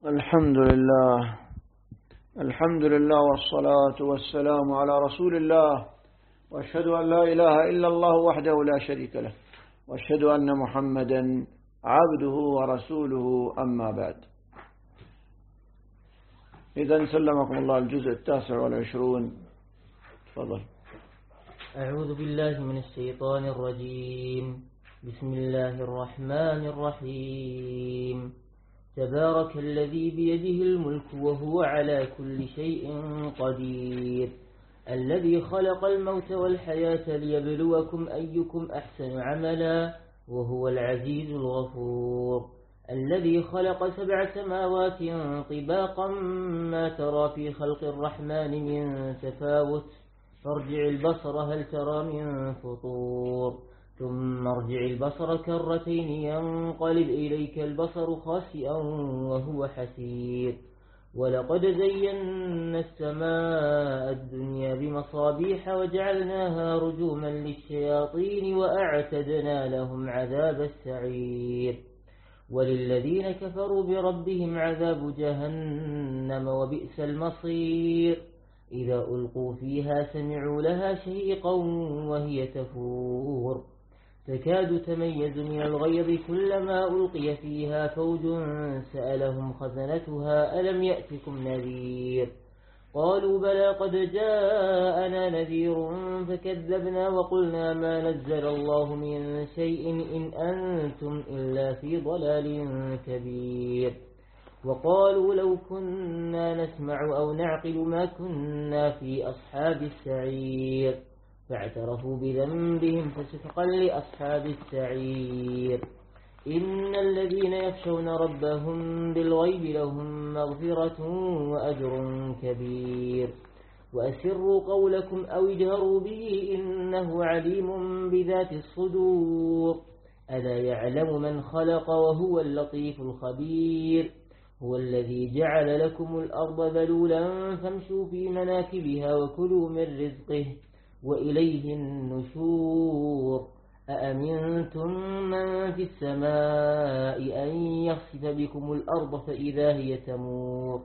الحمد لله والصلاة والسلام على رسول الله، وأشهد أن لا إله إلا الله وحده لا شريك له، وأشهد أن محمدا عبده ورسوله، أما بعد. إذن سلمكم الله الجزء 29. تفضل. أعوذ بالله من الشيطان الرجيم. بسم الله الرحمن الرحيم. تبارك الذي بيده الملك وهو على كل شيء قدير، الذي خلق الموت والحياة ليبلوكم أيكم أحسن عملا وهو العزيز الغفور، الذي خلق 7 سماوات طباقا ما ترى في خلق الرحمن من تفاوت، فارجع البصر هل ترى من فطور، ثم ارجع البصر كرتين ينقلب إليك البصر خاسئا وهو حسير، ولقد زينا السماء الدنيا بمصابيح وجعلناها رجوما للشياطين وأعتدنا لهم عذاب السعير، وللذين كفروا بربهم عذاب جهنم وبئس المصير، إذا ألقوا فيها سمعوا لها شهيقا وهي تفور، تكاد تميز من الغيظ كلما ألقي فيها فوج سألهم خزنتها ألم يأتكم نذير، قالوا بلى قد جاءنا نذير فكذبنا وقلنا ما نزل الله من شيء إن أنتم إلا في ضلال كبير، وقالوا لو كنا نسمع أو نعقل ما كنا في أصحاب السعير، فاعترفوا بذنبهم فسحقا لأصحاب السعير. إن الذين يخشون ربهم بالغيب لهم مغفرة وأجر كبير، وأسروا قولكم أو اجهروا به إنه عليم بذات الصدور، ألا يعلم من خلق وهو اللطيف الخبير، هو الذي جعل لكم الأرض ذلولا فامشوا في مناكبها وكلوا من رزقه وإليه النشور، أأمنتم من في السماء أن يخسف بكم الأرض فإذا هي تمور،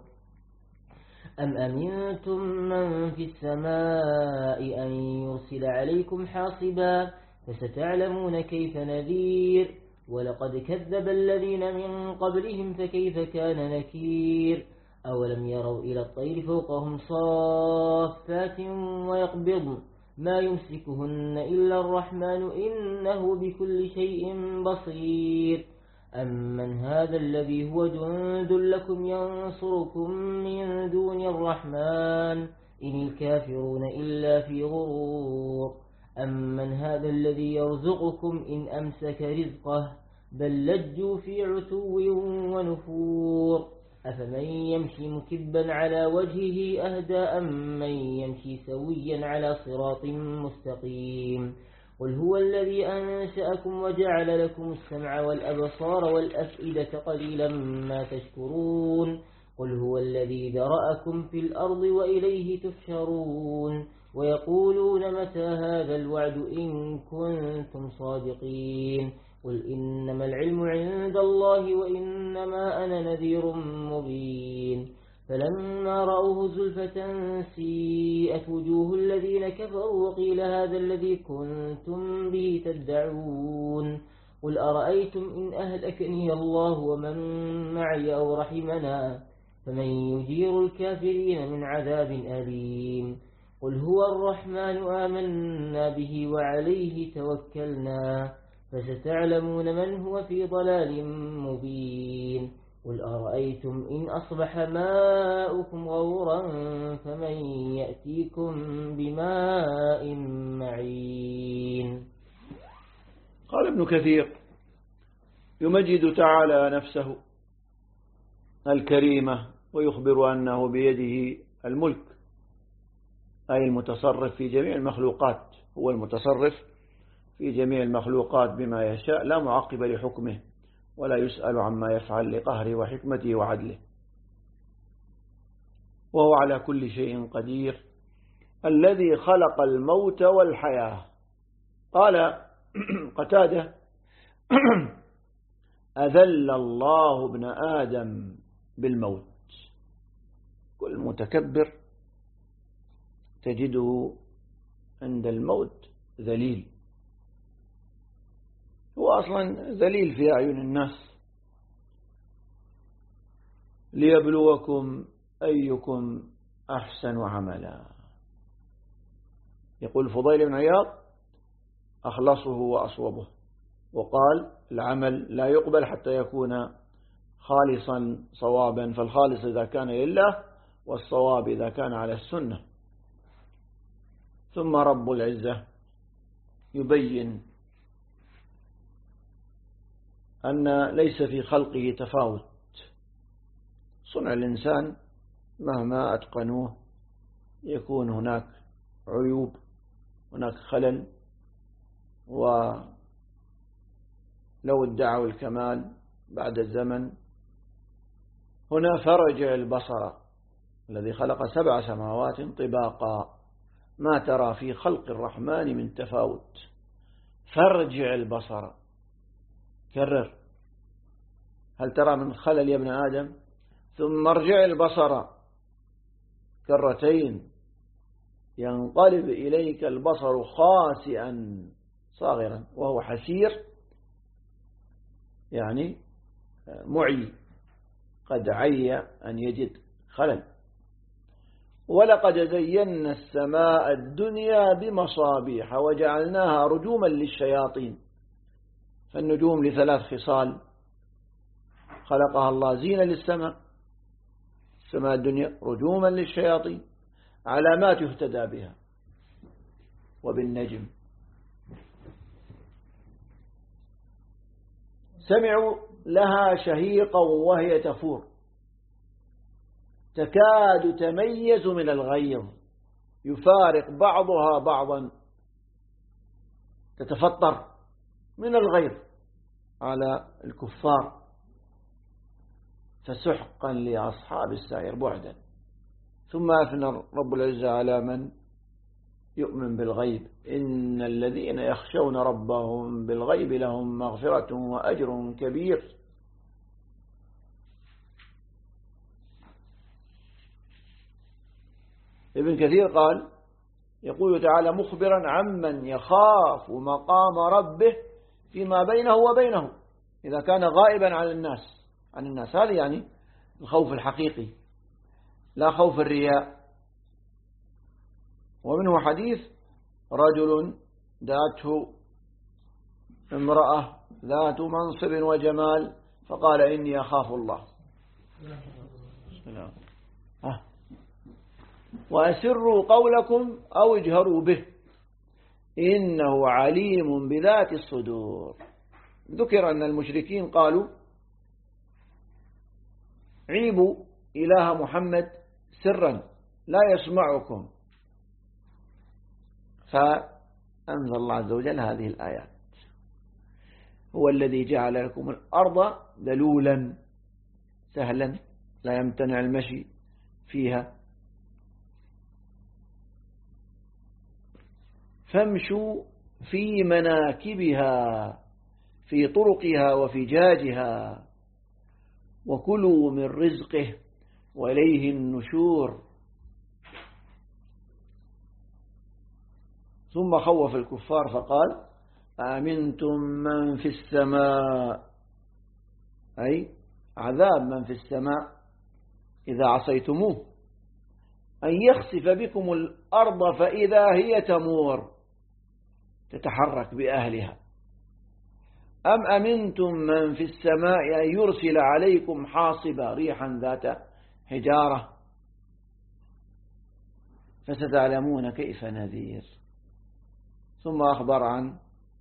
أم أمنتم من في السماء أن يرسل عليكم حاصبا فستعلمون كيف نذير، ولقد كذب الذين من قبلهم فكيف كان نكير، أولم يروا إلى الطير فوقهم صافات ويقبضن ما يمسكهن إلا الرحمن إنه بكل شيء بصير، أمن هذا الذي هو جند لكم ينصركم من دون الرحمن إن الكافرون إلا في غرور، أمن هذا الذي يرزقكم إن أمسك رزقه بل لجوا في عتو ونفور، أفمن يمشي مكبا على وجهه أهدى أم من يمشي سويا على صراط مستقيم، قل هو الذي أنشأكم وجعل لكم السمع والأبصار والأفئدة قليلا ما تشكرون، قل هو الذي ذرأكم في الأرض وإليه تحشرون، ويقولون متى هذا الوعد إن كنتم صادقين، قل إنما العلم عند الله وإنما أنا نذير مبين، فلما رأوه زلفة سيئت وجوه الذين كفروا وقيل هذا الذي كنتم به تدعون، قل أرأيتم إن أهلكني الله ومن معي أو رحمنا فمن يجير الكافرين من عذاب أليم، قل هو الرحمن آمنا به وعليه توكلنا فستعلمون من هو في ضلال مبين، قل أرأيتم إن أصبح ماؤكم غورا فمن يأتيكم بماء معين. قال ابن كثير يمجد تعالى نفسه الكريمة ويخبر أنه بيده الملك، أي المتصرف في جميع المخلوقات، هو المتصرف في جميع المخلوقات بما يشاء لا معقب لحكمه ولا يسأل عما يفعل لقهره وحكمته وعدله، وهو على كل شيء قدير، الذي خلق الموت والحياة. قال قتادة أذل الله ابن آدم بالموت. كل متكبر تجده عند الموت ذليل، هو أصلا ذليل في أعين الناس. ليبلوكم أيكم أحسن عملا. يقول فضيل بن عياض أخلصه وأصوبه، وقال العمل لا يقبل حتى يكون خالصا صوابا، فالخالص إذا كان لله والصواب إذا كان على السنة. ثم رب العزة يبين أن ليس في خلقه تفاوت. صنع الإنسان مهما أتقنوه يكون هناك عيوب، هناك خلل، ولو ادعوا الكمال بعد الزمن. هنا فرجع البصر الذي خلق 7 سماوات طباقا، ما ترى في خلق الرحمن من تفاوت. فرجع البصر، كرر، هل ترى من خلل يا ابن آدم؟ ثم ارجع البصر كرتين ينقلب إليك البصر خاسئا صاغرا وهو حسير، يعني معي، قد عي أن يجد خلل. ولقد زينا السماء الدنيا بمصابيح وجعلناها رجوما للشياطين. فالنجوم ل3 خصال خلقها الله زينة للسماء، السماء الدنيا رجوما للشياطين، علامات يهتدى بها، وبالنجم. سمعوا لها شهيقا وهي تفور تكاد تميز من الغيظ، يفارق بعضها بعضا، تتفطر من الغيظ على الكفار. فسحقا لأصحاب السعير بعدا. ثم أثنى رب العزة على من يؤمن بالغيب، إن الذين يخشون ربهم بالغيب لهم مغفرة وأجر كبير. ابن كثير قال يقول تعالى مخبرا عمن يخاف مقام ربه فيما بينه وبينه إذا كان غائبا عن الناس. هذا يعني الخوف الحقيقي، لا خوف الرياء. ومنه حديث رجل دعته امرأة ذات منصب وجمال فقال إني أخاف الله. وأسروا قولكم أو اجهروا به إنه عليم بذات الصدور. ذكر أن المشركين قالوا عيبوا إله محمد سرا لا يسمعكم، فأنزل الله عز وجل هذه الآيات. هو الذي جعل لكم الأرض ذلولا سهلا لا يمتنع المشي فيها، فامشوا في مناكبها في طرقها وفجاجها وكلوا من رزقه وإليه النشور. ثم خوف الكفار فقال آمنتم من في السماء، أي عذاب من في السماء إذا عصيتموه، أن يخسف بكم الأرض فإذا هي تمور تتحرك بأهلها، أم أمنتم من في السماء أن يرسل عليكم حاصبا ريحا ذات حجارة فستعلمون كيف نذير. ثم أخبر عن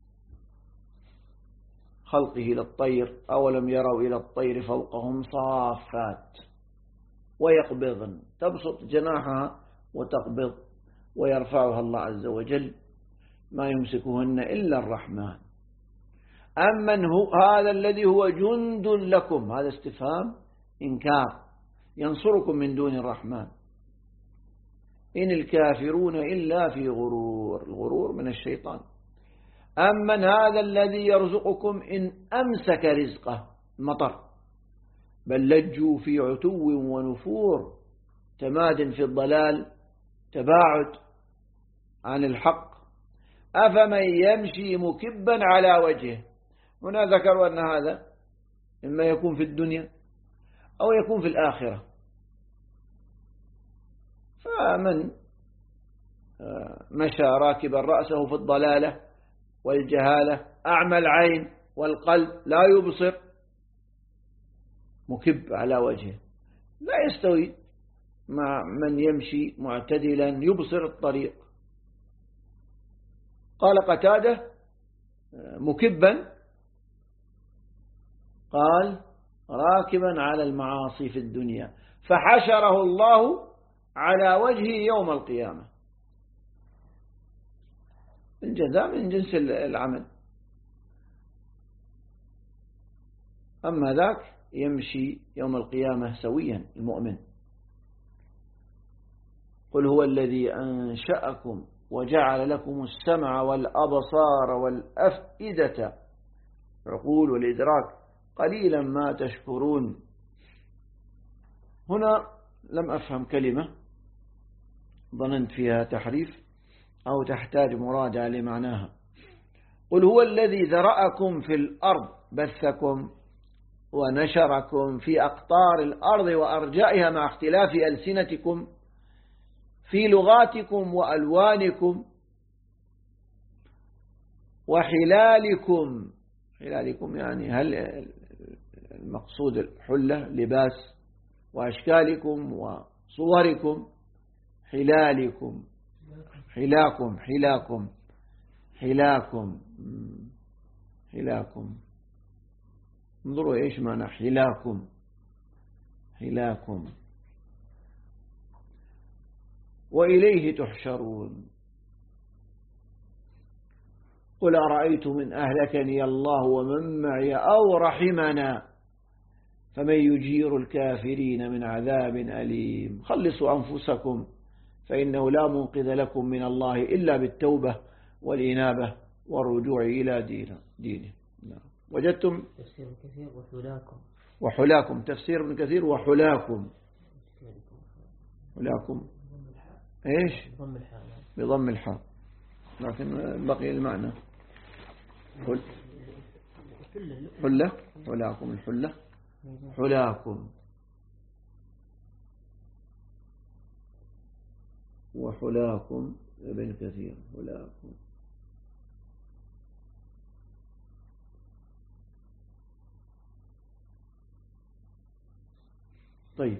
خلقه للطير أولم يروا إلى الطير فوقهم صافات ويقبضن، تبسط جناحها وتقبض ويرفعها الله عز وجل ما يمسكهن إلا الرحمن. أمن هو هذا الذي هو جند لكم، هذا استفهام إنكار، ينصركم من دون الرحمن، إن الكافرون إلا في غرور، الغرور من الشيطان. أمن هذا الذي يرزقكم إن أمسك رزقه، المطر بل لجوا في عتو ونفور، تماد في الضلال، تباعد عن الحق. أفمن يمشي مكبا على وجهه. هنا ذكروا أن هذا إما يكون في الدنيا أو يكون في الآخرة. فمن مشى راكبا رأسه في الضلالة والجهالة، أعمى العين والقلب لا يبصر، مكب على وجهه، لا يستوي مع من يمشي معتدلا يبصر الطريق. قال قتادة مكبا، قال راكبا على المعاصي في الدنيا، فحشره الله على وجهه يوم القيامة. الجزاء من جنس العمل. أما ذاك يمشي يوم القيامة سويا المؤمن. قل هو الذي أنشأكم وجعل لكم السمع والأبصار والأفئدة، عقول والإدراك، قليلا ما تشكرون. هنا لم أفهم كلمة ظننت فيها تحريف أو تحتاج مراجعة لمعناها. قل هو الذي ذرأكم في الأرض، بثكم ونشركم في أقطار الأرض وأرجائها مع اختلاف ألسنتكم في لغاتكم وألوانكم وحلالكم. حلالكم يعني هل المقصود الحلة لباس، وأشكالكم وصوركم. حلالكم، حلاكم، حلاكم، حلاكم، حلاكم. انظروا إيش معنى حلاكم. حلاكم. وإليه تحشرون. قل أرأيتم من أهلكني الله ومن معي أو رحمنا فمن يجير الكافرين من عذاب أليم. خلصوا أنفسكم فإنه لا منقذ لكم من الله إلا بالتوبة والإنابة والرجوع إلى دينه. وجدتم تفسير كثير وحلاكم. وحلاكم، تفسير ابن كثير وحلاكم. حلاكم إيش؟ بضم الحاء، لكن بقي المعنى. حلة، حلاكم، الحلة، حلاكم، وحلاكم ابن كثير، حلاكم. طيب،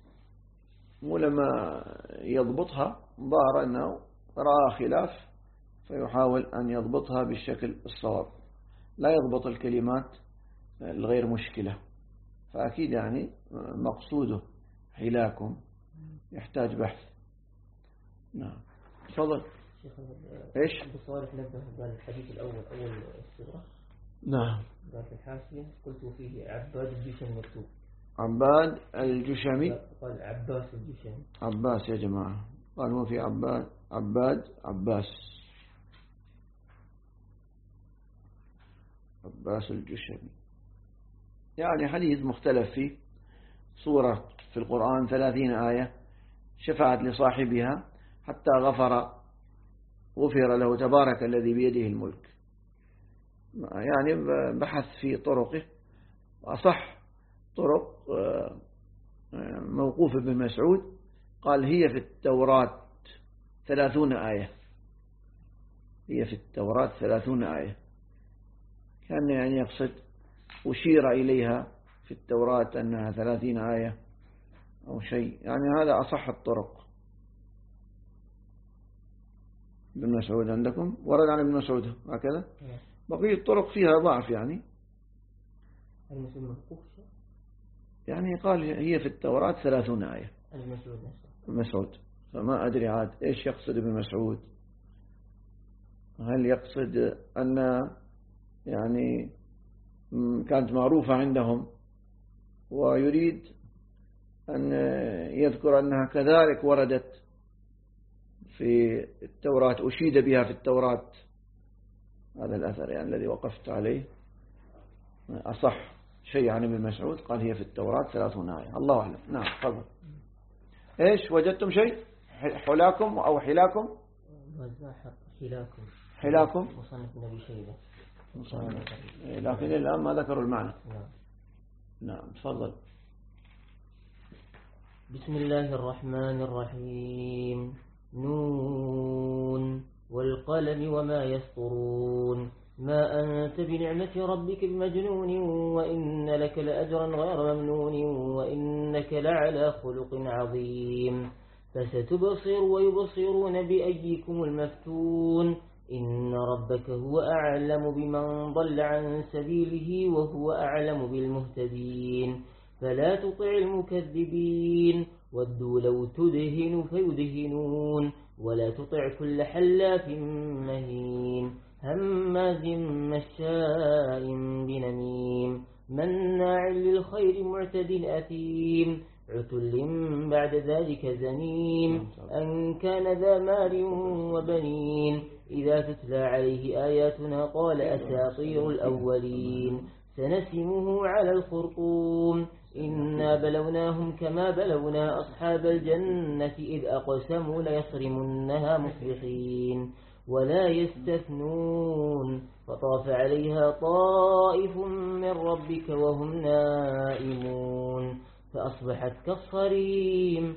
ولما يضبطها ظهر أنه رأى خلاف فيحاول أن يضبطها بالشكل الصواب، لا يضبط الكلمات الغير مشكلة. فأكيد يعني مقصوده حلاكم يحتاج بحث. نعم، تفضل. إيش؟ أبو صالح نبه قال الحديث الأول أول السورة. نعم. قال في الحاشية قلت فيه عباد الجشمي مكتوب. عباد الجشمي. قال عباس الجشمي. عباس يا جماعة، قال هو في عباد عباس الجشمي. يعني حديث مختلف فيه. سورة في القرآن 30 آية شفعت لصاحبها حتى غفر له تبارك الذي بيده الملك. يعني بحث في طرقه، أصح طرق موقوف ابن مسعود قال هي في التوراة 30 آية. هي في التوراة 30 آية. كان يعني يقصد أشير إليها في التوراة أنها 30 آية أو شيء، يعني هذا أصح الطرق. ابن مسعود عندكم ورد عن ابن مسعود هكذا. بقية الطرق فيها ضعف يعني قال هي في التوراة 30 آية. ابن مسعود، فما أدري عاد إيش يقصد ابن مسعود. هل يقصد أن يعني كانت معروفة عندهم ويريد أن يذكر أنها كذلك وردت في التوراة، أشيد بها في التوراة. هذا الأثر يعني الذي وقفت عليه أصح شيء عن ابن مسعود قال هي في التوراة 30 آية. الله أعلم. نعم تفضل. إيش وجدتم شيء حلاكم أو حلاكم؟ حلاكم. حلاكم مصنف ابن أبي شيبة. لكن الآن ما ذكروا المعنى. نعم تفضل. بسم الله الرحمن الرحيم. نون والقلم وما يسطرون ما أنت بنعمة ربك بمجنون وإن لك لأجرا غير ممنون وإنك لعلى خلق عظيم فستبصر ويبصرون بأيكم المفتون إن ربك هو أعلم بمن ضل عن سبيله وهو أعلم بالمهتدين فلا تطع المكذبين ودوا لو تدهن فيدهنون ولا تطع كل حلاف مهين هماز مشاء بنميم مناع للخير معتد أثيم عتل بعد ذلك زنيم أن كان ذا مال وبنين إذا تتلى عليه آياتنا قال أساطير الأولين سنسمه على الخرطوم إنا بلوناهم كما بلونا أصحاب الجنة إذ أقسموا ليصرمنها مصبحين ولا يستثنون فطاف عليها طائف من ربك وهم نائمون فأصبحت كالصريم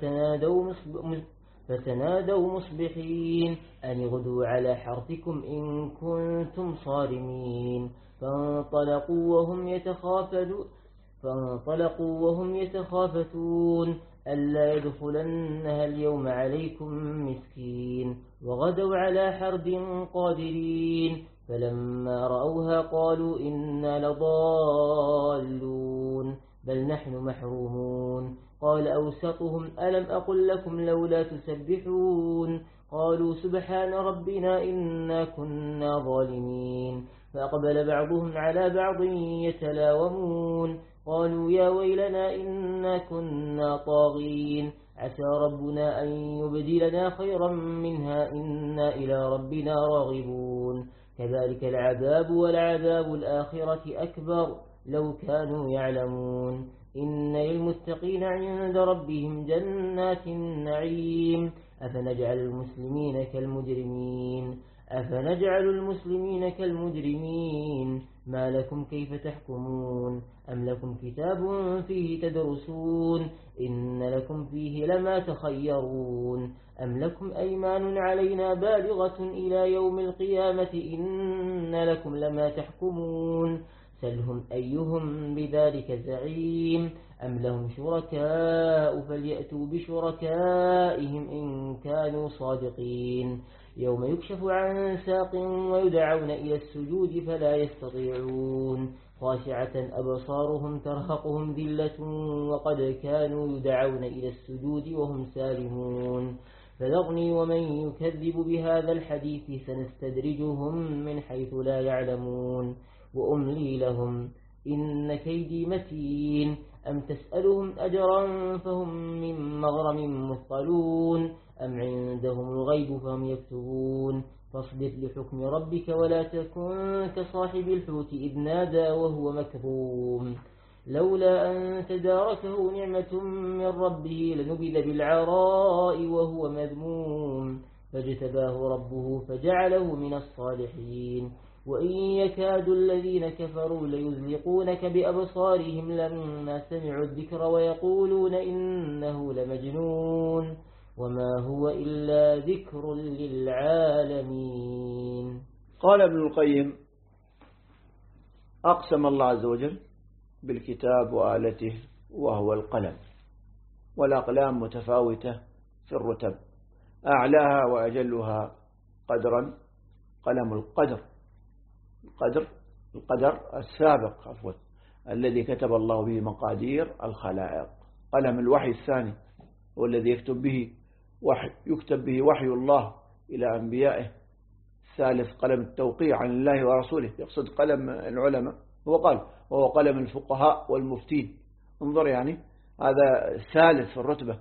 فتنادوا مصبحين أن اغدوا على حرثكم إن كنتم صارمين فانطلقوا وهم يتخافتون ألا يدخلنها اليوم عليكم مسكين وغدوا على حرد قادرين فلما رأوها قالوا إنا لضالون بل نحن محرومون قال أوسطهم ألم أقل لكم لولا تسبحون قالوا سبحان ربنا إنا كنا ظالمين فأقبل بعضهم على بعض يتلاومون قالوا يا ويلنا إنا كنا طاغين عسى ربنا أن يبدلنا خيرا منها إنا إلى ربنا راغبون كذلك العذاب والعذاب الآخرة أكبر لو كانوا يعلمون إن للمتقين عند ربهم جنات النعيم أفنجعل المسلمين كالمجرمين ما لكم كيف تحكمون أم لكم كتاب فيه تدرسون إن لكم فيه لما تخيرون أم لكم أيمان علينا بالغة إلى يوم القيامة إن لكم لما تحكمون سلهم أيهم بذلك زعيم أم لهم شركاء فليأتوا بشركائهم إن كانوا صادقين يوم يكشف عن ساق ويدعون إلى السجود فلا يستطيعون خاشعة أبصارهم ترهقهم ذلة وقد كانوا يدعون إلى السجود وهم سالمون فذرني ومن يكذب بهذا الحديث سنستدرجهم من حيث لا يعلمون وأملي لهم إن كيدي متين أم تسألهم أجرا فهم من مغرم مثقلون أم عندهم الغيب فهم يكتبون فاصبر لحكم ربك ولا تكن كصاحب الحوت إذ نادى وهو مكظوم لولا أن تداركه نعمة من ربه لنبذ بالعراء وهو مذموم فاجتباه ربه فجعله من الصالحين وإن يكاد الذين كفروا ليزلقونك بأبصارهم لما سمعوا الذكر ويقولون إنه لمجنون وما هو إلا ذكر للعالمين. قال ابن القيم أقسم الله عز وجل بالكتاب وآلته وهو القلم والأقلام متفاوتة في الرتب أعلاها وأجلها قدرا قلم القدر السابق الذي كتب الله به مقادير الخلائق قلم الوحي الثاني هو الذي يكتب به وحي الله إلى أنبيائه الثالث قلم التوقيع عن الله ورسوله يقصد قلم العلماء وهو قلم الفقهاء والمفتين انظر يعني هذا ثالث في الرتبة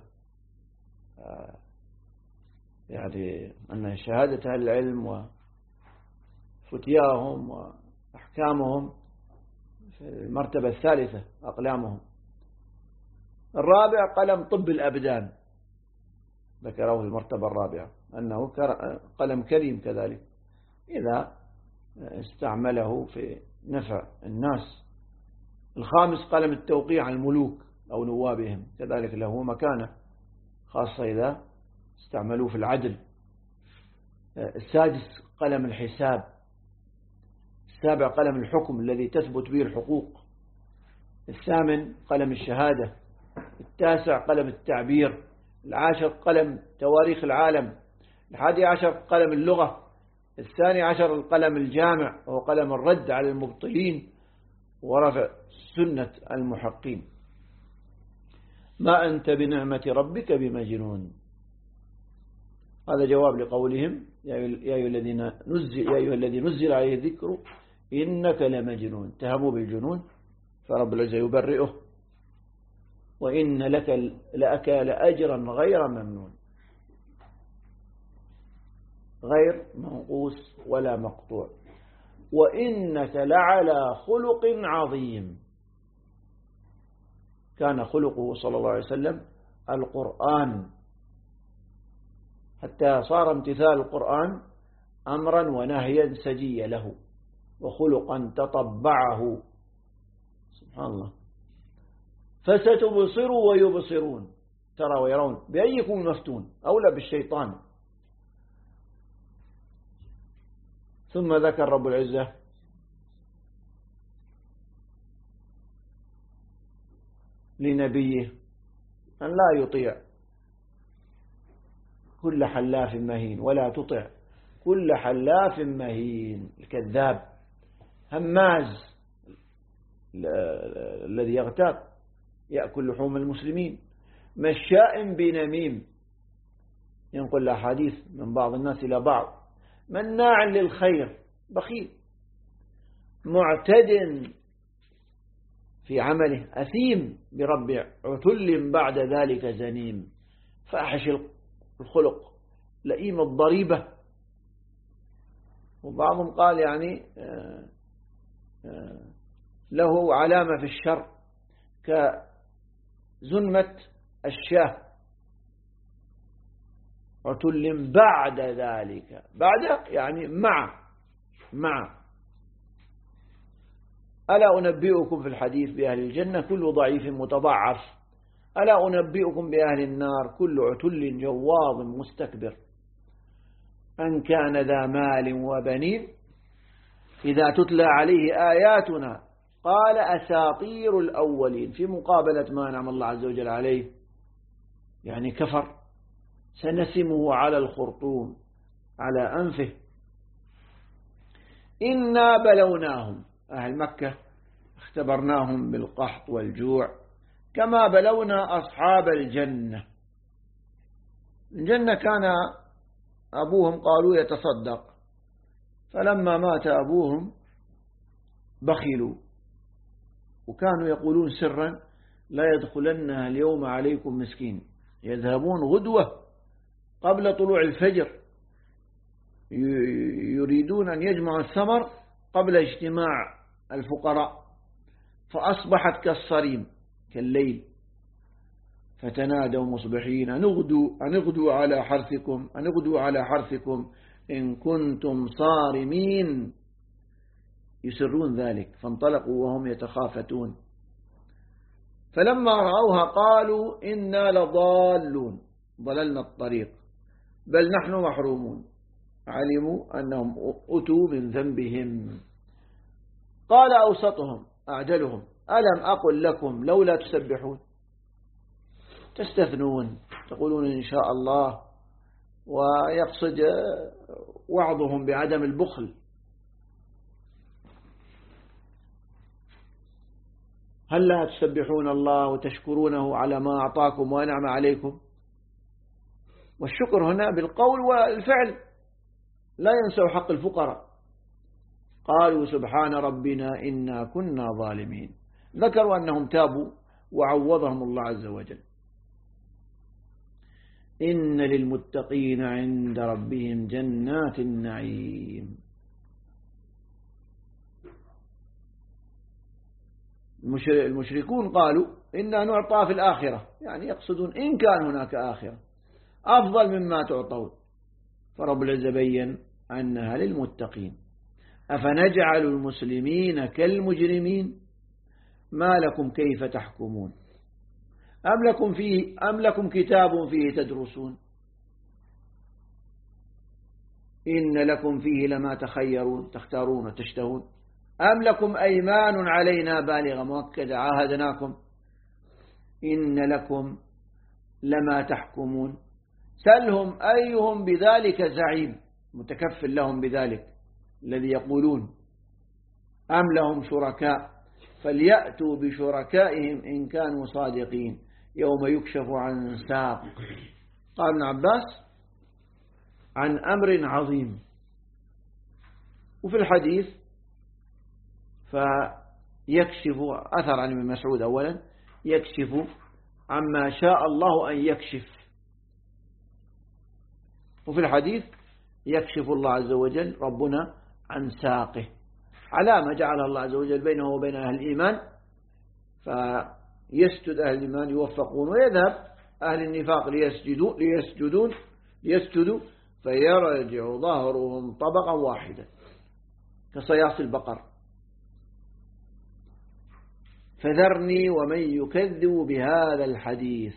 يعني أن شهادة أهل العلم وفتياهم وأحكامهم في المرتبة الثالثة أقلامهم. الرابع قلم طب الأبدان، ذكره في المرتبة الرابعة أنه قلم كريم كذلك إذا استعمله في نفع الناس. الخامس قلم التوقيع عن الملوك أو نوابهم، كذلك له مكانة خاصة إذا استعملوه في العدل. السادس قلم الحساب. السابع قلم الحكم الذي تثبت به الحقوق. الثامن قلم الشهادة. التاسع قلم التعبير. العاشر قلم تواريخ العالم. 11 قلم اللغة. 12 القلم الجامع وهو قلم الرد على المبطلين ورفع سنة المحقين. ما أنت بنعمة ربك بمجنون. هذا جواب لقولهم يا أيها الذي نزل عليه الذكر إنك لمجنون، اتهموا بالجنون فرب العزة يبرئه، وإن لك لأجرا غير ممنون، غير منقوص ولا مقطوع، وإنك لعلى خلق عظيم. كان خلقه صلى الله عليه وسلم القرآن، حتى صار امتثال القرآن أمرا ونهيا سجيا له، وخلقا تطبعه. سبحان الله. فستبصر ويبصرون، ترى ويرون بأيكم مفتون، أولى بالشيطان. ثم ذكر رب العزة لنبيه أن لا يطيع كل حلاف مهين، ولا تطع كل حلاف مهين، الكذاب هماز الذي يغتاب يأكل لحوم المسلمين، مشاء بنميم ينقل الأحاديث من بعض الناس إلى بعض، مناع للخير بخيل، معتد في عمله، أثيم برب، عتل بعد ذلك زنيم، فأحش الخلق، لئيم الضريبة. وبعضهم قال يعني له علامة في الشر كزنمة الشاه، عتل بعد ذلك، بعد يعني مع. ألا أنبئكم في الحديث بأهل الجنة كل ضعيف متضعف، ألا أنبئكم بأهل النار كل عتل جواظ مستكبر، أن كان ذا مال وبنين إذا تتلى عليه آياتنا قال أساطير الأولين، في مقابلة ما نعم الله عز وجل عليه، يعني كفر. سنسمه على الخرطوم على أنفه. إنا بلوناهم، أهل مكة اختبرناهم بالقحط والجوع كما بلونا أصحاب الجنة. الجنة كان أبوهم قالوا يتصدق، فلما مات أبوهم بخلوا، وكانوا يقولون سرا لا يدخلنها اليوم عليكم مسكين، يذهبون غدوة قبل طلوع الفجر يريدون أن يجمعوا الثمر قبل اجتماع الفقراء، فأصبحت كالصريم كالليل، فتنادوا مصبحين أن اغدوا على حرثكم إن كنتم صارمين، يسرون ذلك. فانطلقوا وهم يتخافتون، فلما رأوها قالوا إنا لضالون، ضللنا الطريق، بل نحن محرومون، علموا أنهم أتوا من ذنبهم. قال أوسطهم أعدلهم ألم أقل لكم لولا تسبحون، تستثنون تقولون إن شاء الله، ويقصد وعظهم بعدم البخل. هل لا تسبحون الله وتشكرونه على ما أعطاكم وأنعم عليكم؟ والشكر هنا بالقول والفعل، لا ينسوا حق الفقراء. قالوا سبحان ربنا إنا كنا ظالمين، ذكروا أنهم تابوا وعوضهم الله عز وجل. إن للمتقين عند ربهم جنات النعيم. المشركون قالوا إنا نعطى في الآخرة، يعني يقصدون إن كان هناك آخرة أفضل مما تعطون، فرب العزة بين أنها للمتقين. أفنجعل المسلمين كالمجرمين ما لكم كيف تحكمون أم لكم كتاب فيه تدرسون إن لكم فيه لما تختارون وتشتهون أم لكم أيمان علينا بالغة مؤكدة عاهدناكم إن لكم لما تحكمون سلهم أيهم بذلك زعيم، متكفل لهم بذلك الذي يقولون أم لهم شركاء فليأتوا بشركائهم إن كانوا صادقين يوم يكشف عن ساق. قال ابن عباس عن أمر عظيم. وفي الحديث فيكشف أثر عن ابن مسعود أولا يكشف عما شاء الله أن يكشف، وفي الحديث يكشف الله عز وجل ربنا عن ساقه علامة جعلها الله عز وجل بينه وبين أهل الإيمان، فيسجد أهل الإيمان يوفقون ويذهب أهل النفاق ليسجدوا فيرجع ظهرهم طبقا واحدا كصياص البقر. فذرني ومن يكذب بهذا الحديث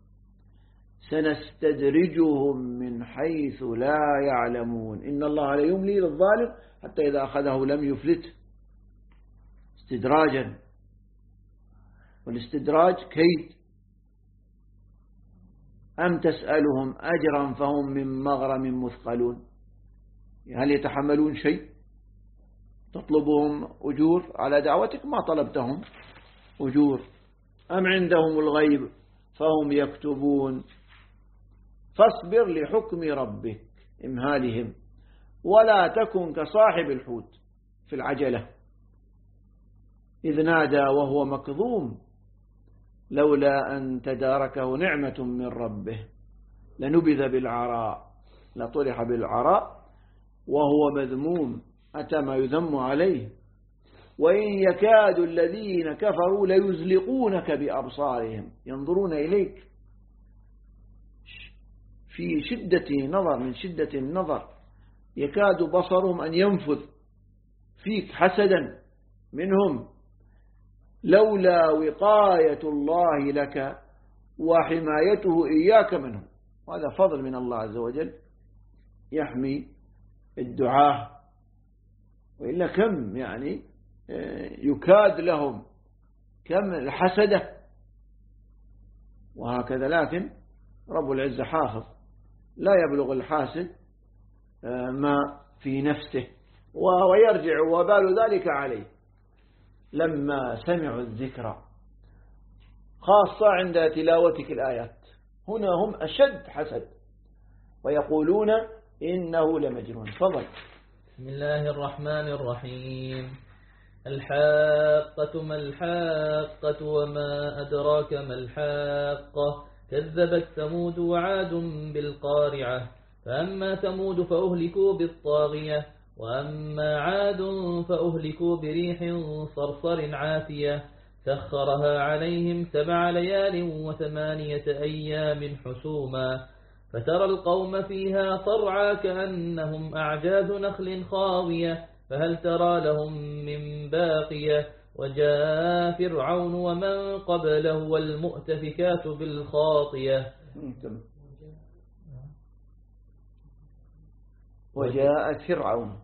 سنستدرجهم من حيث لا يعلمون إن الله لا يملي للظالم حتى إذا أخذه لم يفلته استدراجا، والاستدراج كيد. أم تسألهم أجرا فهم من مغرم مثقلون، هل يتحملون شيء؟ تطلبهم أجور على دعوتك ما طلبتهم أجور. أم عندهم الغيب فهم يكتبون فاصبر لحكم ربك إمهالهم ولا تكن كصاحب الحوت في العجلة إذ نادى وهو مكظوم لولا أن تداركه نعمة من ربه لنبذ بالعراء لطرح بالعراء وهو مذموم أتى ما يذم عليه وإن يكاد الذين كفروا ليزلقونك بأبصارهم ينظرون إليك في شدة نظر، من شدة النظر يكاد بصرهم أن ينفذ فيك حسدا منهم لولا وقاية الله لك وحمايته إياك منهم. وهذا فضل من الله عز وجل يحمي الدعاة، وإلا كم يعني يكاد لهم كم الحسدة وهكذا. لكن رب العزة حافظ لا يبلغ الحاسد ما في نفسه ويرجع وبال ذلك عليه. لما سمعوا الذكر خاصة عند تلاوتك الآيات هنا هم أشد حسد ويقولون إنه لمجنون. فضل. بسم الله الرحمن الرحيم. الحاقة ما الحاقة وما أدراك ما الحاقة كذبت ثمود وعاد بالقارعة فأما ثمود فأهلكوا بالطاغية وأما عاد فأهلكوا بريح صرصر عاتية سخرها عليهم 7 ليال و8 أيام حسوما فترى القوم فيها صرعى كأنهم أعجاز نخل خاوية فهل ترى لهم من باقية وجاء فرعون ومن قبله والمؤتفكات بالخاطية وجاء فرعون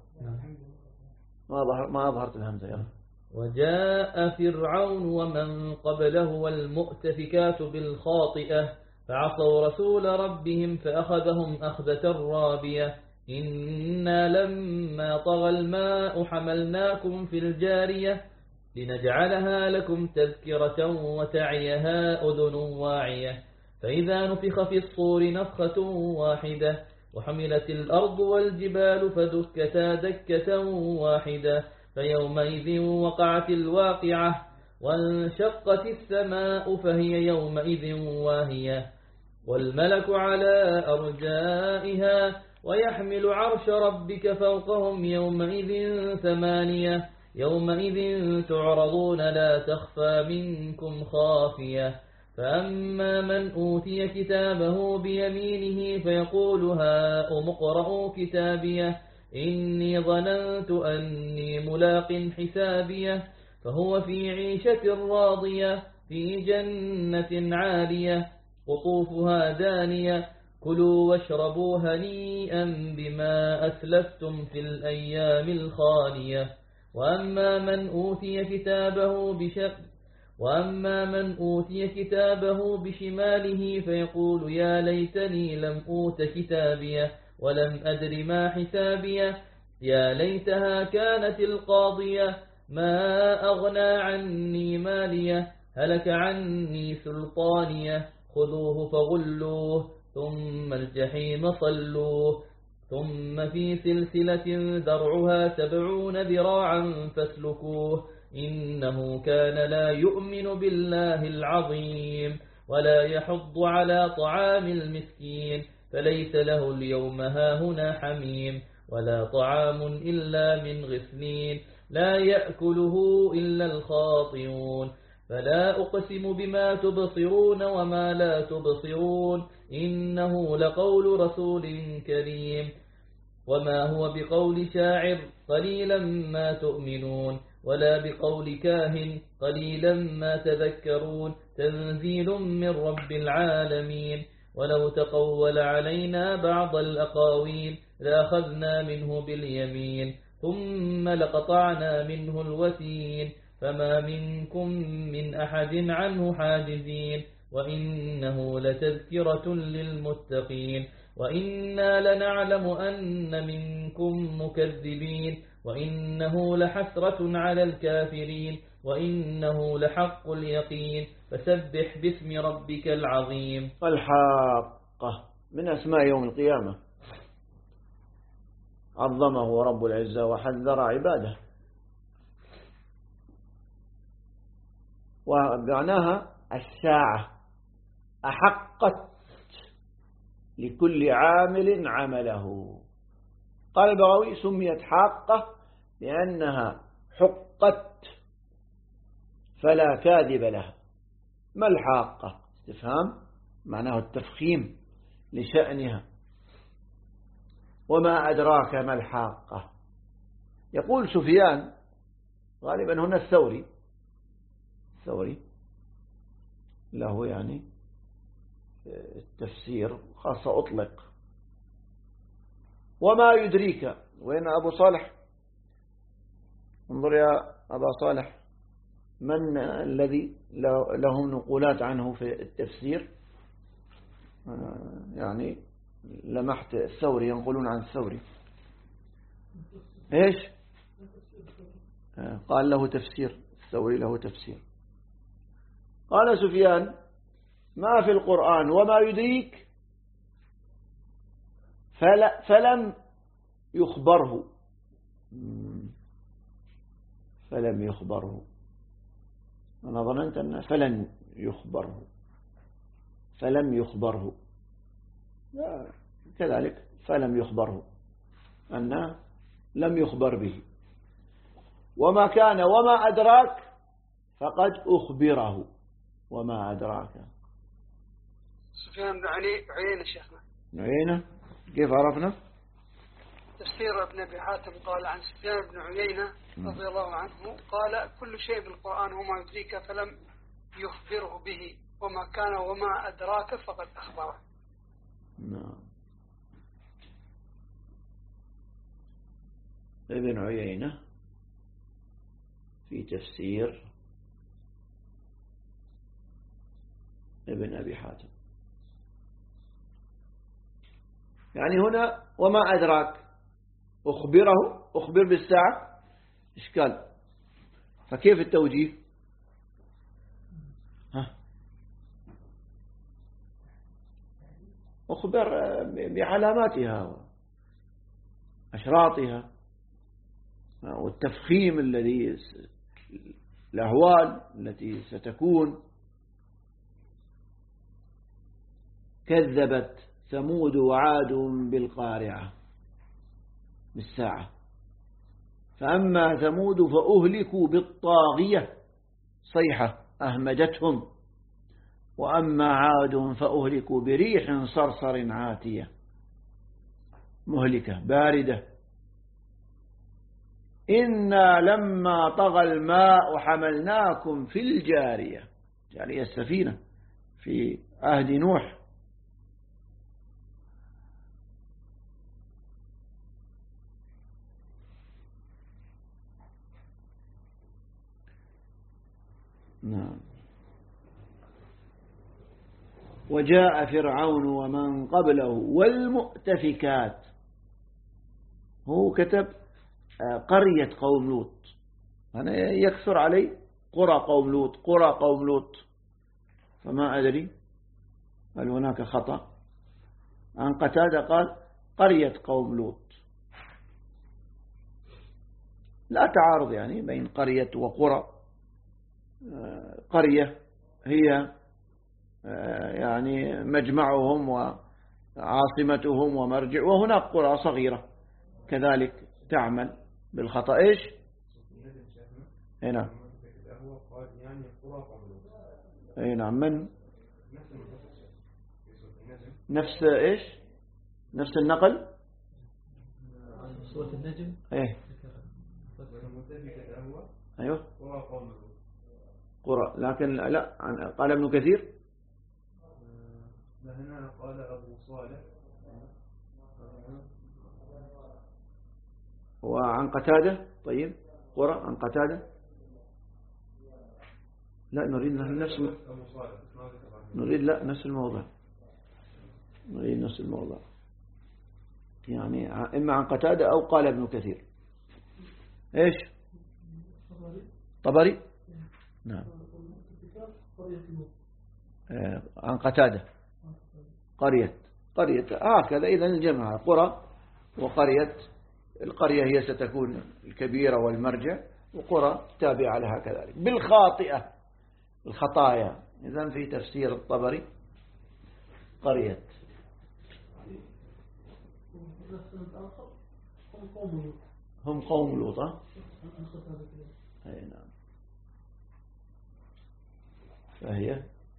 ما أظهرت الهمزة يلا. وجاء فرعون ومن قبله والمؤتفكات بالخاطئة فعصوا رسول ربهم فأخذهم أخذة رابية إنا لما طغى الماء حملناكم في الجارية لنجعلها لكم تذكرة وتعيها أذن واعية فإذا نفخ في الصور نفخة واحدة وحملت الأرض والجبال فدكتا دكة واحدة فيومئذ وقعت الواقعة وانشقت السماء فهي يومئذ واهية والملك على أرجائها ويحمل عرش ربك فوقهم يومئذ 8 يومئذ تعرضون لا تخفى منكم خافية فأما من أوتي كتابه بيمينه فيقول هاؤم اقرءوا كتابيه إني ظننت أني ملاق حسابيه فهو في عيشة راضية في جنة عالية قطوفها دانية كلوا واشربوا هنيئا بما أسلفتم في الأيام الخالية وأما من أوتي كتابه بشماله فيقول يا ليتني لم أوت كتابيه ولم أدر ما حسابيه يا ليتها كانت القاضية ما أغنى عني ماليه هلك عني سلطانيه خذوه فغلوه ثم الجحيم صلوه ثم في سلسلة ذرعها 70 ذراعا فاسلكوه إنه كان لا يؤمن بالله العظيم ولا يحض على طعام المسكين فليس له اليوم هاهنا حميم ولا طعام إلا من غسلين لا يأكله إلا الخاطئون فلا أقسم بما تبصرون وما لا تبصرون إنه لقول رسول كريم وما هو بقول شاعر قليلا ما تؤمنون ولا بقول كاهن قليلا ما تذكرون تنزيل من رب العالمين ولو تقول علينا بعض الأقاويل لأخذنا منه باليمين ثم لقطعنا منه الوتين فما منكم من أحد عنه حاجزين وإنه لتذكرة للمتقين وإنا لنعلم أن منكم مكذبين وإنه لحسرة على الكافرين وإنه لحق اليقين فسبح باسم ربك العظيم. الحاقة من أسماء يوم القيامة عظمه رب العزة وحذر عباده ومعناها الساعة أحقت لكل عامل عمله. قال البغوي سميت حاقة لأنها حقت فلا كاذب لها. ما الحاقة؟ استفهام معناه التفخيم لشأنها. وما أدراك ما الحاقة؟ يقول سفيان غالبا هنا الثوري له يعني التفسير خاصة أطلق. وما يدريك؟ وين أبو صالح؟ انظر يا أبا صالح من الذي له نقولات عنه في التفسير؟ يعني لمحت الثوري ينقلون عن الثوري إيش؟ قال له تفسير، الثوري له تفسير. قال سفيان ما في القرآن وما يدريك فلم يخبره. أنا ظننت أنه فلم يخبره كذلك فلم يخبره أنه لم يخبر به. وما كان وما أدراك فقد أخبره. وما أدراك سفيان بن عيينة شيخنا. عيينة كيف عرفنا؟ تفسير ابن أبي حاتم قال عن سفيان بن عيينة رضي الله عنه قال كل شيء بالقرآن وما يدريك فلم يخبره به وما كان وما أدراك فقد أخبره. نعم. ابن عيينة في تفسير ابن أبي حاتم يعني هنا وما أدراك أخبر بالساعة إشكال. فكيف التوجيه؟ أخبر بعلاماتها وأشراطها والتفخيم الذي الأهوال التي ستكون. كذبت ثمود وعاد بالقارعة بالساعة فأما ثمود فأهلكوا بالطاغية صيحة أهمجتهم، وأما عاد فأهلكوا بريح صرصر عاتية مهلكة باردة. إنا لما طغى الماء حملناكم في الجارية، جارية السفينة في عهد نوح. نعم. وجاء فرعون ومن قبله والمؤتفكات، هو كتب قرية قوم لوط، أنا يكثر علي قرى قوم لوط قرى قوم لوط، فما أدري هل هناك خطأ. عن قتادة قال قرية قوم لوط، لا تعارض يعني بين قرية وقرى. قرية هي يعني مجمعهم وعاصمتهم ومرجع، وهناك قرى صغيرة كذلك تعمل بالخطأ. إيش هنا؟ أي نعم. من نفس إيش؟ نفس النقل سورة النجم. إيه أيوه قرى، لكن لا قال ابن كثير هنا قال أبو صالح. وعن قتادة. طيب قرى عن قتادة، لا نريد نفس الموضوع، نريد نفس الموضوع يعني إما عن قتادة أو قال ابن كثير. إيش طبري؟ نعم. عن قتادة قرية هكذا. إذن الجمع قرى وقرية. القرية هي ستكون الكبيرة والمرجع، وقرى تابعة لها كذلك بالخاطئة الخطايا. إذن في تفسير الطبري قرية. هم قوم لوط. أي نعم. فهي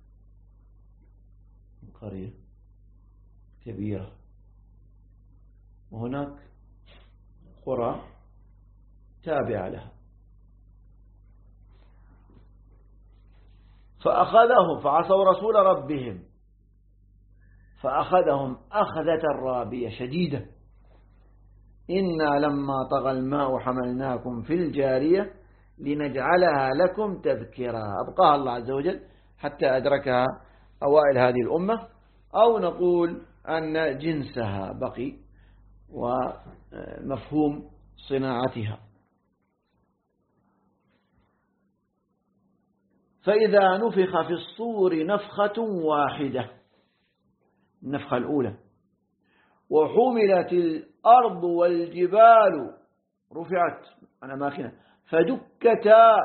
قرية كبيرة، وهناك قرى تابعة لها. فأخذهم فعصوا رسول ربهم فأخذهم أخذة رابية شديدة. إنا لما طغى الماء حملناكم في الجارية لنجعلها لكم تذكرا. أبقاها الله عز وجل حتى أدركها أوائل هذه الأمة، أو نقول أن جنسها بقي ومفهوم صناعتها. فإذا نفخ في الصور نفخة واحدة، النفخة الأولى، وحملت الأرض والجبال رفعت عن أماكنها فدكتا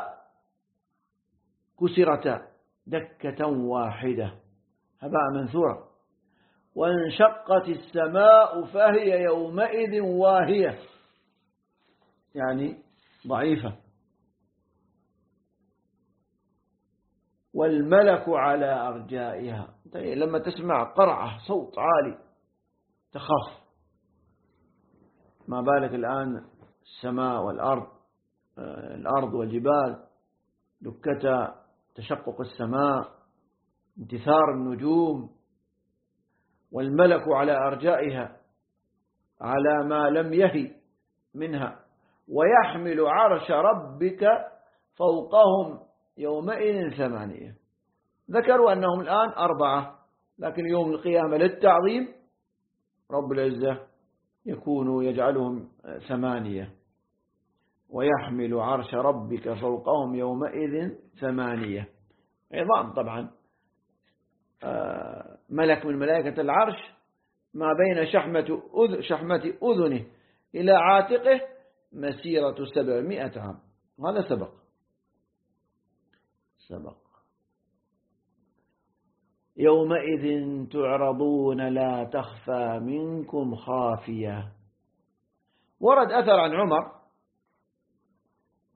كسرتا دكة واحدة هباء منثورا، وانشقت السماء فهي يومئذ واهية، يعني ضعيفة، والملك على أرجائها. لما تسمع قرعة صوت عالي تخاف، ما بالك الآن السماء والأرض، الأرض والجبال دكتا، تشقق السماء، انتثار النجوم، والملك على أرجائها على ما لم يهي منها، ويحمل عرش ربك فوقهم يومئذ 8. ذكروا أنهم الآن 4، لكن يوم القيامة للتعظيم رب العزة يجعلهم 8. ويحمل عرش ربك فوقهم يومئذ 8 عظام. طبعا ملك من ملائكة العرش ما بين شحمة أذنه إلى عاتقه مسيرة 700 عام، وهذا سبق. يومئذ تعرضون لا تخفى منكم خافية. ورد أثر عن عمر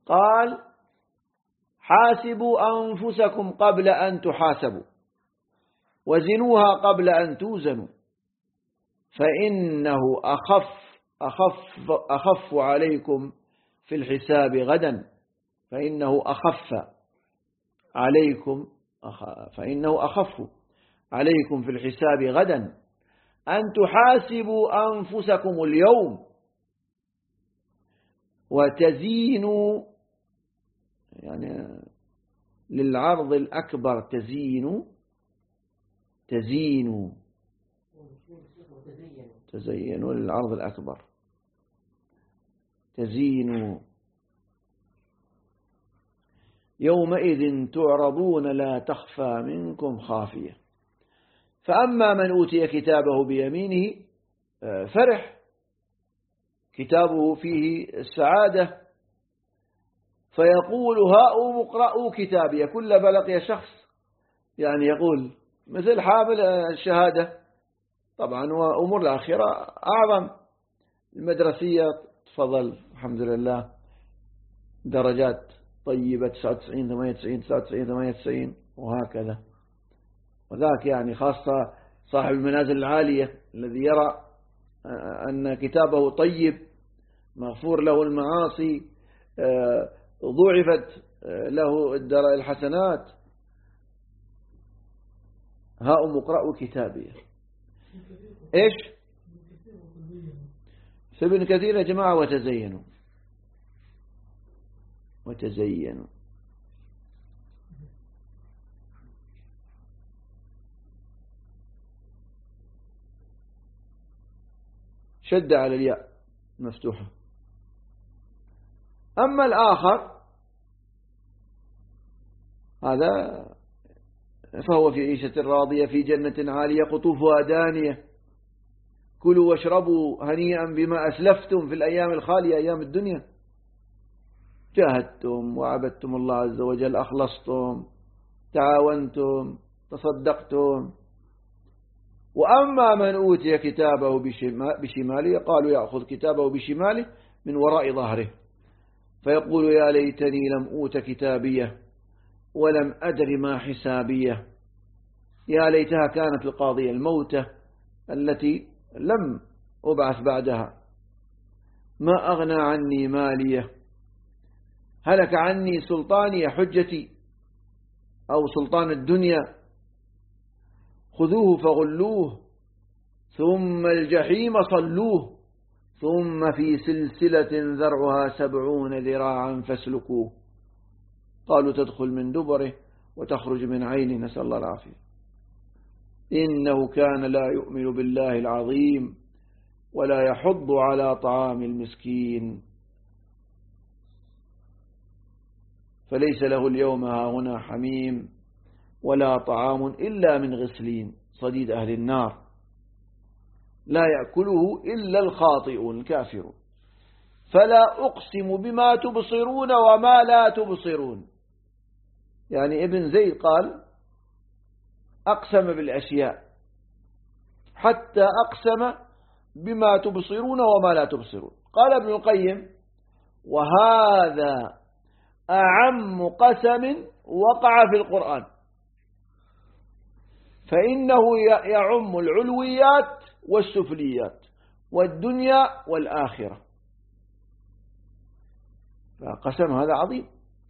قال حاسبوا أنفسكم قبل أن تحاسبوا وزنوها قبل أن توزنوا فإنه أخف عليكم في الحساب غدا فإنه أخف عليكم في الحساب غدا أن تحاسبوا أنفسكم اليوم وتزينوا، يعني للعرض الأكبر تزينوا للعرض الأكبر تزينوا يومئذ تعرضون لا تخفى منكم خافية. فأما من أوتي كتابه بيمينه فرح، كتابه فيه السعادة، فيقول هاؤم اقرءوا كتابي. كل بلقي شخص يعني يقول مثل حامل الشهادة، طبعا وأمور الآخرة أعظم. المدرسية تفضل الحمد لله درجات طيبة 99 98 99 98 وهكذا. وذاك يعني خاصة صاحب المنازل العالية الذي يرى أن كتابه طيب مغفور له المعاصي ضعفت له الحسنات. هاؤم اقرأوا كتابي. إيش ابن كثير يا جماعة وتزينوا شد على الياء مفتوحة. أما الآخر هذا فهو في عيشة راضية في جنة عالية قطوفها دانية كلوا واشربوا هنيئا بما أسلفتم في الأيام الخالية أيام الدنيا، جاهدتم وعبدتم الله عز وجل، أخلصتم، تعاونتم، تصدقتم. وأما من أوتي كتابه بشماله قالوا يأخذ كتابه بشماله من وراء ظهره فيقول يا ليتني لم أوت كتابيه ولم أدر ما حسابيه. يا ليتها كانت القاضية الموتة التي لم أبعث بعدها. ما أغنى عني ماليه هلك عني سلطاني حجتي أو سلطان الدنيا. خذوه فغلوه ثم الجحيم صلوه ثم في سلسلة ذرعها 70 ذراعا فاسلكوه. قالوا تدخل من دبره وتخرج من عينه نسأل الله العافية. إنه كان لا يؤمن بالله العظيم ولا يحض على طعام المسكين فليس له اليوم هاهنا حميم ولا طعام إلا من غسلين صديد أهل النار لا يأكله إلا الخاطئون الكافرون. فلا أقسم بما تبصرون وما لا تبصرون. يعني ابن زيد قال أقسم بالأشياء حتى أقسم بما تبصرون وما لا تبصرون. قال ابن القيم وهذا أعم قسم وقع في القرآن فإنه يعم العلويات والسفليات والدنيا والآخرة. فقسم هذا عظيم.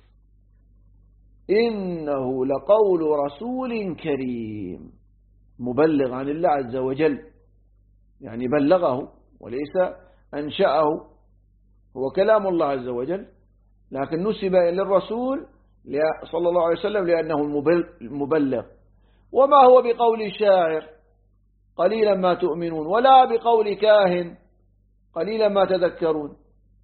إنه لقول رسول كريم مبلغ عن الله عز وجل، يعني بلغه وليس أنشأه، هو كلام الله عز وجل لكن نسب للرسول صلى الله عليه وسلم لأنه المبلغ. وما هو بقول شاعر قليلا ما تؤمنون ولا بقول كاهن قليلا ما تذكرون.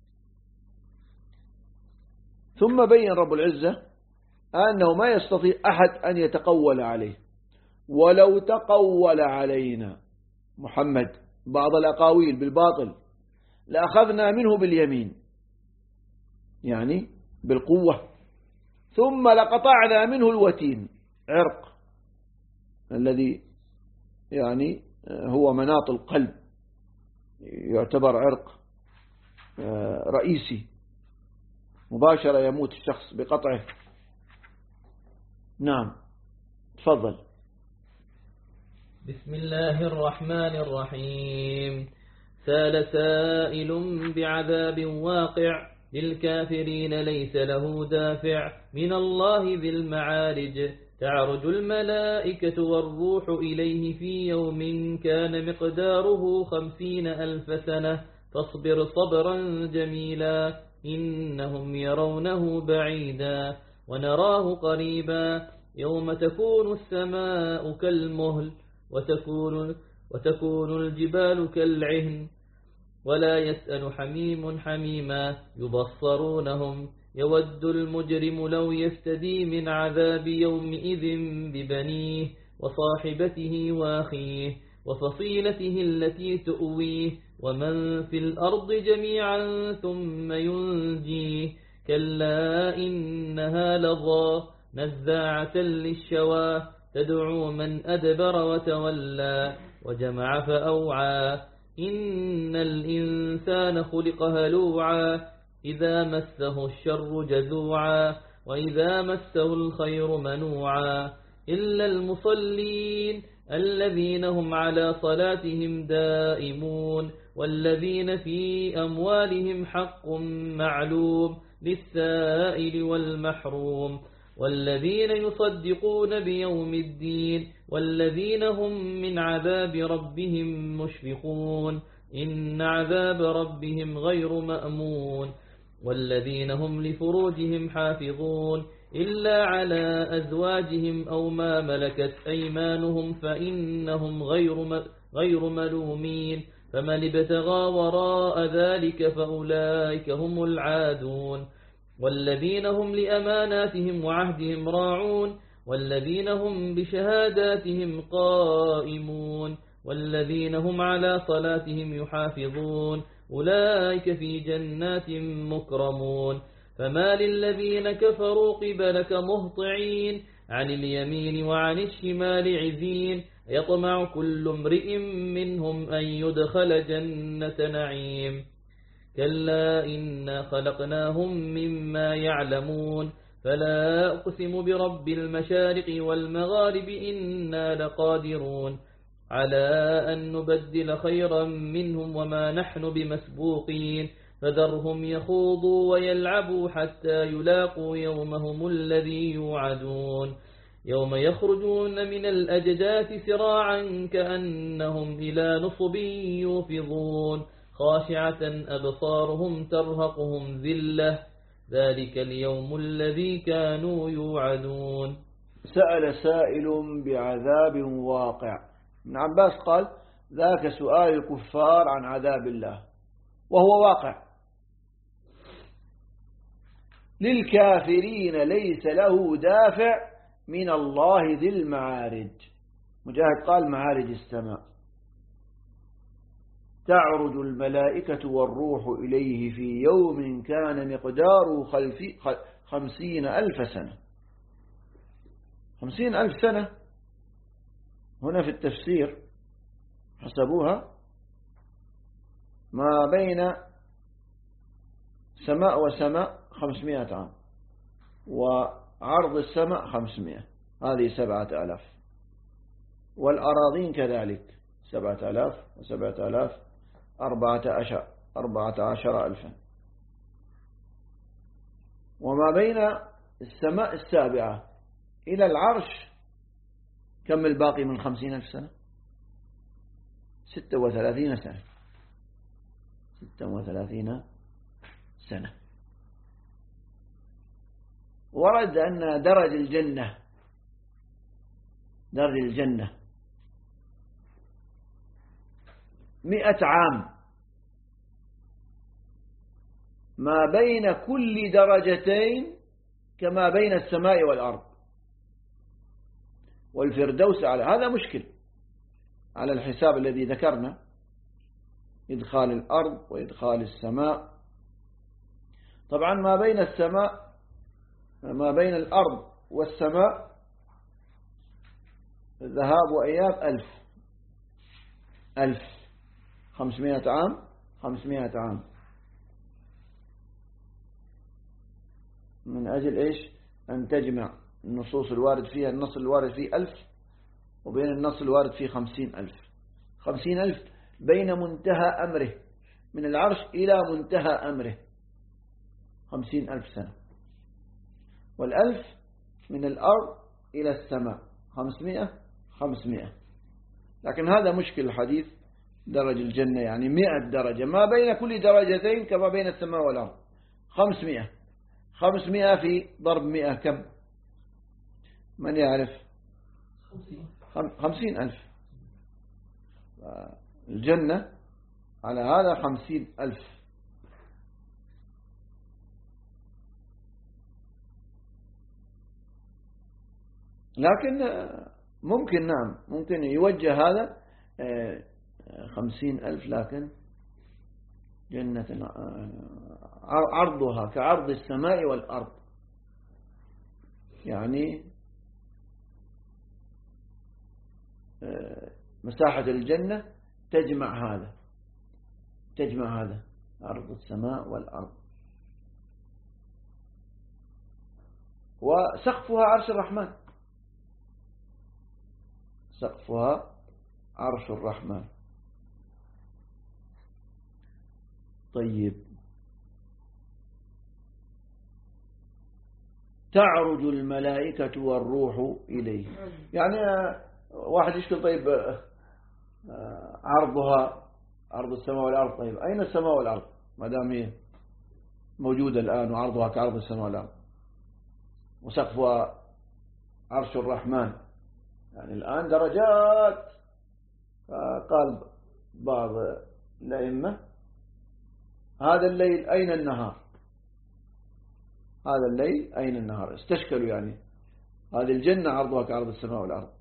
ثم بين رب العزة أنه ما يستطيع أحد أن يتقول عليه. ولو تقول علينا محمد بعض الأقاويل بالباطل لأخذنا منه باليمين، يعني بالقوة، ثم لقطعنا منه الوتين عرق الذي يعني هو مناط القلب، يعتبر عرق رئيسي. مباشرة يموت الشخص بقطعه. نعم تفضل. بسم الله الرحمن الرحيم. سال سائل بعذاب واقع للكافرين ليس له دافع من الله ذي المعارج. تعرج الملائكة والروح إليه في يوم كان مقداره 50,000 سنة فاصبر صبرا جميلا إنهم يرونه بعيدا ونراه قريبا يوم تكون السماء كالمهل وتكون الجبال كالعهن ولا يسأل حميم حميما يبصرونهم يود المجرم لو يفتدي من عذاب يومئذ ببنيه وصاحبته واخيه وفصيلته التي تؤويه ومن في الأرض جميعا ثم ينجيه كلا إنها لظى نزاعة للشوى تدعو من أدبر وتولى وجمع فأوعى إن الإنسان خلق هلوعا إذا مسه الشر جزوعا وإذا مسه الخير منوعا إلا المصلين الذين هم على صلاتهم دائمون والذين في أموالهم حق معلوم للسائل والمحروم والذين يصدقون بيوم الدين والذين هم من عذاب ربهم مشفقون إن عذاب ربهم غير مأمون والذين هم لفروجهم حافظون إلا على أزواجهم أو ما ملكت أيمانهم فإنهم غير ملومين فمن ابتغى وراء ذلك فأولئك هم العادون والذين هم لأماناتهم وعهدهم راعون والذين هم بشهاداتهم قائمون والذين هم على صلاتهم يحافظون أولئك في جنات مكرمون فما للذين كفروا قبلك مهطعين عن اليمين وعن الشمال عزين يطمع كل امرئ منهم أن يدخل جنة نعيم كلا إنا خلقناهم مما يعلمون فلا أقسم برب المشارق والمغارب إنا لقادرون على أن نبدل خيرا منهم وما نحن بمسبوقين فذرهم يخوضوا ويلعبوا حتى يلاقوا يومهم الذي يوعدون يوم يخرجون من الأجداث سراعا كأنهم إلى نصب يوفضون خاشعة أبصارهم ترهقهم ذلة ذلك اليوم الذي كانوا يوعدون. سأل سائل بعذاب واقع. ابن عباس قال ذاك سؤال الكفار عن عذاب الله وهو واقع للكافرين ليس له دافع من الله ذي المعارج. مجاهد قال معارج السماء. تعرج الملائكة والروح إليه في يوم كان مقداره 50,000 سنة. 50,000 سنة هنا في التفسير حسبوها ما بين سماء وسماء 500 عام وعرض السماء 500 هذه 7,000 والأراضين كذلك 7,000 و7,000 14,000 وما بين السماء السابعة إلى العرش كم الباقي من 50,000 سنة 36 سنة 36 سنة. ورد أن درج الجنة 100 عام ما بين كل درجتين كما بين السماء والأرض والفردوس على هذا مشكل على الحساب الذي ذكرنا إدخال الأرض وإدخال السماء. طبعا ما بين الأرض والسماء ذهاب وإياب 500 عام 500 عام من أجل إيش؟ أن تجمع النصوص الوارد فيها، النص الوارد فيه 1000 وبين النص الوارد فيه 50,000. 50,000 بين منتهى أمره من العرش إلى منتهى أمره 50,000 سنة، والألف من الأرض إلى السماء 500. لكن هذا مشكل الحديث، درج الجنة يعني 100 درجة، ما بين كل درجتين كما بين السماء والأرض 500. 500 في ضرب 100 كم؟ من يعرف؟ 50,000. الجنة على هذا 50,000. لكن ممكن، نعم ممكن يوجه هذا 50,000، لكن جنة عرضها كعرض السماء والأرض، يعني مساحة الجنة تجمع هذا عرض السماء والأرض. وسقفها عرش الرحمن، سقفها عرش الرحمن. طيب، تعرج الملائكة والروح إليه. يعني واحد يشكل، طيب عرضها عرض السماء والأرض، طيب أين السماء والأرض ما دام هي موجودة الآن وعرضها كعرض السماء والأرض وسقفها عرش الرحمن؟ يعني الآن درجات. قال بعض الأئمة هذا الليل أين النهار؟ هذا الليل أين النهار؟ استشكلوا، يعني هذه الجنة عرضها كعرض السماء والأرض،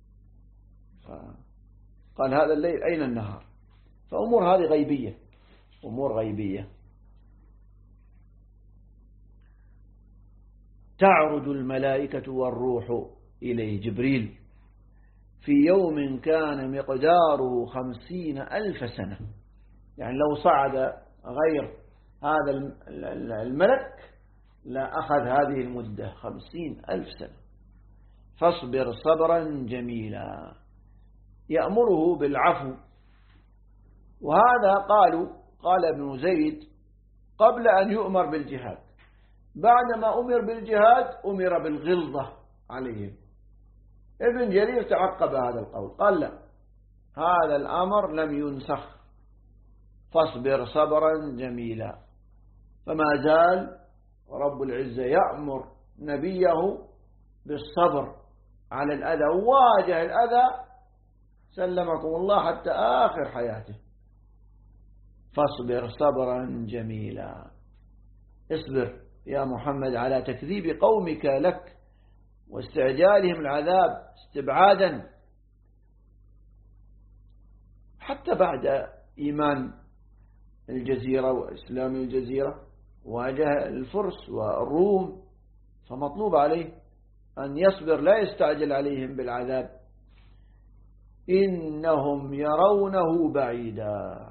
قال هذا الليل أين النهار؟ فأمور هذه غيبية، أمور غيبية. تعرج الملائكة والروح إليه، جبريل، في يوم كان مقداره 50,000 سنة. يعني لو صعد غير هذا الملك لا أخذ هذه المدة 50,000 سنة. فاصبر صبرا جميلا، يأمره بالعفو. وهذا قال ابن زيد قبل أن يؤمر بالجهاد، بعدما أمر بالجهاد أمر بالغلظة عليهم. ابن جرير تعقب هذا القول، قال لا، هذا الأمر لم ينسخ، فاصبر صبرا جميلا. فما زال رب العزة يأمر نبيه بالصبر على الأذى، وواجه الأذى سلمكم الله حتى آخر حياته. فاصبر صبرا جميلا، اصبر يا محمد على تكذيب قومك لك واستعجالهم العذاب استبعادا، حتى بعد إيمان الجزيرة وإسلام الجزيرة واجه الفرس والروم، فمطلوب عليه أن يصبر، لا يستعجل عليهم بالعذاب. إنهم يرونه بعيدا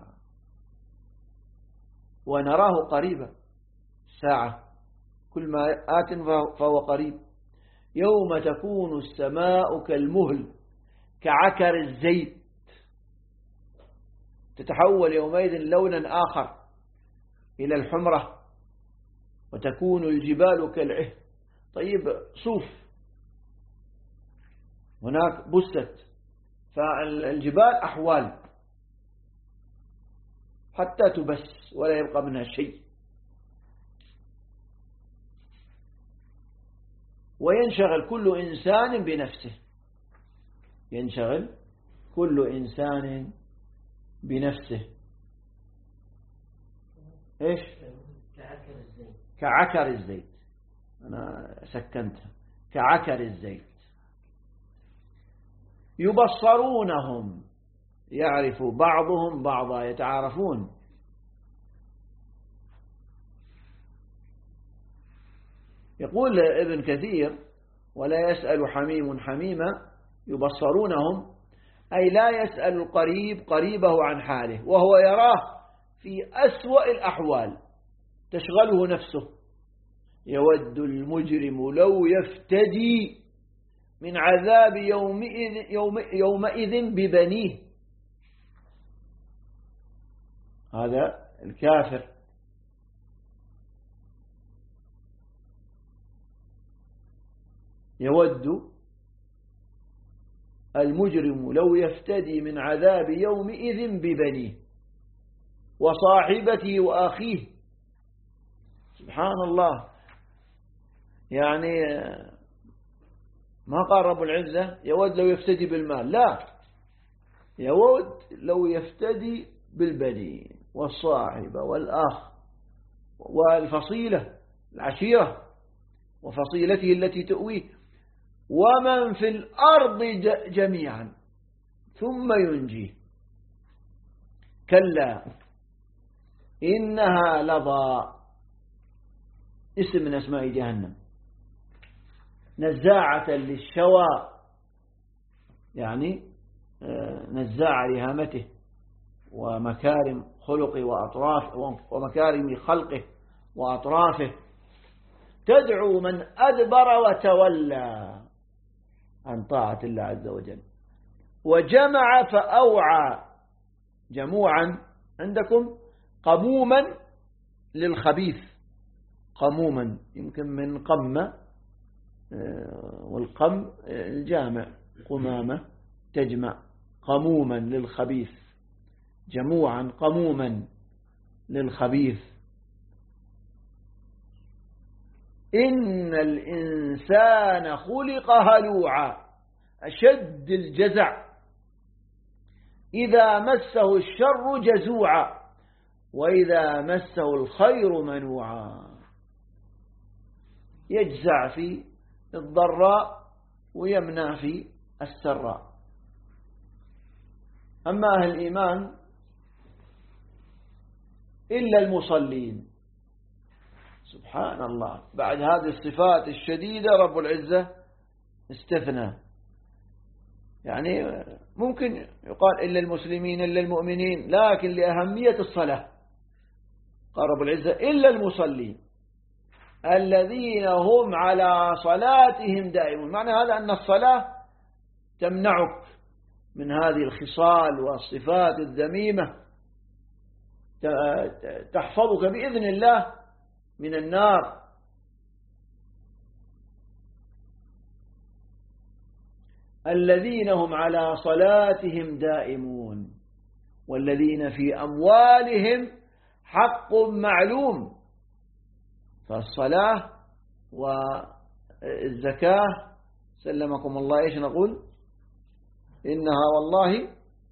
ونراه قريبا. ساعة، كل ما آت فهو قريب. يوم تكون السماء كالمهل كعكر الزيت، تتحول يومئذ لونا آخر إلى الحمرة، وتكون الجبال كالعهن. طيب صوف، هناك بست، فالجبال أحوال حتى تبس ولا يبقى منها شيء. وينشغل كل إنسان بنفسه، ينشغل كل إنسان بنفسه. إيش؟ كعكر الزيت، أنا سكنتها، كعكر الزيت. يبصرونهم، يعرف بعضهم بعضا، يتعارفون. يقول ابن كثير: ولا يسأل حميم حميما. يبصرونهم أي لا يسأل القريب قريبه عن حاله، وهو يراه في أسوأ الأحوال تشغله نفسه، يود المجرم لو يفتدي من عذاب يومئذ ببنيه. هذا الكافر. يود المجرم لو يفتدي من عذاب يومئذ ببنيه وصاحبته وأخيه. سبحان الله، يعني ما قال رب العزة يود لو يفتدي بالمال، لا، يود لو يفتدي بالبنين والصاحبة والأخ والفصيلة العشيرة وفصيلته التي تؤويه ومن في الأرض جميعا ثم ينجيه. كلا إنها لظى، اسم من أسماء جهنم، نزاعة للشوى، يعني نزاع لهامته ومكارم خلقه ومكارم خلقه وأطرافه، تدعو من أدبر وتولى عن طاعة الله عز وجل وجمع فأوعى. جموعا عندكم قموما للخبيث، قموما يمكن من قمة، والقم الجامع قمامة تجمع، قموما للخبيث، جموعا قموما للخبيث. إن الإنسان خلق هلوعا، أشد الجزع، إذا مسه الشر جزوعا وإذا مسه الخير منوعا. يجزع في الضراء ويمنع في السراء. أما أهل الإيمان إلا المصلين. سبحان الله، بعد هذه الصفات الشديدة رب العزة استثنى، يعني ممكن يقال إلا المسلمين إلا المؤمنين، لكن لأهمية الصلاة قال رب العزة إلا المصلين الذين هم على صلاتهم دائمون. معنى هذا أن الصلاة تمنعك من هذه الخصال والصفات الذميمة، تحفظك بإذن الله من النار. الذين هم على صلاتهم دائمون والذين في أموالهم حق معلوم. فالصلاة والزكاة سلمكم الله إيش نقول؟ إنها والله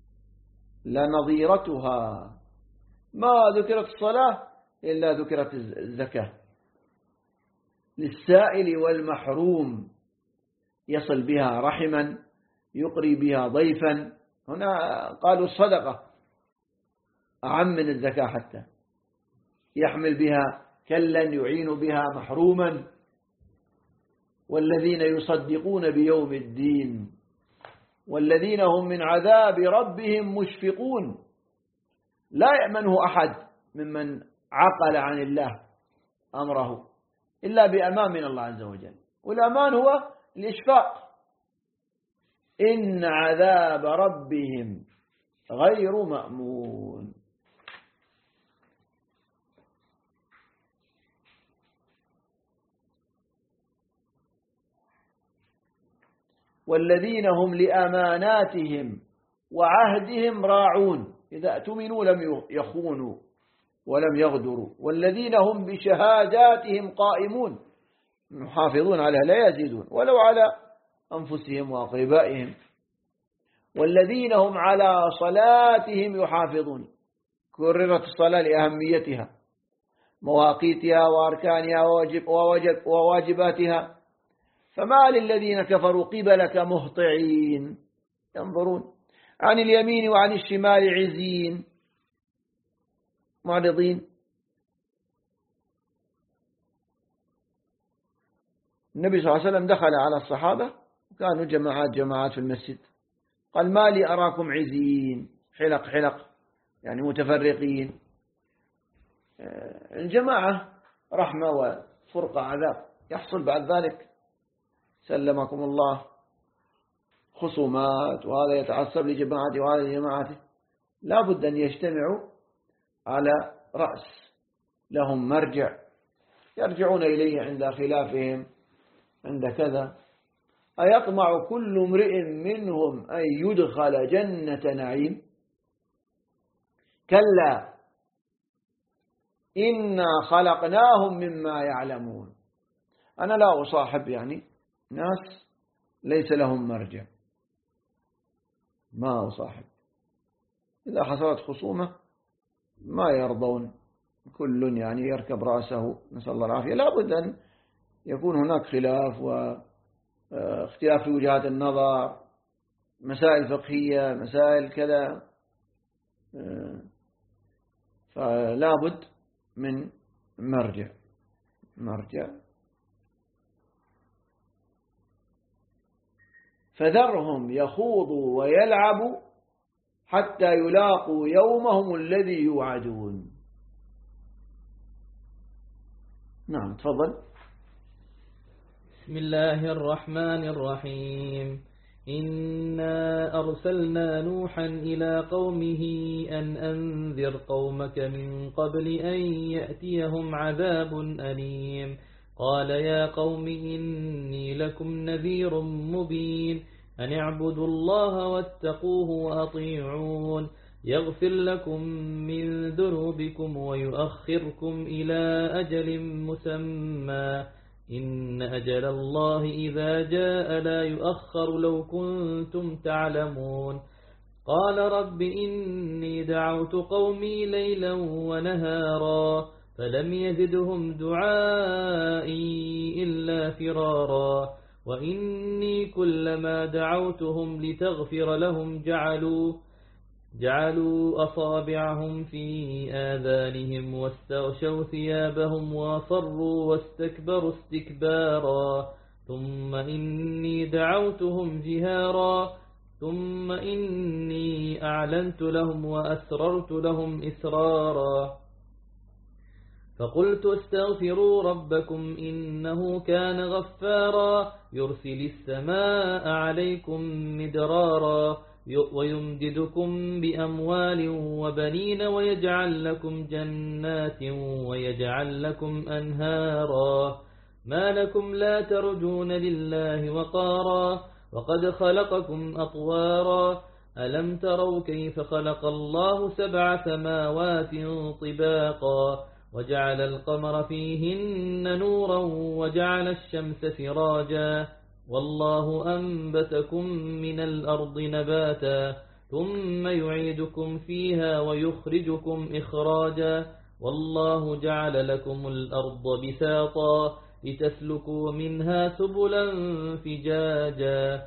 لنظيرتها، ما ذكرت الصلاة إلا ذكرت الزكاة، للسائل والمحروم، يصل بها رحما، يقري بها ضيفا. هنا قالوا الصدقة أعم من الزكاة، حتى يحمل بها كلا، يعين بها محروما. والذين يصدقون بيوم الدين والذين هم من عذاب ربهم مشفقون. لا يأمنه أحد ممن عقل عن الله أمره إلا بأمان من الله عز وجل، والأمان هو الإشفاق. إن عذاب ربهم غير مأمون. والذين هم لأماناتهم وعهدهم راعون، إذا اؤتمنوا لم يخونوا ولم يغدروا. والذين هم بشهاداتهم قائمون، يحافظون عليها لا يزيدون ولو على أنفسهم وأقربائهم. والذين هم على صلاتهم يحافظون، كررت الصلاة لأهميتها، مواقيتها وأركانها وواجباتها. فما للذين كفروا قبلك مهطعين، ينظرون عن اليمين وعن الشمال عزين معرضين. النبي صلى الله عليه وسلم دخل على الصحابة، كانوا جماعات في المسجد، قال ما لي أراكم عزين، حلق يعني متفرقين. الجماعة رحمة فرقة عذاب، يحصل بعد ذلك سلمكم الله خصومات، وهذا يتعصب لجماعته وهذا لجماعته. لا بد أن يجتمعوا على رأس، لهم مرجع يرجعون إليه عند خلافهم، عند كذا. أيطمع كل امرئ منهم أن يدخل جنة نعيم؟ كلا إنا خلقناهم مما يعلمون. أنا لا أصاحب ناس ليس لهم مرجع، ما أصاحب. إذا حصلت خصومة ما يرضون، كل يركب رأسه، نسأل الله العافية. لا بد أن يكون هناك خلاف واختلاف في وجهات النظر، مسائل فقهية، مسائل كذا، فلا بد من مرجع. فذرهم يخوضوا ويلعبوا حتى يلاقوا يومهم الذي يوعدون. نعم تفضل. بسم الله الرحمن الرحيم. إنا أرسلنا نوحا إلى قومه أن أنذر قومك من قبل أن يأتيهم عذاب أليم. قال يا قوم إني لكم نذير مبين أن اعبدوا الله واتقوه وأطيعون يغفر لكم من ذنوبكم ويؤخركم إلى أجل مسمى إن أجل الله إذا جاء لا يؤخر لو كنتم تعلمون. قال رب إني دعوت قومي ليلا ونهارا فلم يزدهم دعائي إلا فرارا وإني كلما دعوتهم لتغفر لهم جعلوا أصابعهم في آذانهم واستغشوا ثيابهم وأصروا واستكبروا استكبارا ثم إني دعوتهم جهارا ثم إني أعلنت لهم وأسررت لهم إسرارا فقلت استغفروا ربكم إنه كان غفارا يرسل السماء عليكم مدرارا ويمددكم بأموال وبنين ويجعل لكم جنات ويجعل لكم أنهارا ما لكم لا ترجون لله وقارا وقد خلقكم أطوارا ألم تروا كيف خلق الله 7 سماوات طباقا وجعل القمر فيهن نورا وجعل الشمس سراجا والله أنبتكم من الأرض نباتا ثم يعيدكم فيها ويخرجكم إخراجا والله جعل لكم الأرض بساطا لتسلكوا منها سبلا فجاجا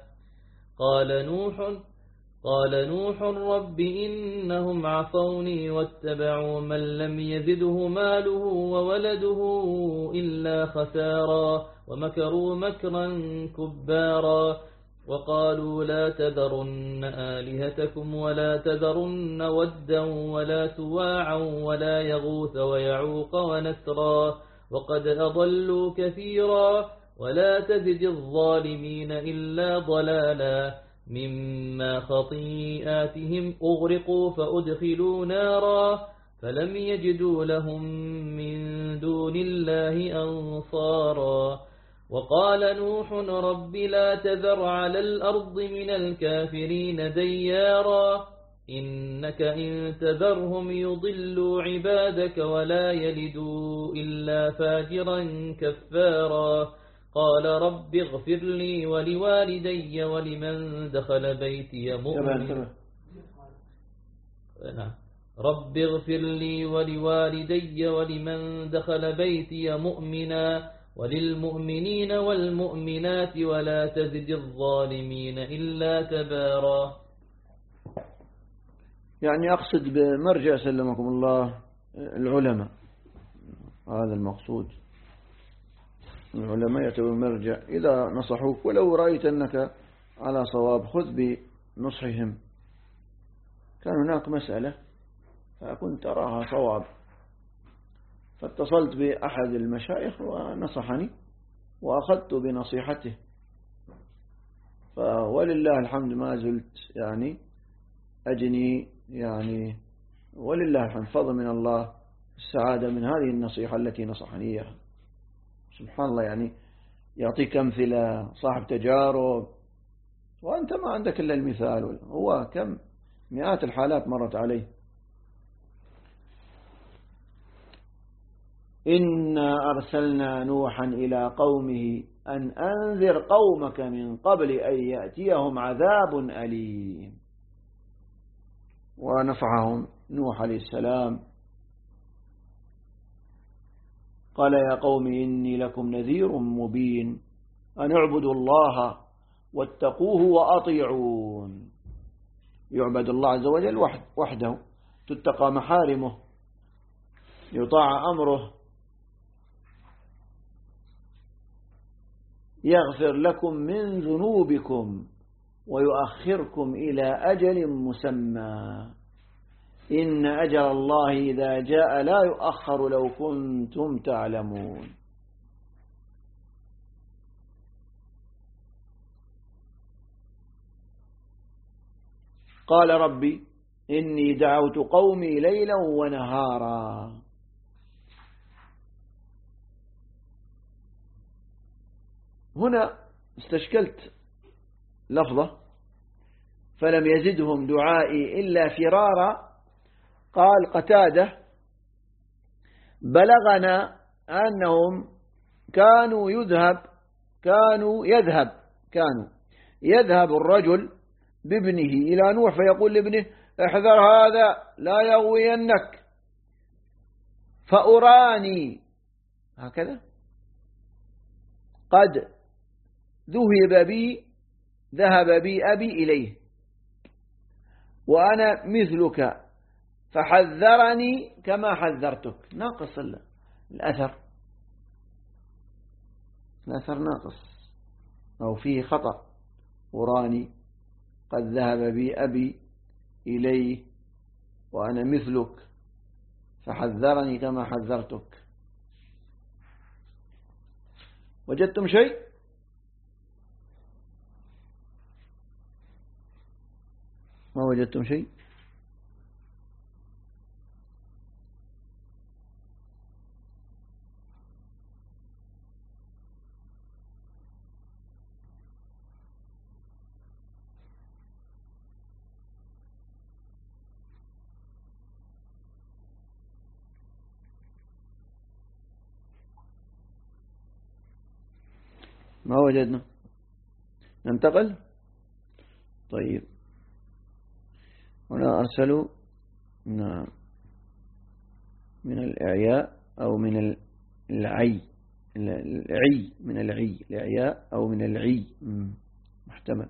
قال نوح رب إنهم عصوني واتبعوا من لم يزده ماله وولده إلا خسارا ومكروا مكرا كبارا وقالوا لا تذرن آلهتكم ولا تذرن ودا ولا سواعا ولا يغوث ويعوق ونسرا وقد أضلوا كثيرا ولا تزد الظالمين إلا ضلالا مما خطيئاتهم أغرقوا فأدخلوا نارا فلم يجدوا لهم من دون الله أنصارا وقال نوح رب لا تذر على الأرض من الكافرين ديارا إنك إن تذرهم يضلوا عبادك ولا يلدوا إلا فاجرا كفارا قال رب اغفر لي ولوالدي ولمن دخل بيتي مؤمنا رب اغفر لي ولوالدي ولمن دخل بيتي مؤمنا وللمؤمنين والمؤمنات ولا تزد الظالمين إلا تبارا. أقصد بمرجع سلمكم الله العلماء، هذا المقصود. العلماء يعتبرون مرجع إذا نصحوك، ولو رأيت أنك على صواب خذ بنصحهم. كان هناك مسألة فكنت أراها صواب فاتصلت بأحد المشايخ ونصحني وأخذت بنصيحته، ولله الحمد ما زلت يعني أجني يعني، ولله الحمد فضل من الله السعادة من هذه النصيحة التي نصحني إياها. سبحان الله، يعني يعطيك أمثلة، صاحب تجارب، وأنت ما عندك إلا المثال، هو كم مئات الحالات مرت عليه. إنا أرسلنا نوحا إلى قومه أن أنذر قومك من قبل أن يأتيهم عذاب أليم. ونصحهم نوح عليه السلام، قال يا قوم إني لكم نذير مبين أن اعبدوا الله واتقوه وأطيعون. يعبد الله عز وجل وحده، تتقى محارمه، يطاع أمره، يغفر لكم من ذنوبكم ويؤخركم إلى أجل مسمى، إن أجل الله إذا جاء لا يؤخر لو كنتم تعلمون. قال ربي إني دعوت قومي ليلا ونهارا. هنا استشكلت لفظة فلم يزدهم دعائي إلا فرارا. قال قتادة بلغنا أنهم كانوا يذهب الرجل بابنه إلى نوح فيقول لابنه احذر هذا لا يغوينك، فأراني هكذا قد ذهب بي أبي إليه وأنا مثلك فحذرني كما حذرتك. ناقص الأثر ناقص أو فيه خطأ. أراني قد ذهب بي أبي إليه وأنا مثلك فحذرني كما حذرتك. وجدتم شيء؟ ما وجدتم شيء؟ ما وجدنا. ننتقل. طيب هنا أرسلوا من الإعياء أو من العي من الإعياء أو من العي محتمل.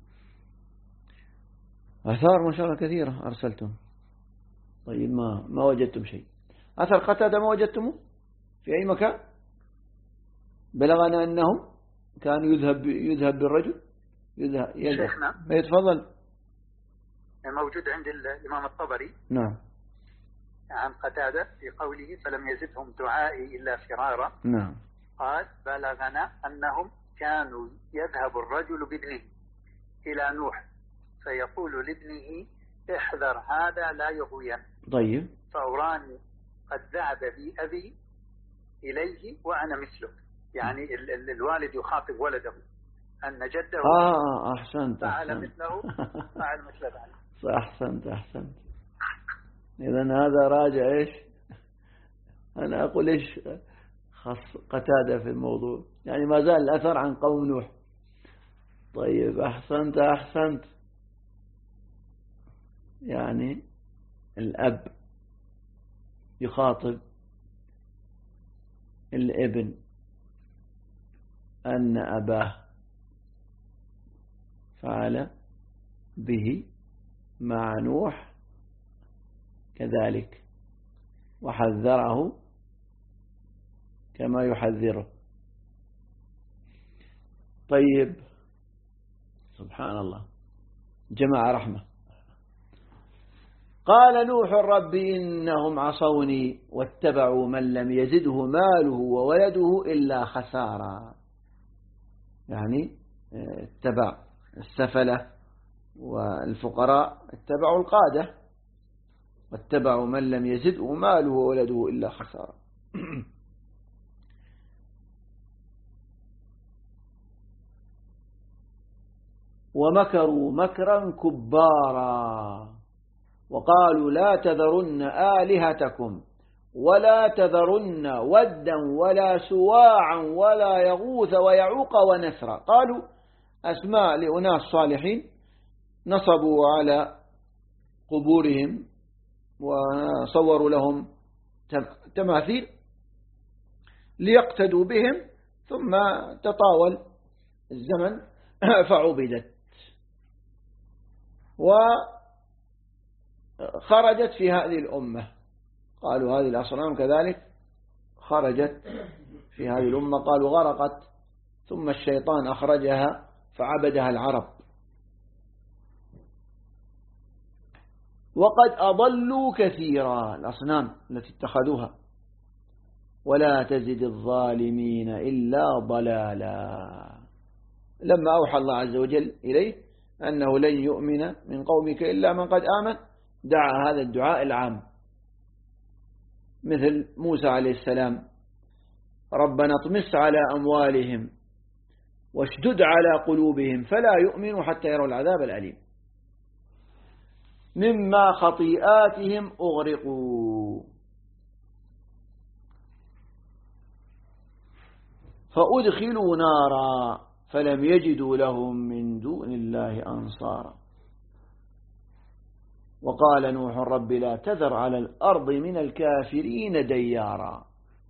آثار ما شاء الله كثيرة أرسلتم. طيب ما وجدتم شيء. أثر قتادة ما وجدتمه في أي مكان؟ بلغنا أنهم كانوا يذهب بالرجل شيخنا يتفضل. موجود عند الإمام الطبري نعم عن قتادة في قوله فلم يزدهم دعائي إلا فرارا. نعم. قال بلغنا أنهم كانوا يذهب الرجل بابنه إلى نوح فيقول لابنه احذر هذا لا يغوين. طيب. فأراني قد ذهب بي أبي إليه وأنا مثله، يعني الوالد يخاطب ولده أن جده أحسنت فعل مثله فعل مثل ذلك. أحسنت. إذن هذا راجع إيش؟ أنا أقول إيش خاص قتادة في الموضوع، يعني ما زال الأثر عن قوم نوح. طيب أحسنت. يعني الأب يخاطب الابن أن أباه فعل به مع نوح كذلك وحذره كما يحذره. طيب سبحان الله، جماعة رحمة. قال نوح رب إنهم عصوني واتبعوا من لم يزده ماله وولده إلا خسارا. يعني اتبع السفلة والفقراء، اتبعوا القادة، واتبعوا من لم يزده ماله وولده إلا خسارا. ومكروا مكرا كبارا وقالوا لا تذرن آلهتكم ولا تذرن ودا ولا سواعا ولا يغوث ويعوق ونسرا. قالوا أسماء لأناس صالحين نصبوا على قبورهم وصوروا لهم تماثيل ليقتدوا بهم، ثم تطاول الزمن فعبدت وخرجت في هذه الأمة. قالوا هذه الأصنام كذلك خرجت في هذه الأمة، قالوا غرقت ثم الشيطان أخرجها فعبدها العرب. وقد أضلوا كثيرا الأصنام التي اتخذوها، ولا تزد الظالمين إلا ضلالا. لما أوحى الله عز وجل إليه أنه لن يؤمن من قومك إلا من قد آمن دعا هذا الدعاء العام، مثل موسى عليه السلام ربنا اطمس على أموالهم واشدد على قلوبهم فلا يؤمنوا حتى يروا العذاب الأليم. مما خطيئاتهم أغرقوا فأدخلوا نارا فلم يجدوا لهم من دون الله أنصارا. وقال نوح رب لا تذر على الأرض من الكافرين ديارا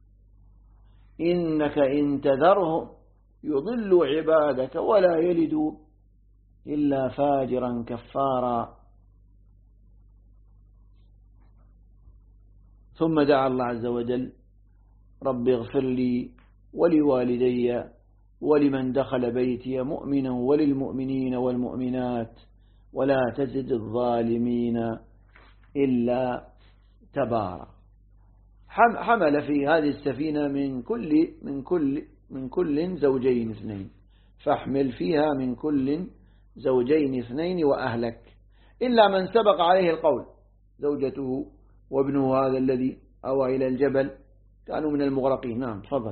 إنك إن تذرهم يضلوا عبادك ولا يلدوا إلا فاجرا كفارا. ثم دعا الله عز وجل رب اغفر لي ولوالدي ولمن دخل بيتي مؤمنا وللمؤمنين والمؤمنات ولا تزد الظالمين إلا تبارا. حمل في هذه السفينة من كل زوجين اثنين، فاحمل فيها من كل زوجين اثنين وأهلك إلا من سبق عليه القول، زوجته وابنه هذا الذي أوى إلى الجبل كانوا من المغرقين. نعم تفضل.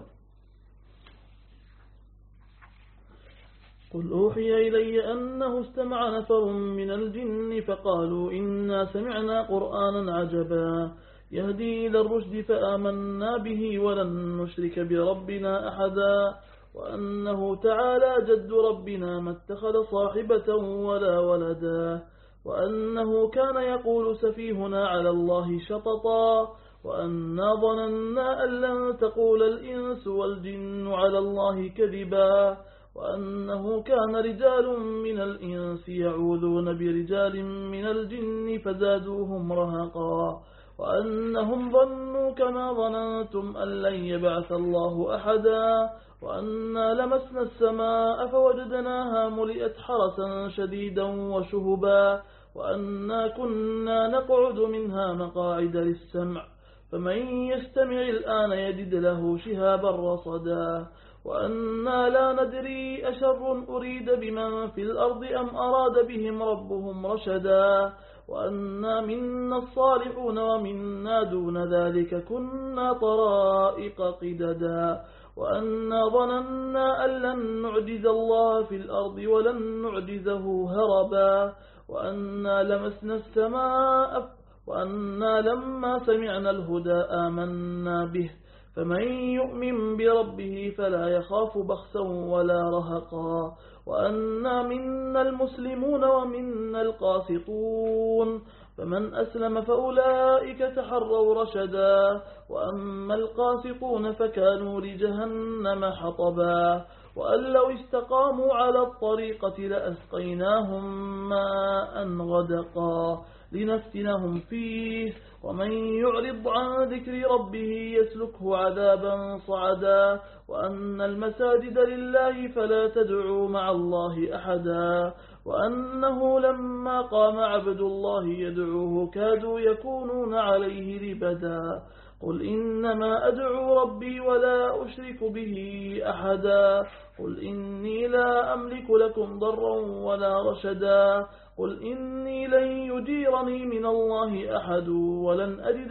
قل أوحي إلي أنه استمع نفر من الجن فقالوا إنا سمعنا قرآنا عجبا يهدي إلى الرشد فآمنا به ولن نشرك بربنا أحدا وأنه تعالى جد ربنا ما اتخذ صاحبة ولا ولدا وأنه كان يقول سفيهنا على الله شططا وأنا ظننا أن لن تقول الإنس والجن على الله كذبا وأنه كان رجال من الإنس يعوذون برجال من الجن فزادوهم رهقا وأنهم ظنوا كما ظننتم أن لن يبعث الله أحدا وأنا لمسنا السماء فوجدناها ملئت حرسا شديدا وشهبا وأنا كنا نقعد منها مقاعد للسمع فمن يستمع الآن يجد له شهابا رصدا وأنا لا ندري أشر أريد بمن في الأرض أم أراد بهم ربهم رشدا وأنا منا الصالحون ومنا دون ذلك كنا طرائق قددا وأنا ظننا أن لن نعجز الله في الأرض ولن نعجزه هربا وأنا لمسنا السماء وأنا لما سمعنا الهدى آمنا به فمن يؤمن بربه فلا يخاف بخسا ولا رهقا وأنا منا المسلمون ومنا القاسطون فمن أسلم فأولئك تحروا رشدا وأما القاسطون فكانوا لجهنم حطبا وأن لو استقاموا على الطريقة لأسقيناهم ماء غدقا لنفتنهم فيه ومن يعرض عن ذكر ربه يسلكه عذابا صعدا وأن المساجد لله فلا تدعوا مع الله أحدا وأنه لما قام عبد الله يدعوه كادوا يكونون عليه لبدا. قل إنما أدعو ربي ولا أشرك به أحدا. قل إني لا أملك لكم ضرا ولا رشدا. قل إني لن يجيرني من الله أحد ولن أجد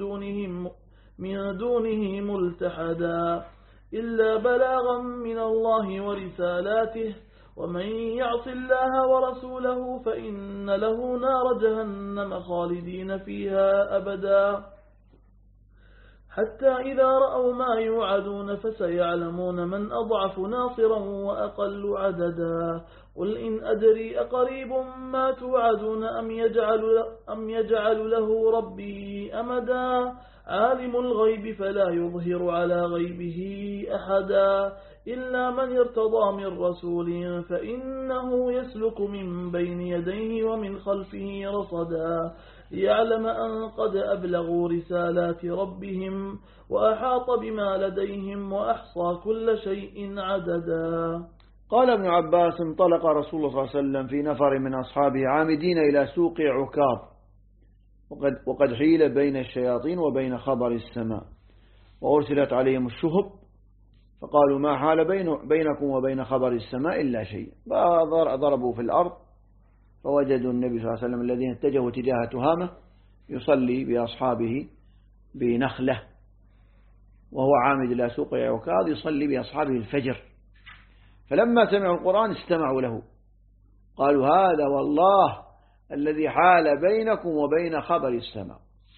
من دونه ملتحدا إلا بلاغا من الله ورسالاته ومن يعص الله ورسوله فإن له نار جهنم خالدين فيها أبدا. حتى إذا رأوا ما يوعدون فسيعلمون من أضعف ناصرا وأقل عددا. قل إن أدري أقريب ما توعدون أم يجعل له ربي أمدا. عالم الغيب فلا يظهر على غيبه أحدا إلا من ارتضى من رسول فإنه يسلك من بين يديه ومن خلفه رصدا ليعلم أن قد أبلغوا رسالات ربهم وأحاط بما لديهم وأحصى كل شيء عددا. قال ابن عباس: انطلق رسول الله صلى الله عليه وسلم في نفر من أصحابه عامدين إلى سوق عكاظ وقد حيل بين الشياطين وبين خبر السماء وأرسلت عليهم الشهب فقالوا: ما حال بينكم وبين خبر السماء إلا شيء. ضربوا في الأرض فوجدوا النبي صلى الله عليه وسلم الذين اتجهوا تجاه تهامة يصلي بأصحابه بنخلة وهو عامد إلى سوق عكاظ يصلي بأصحابه الفجر. فلما سمعوا القرآن استمعوا له قالوا: هذا والله الذي حال بينكم وبين خبر السماء.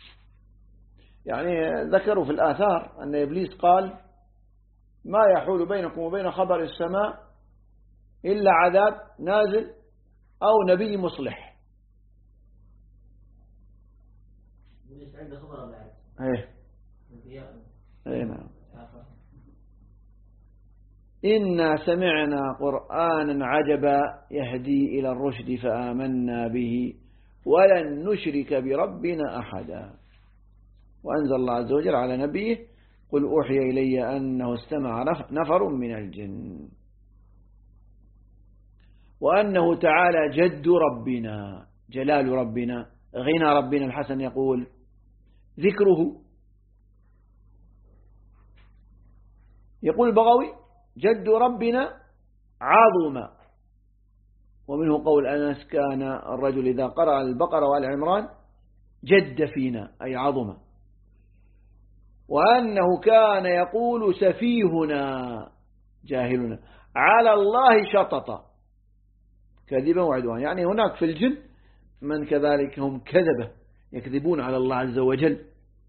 يعني ذكروا في الآثار أن إبليس قال: ما يحول بينكم وبين خبر السماء إلا عذاب نازل أو نبي مصلح. عنده خبر بعد. إيه نعم. إنا سمعنا قرآنا عجبا يهدي إلى الرشد فآمنا به ولن نشرك بربنا أحدا. وأنزل الله عز وجل على نبيه: قل أوحي إلي أنه استمع نفر من الجن وأنه تعالى جد ربنا جلال ربنا غنى ربنا. الحسن يقول: ذكره. يقول البغوي: جد ربنا عظم. ومنه قول أنس: كان الرجل إذا قرأ البقرة وآل عمران جد فينا أي عظم. وأنه كان يقول: سفيهنا جاهلنا على الله شططا كذبا وعدوان. يعني هناك في الجن من كذلك هم كذبة يكذبون على الله عز وجل.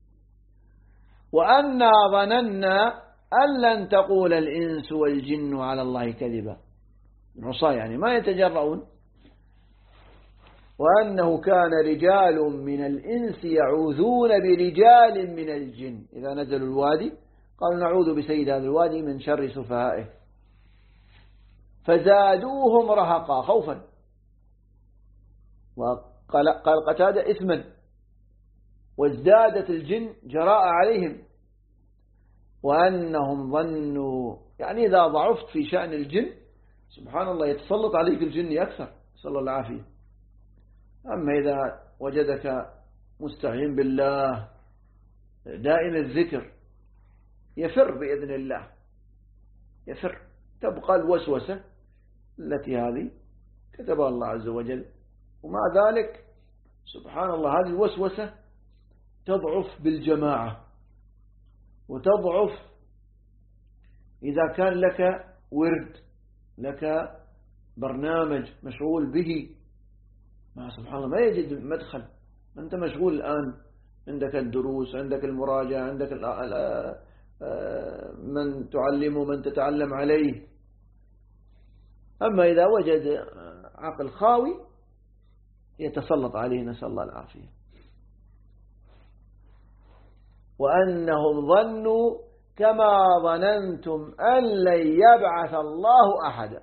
وأنا ظننا أن لن تقول الإنس والجن على الله كذبا. العصاة يعني ما يتجرؤون. وأنه كان رجال من الإنس يعوذون برجال من الجن إذا نزلوا الوادي قالوا: نعوذ بسيد هذا الوادي من شر سفهائه فزادوهم رهقا خوفا. وقال قتادة: إثما. وازدادت الجن جراء عليهم. وأنهم ظنوا يعني إذا ضعفت في شأن الجن سبحان الله يتسلط عليك الجن أكثر، صلى الله العافية. أما إذا وجدك مستعين بالله دائم الذكر يفر بإذن الله، يفر. تبقى الوسوسة التي هذه كتبها الله عز وجل. ومع ذلك سبحان الله هذه الوسوسة تضعف بالجماعة، وتضعف إذا كان لك ورد، لك برنامج مشغول به. ما سبحان الله ما يجد مدخل. أنت مشغول الآن، عندك الدروس، عندك المراجعة، عندك من تعلمه، من تتعلم عليه. أما إذا وجد عقل خاوي يتسلط عليه، نسأل الله العافية. وأنهم ظنوا كما ظننتم أن لن يبعث الله أحدا.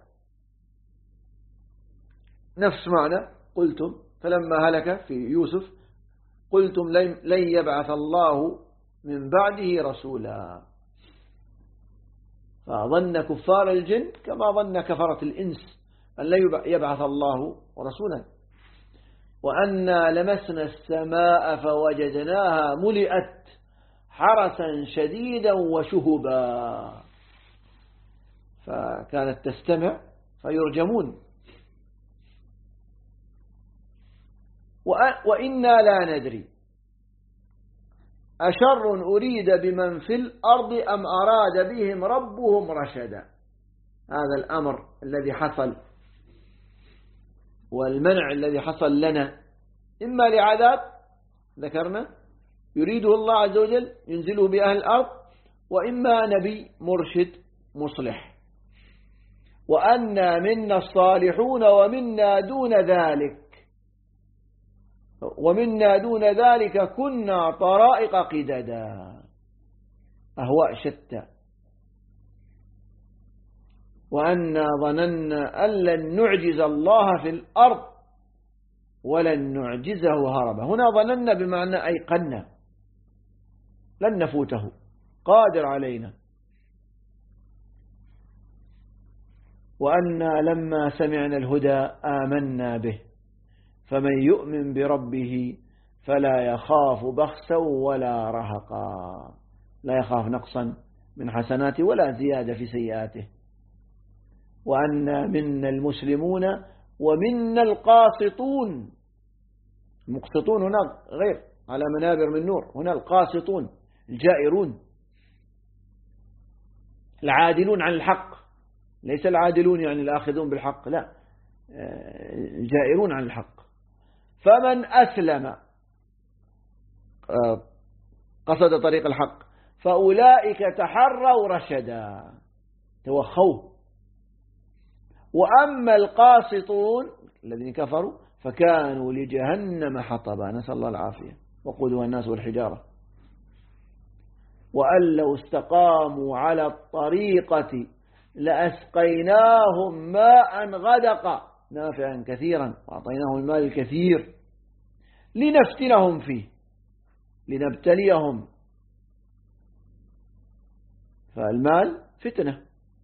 نفس معنى قلتم فلما هلك في يوسف قلتم لن يبعث الله من بعده رسولا. فظن كفار الجن كما ظن كفرة الإنس أن لا يبعث الله رسولا. وأنا لمسنا السماء فوجدناها ملئت حرسا شديدا وشهبا، فكانت تستمع فيرجمون. وإنا لا ندري أشر أريد بمن في الأرض أم أراد بهم ربهم رشدا. هذا الأمر الذي حصل والمنع الذي حصل لنا إما لعذاب ذكرنا يريده الله عز وجل ينزله بأهل الأرض، وإما نبي مرشد مصلح. وأنا منا الصالحون ومنا دون ذلك كنا طرائق قددا، أهواء شتى. وأنا ظننا أن لن نعجز الله في الأرض ولن نعجزه هربا. هنا ظننا بمعنى أيقنا لن نفوته، قادر علينا. وأنا لما سمعنا الهدى آمنا به فمن يؤمن بربه فلا يخاف بخسا ولا رهقا، لا يخاف نقصا من حسناته ولا زيادة في سيئاته. وأنا منا المسلمون ومنا القاسطون. المقسطون هنا غير على منابر من نور، هنا القاسطون الجائرون العادلون عن الحق، ليس العادلون يعني الآخذون بالحق، لا، الجائرون عن الحق. فمن أسلم قصد طريق الحق فأولئك تحروا رشدا، توخوه. وأما القاسطون الذين كفروا فكانوا لجهنم حطبا، نسأل الله العافية، وقودها الناس والحجارة. وأن لو استقاموا على الطريقة لأسقيناهم ماء غدقا نافعا كثيرا وأعطيناهم المال الكثير لنفتنهم فيه لنبتليهم. فالمال فتنة،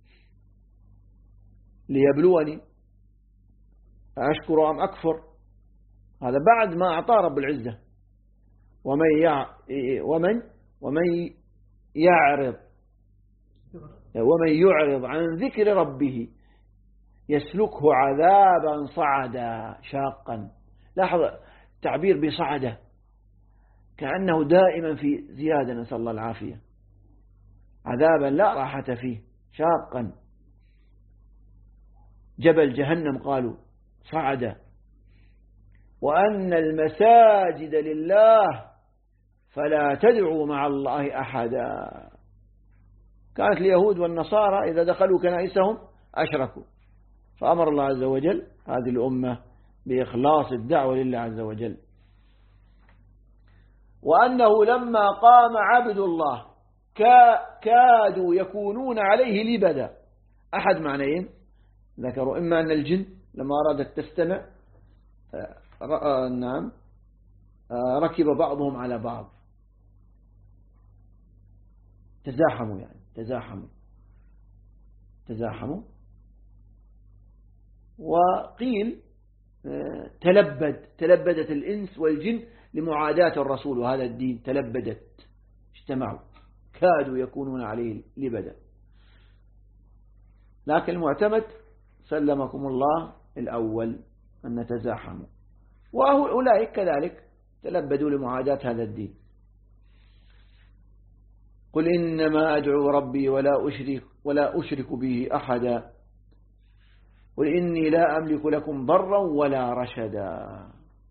ليبلوني أشكر أم أكفر، هذا بعد ما أعطى رب العزة. ومن يعرض عن ذكر ربه يسلكه عذابا صعدا شاقا. لاحظ التعبير بصعدة كأنه دائما في زيادة، نسأل الله العافية. عذابا لا راحة فيه شاقا. جبل جهنم قالوا صعدا. وأن المساجد لله فلا تدعوا مع الله أحدا. كانت اليهود والنصارى إذا دخلوا كنائسهم أشركوا، فأمر الله عز وجل هذه الأمة بإخلاص الدعوة لله عز وجل. وأنه لما قام عبد الله كادوا يكونون عليه لبدا. أحد معنيين ذكروا، إما أن الجن لما أرادت تستمع ركب بعضهم على بعض، تزاحموا، يعني تزاحموا. وقيل تلبدت الإنس والجن لمعاداة الرسول وهذا الدين، تلبدت، اجتمعوا، كادوا يكونون عليه لبدا. لكن المعتمد سلمكم الله الأول أن نتزاحموا، وأولئك كذلك تلبدوا لمعاداة هذا الدين. قل إنما أدعو ربي ولا أشرك به أحدا قل إني لا أملك لكم ضرا ولا رشدا.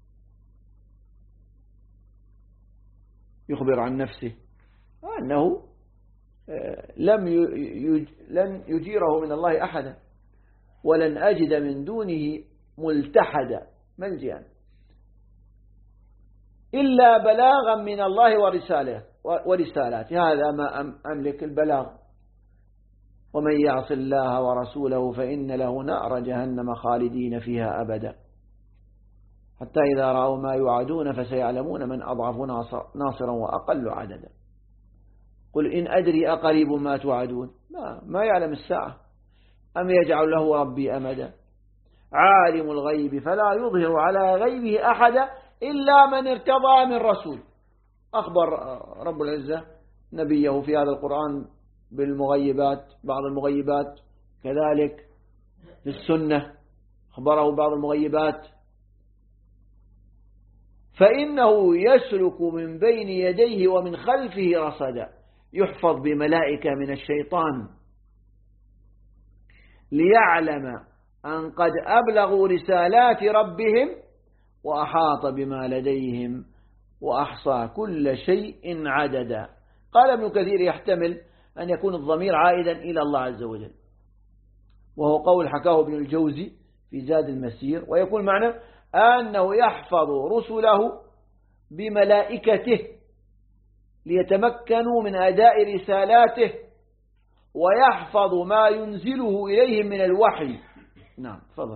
يخبر عن نفسه أنه لن يجيره من الله أحدا ولن أجد من دونه ملتحدا ملجأ إلا بلاغا من الله ورسالاته. هذا ما أملك البلاغ. ومن يعص الله ورسوله فإن له نار جهنم خالدين فيها أبدا حتى إذا رأوا ما يوعدون فسيعلمون من أضعف ناصرا وأقل عددا. قل إن أدري أقريب ما توعدون ما يعلم الساعة أم يجعل له ربي أمدا عالم الغيب فلا يظهر على غيبه أحدا إلا من ارتضى من رسول. أخبر رب العزة نبيه في هذا القرآن بالمغيبات، بعض المغيبات، كذلك في السنة أخبره بعض المغيبات. فإنه يسلك من بين يديه ومن خلفه رصدا، يحفظ بملائكة من الشيطان ليعلم أن قد أبلغوا رسالات ربهم وأحاط بما لديهم وأحصى كل شيء عددا. قال ابن كثير يحتمل أن يكون الضمير عائدا إلى الله عز وجل، وهو قول حكاه ابن الجوزي في زاد المسير، ويكون معنى أنه يحفظ رسله بملائكته ليتمكنوا من أداء رسالاته، ويحفظ ما ينزله إليهم من الوحي. نعم تفضل.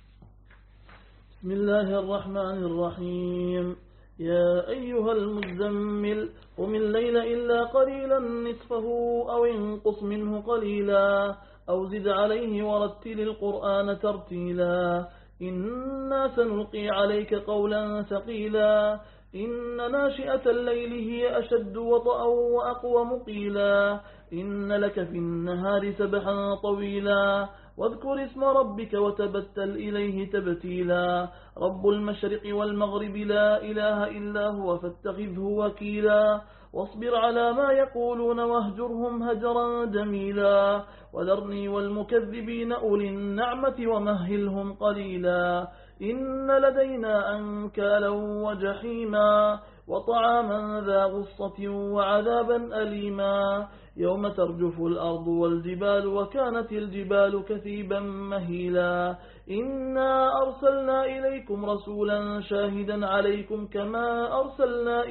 بسم الله الرحمن الرحيم. يا أيها المزمل قم الليل إلا قليلا نصفه أو انقص منه قليلا أو زد عليه ورتل القرآن ترتيلا إنا سنلقي عليك قولا ثقيلا إن ناشئة الليل هي أشد وطئا وأقوم قيلا إن لك في النهار سبحا طويلا واذكر اسم ربك وتبتل إليه تبتيلا رب المشرق والمغرب لا إله إلا هو فاتخذه وكيلا واصبر على ما يقولون واهجرهم هجرا جميلا وذرني والمكذبين أولي النعمة ومهلهم قليلا إن لدينا أنكالا وجحيما وطعاما ذا غصة وعذابا أليما يوم ترجف الأرض والجبال وكانت الجبال كثيبا مهيلا إنا أرسلنا إليكم رسولا شاهدا عليكم كما أرسلنا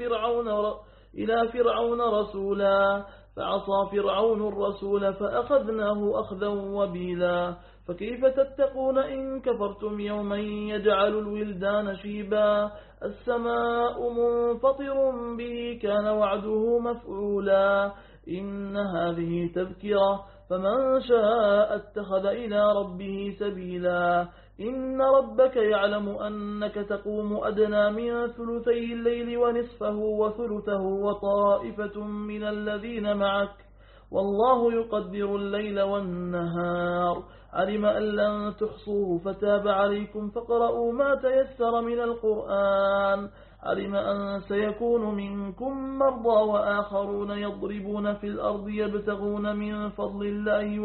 إلى فرعون رسولا فعصى فرعون الرسول فأخذناه أخذا وبيلا فكيف تتقون إن كفرتم يوما يجعل الولدان شيبا السماء منفطر به كان وعده مفعولا إن هذه تذكرة فمن شاء اتخذ إلى ربه سبيلا إن ربك يعلم أنك تقوم أدنى من ثلثي الليل ونصفه وثلثه وطائفة من الذين معك والله يقدر الليل والنهار علم أن لن تحصوه فتاب عليكم فقرأوا ما تيسر من القرآن علم أن سيكون منكم مرضى وآخرون يضربون في الأرض يبتغون من فضل الله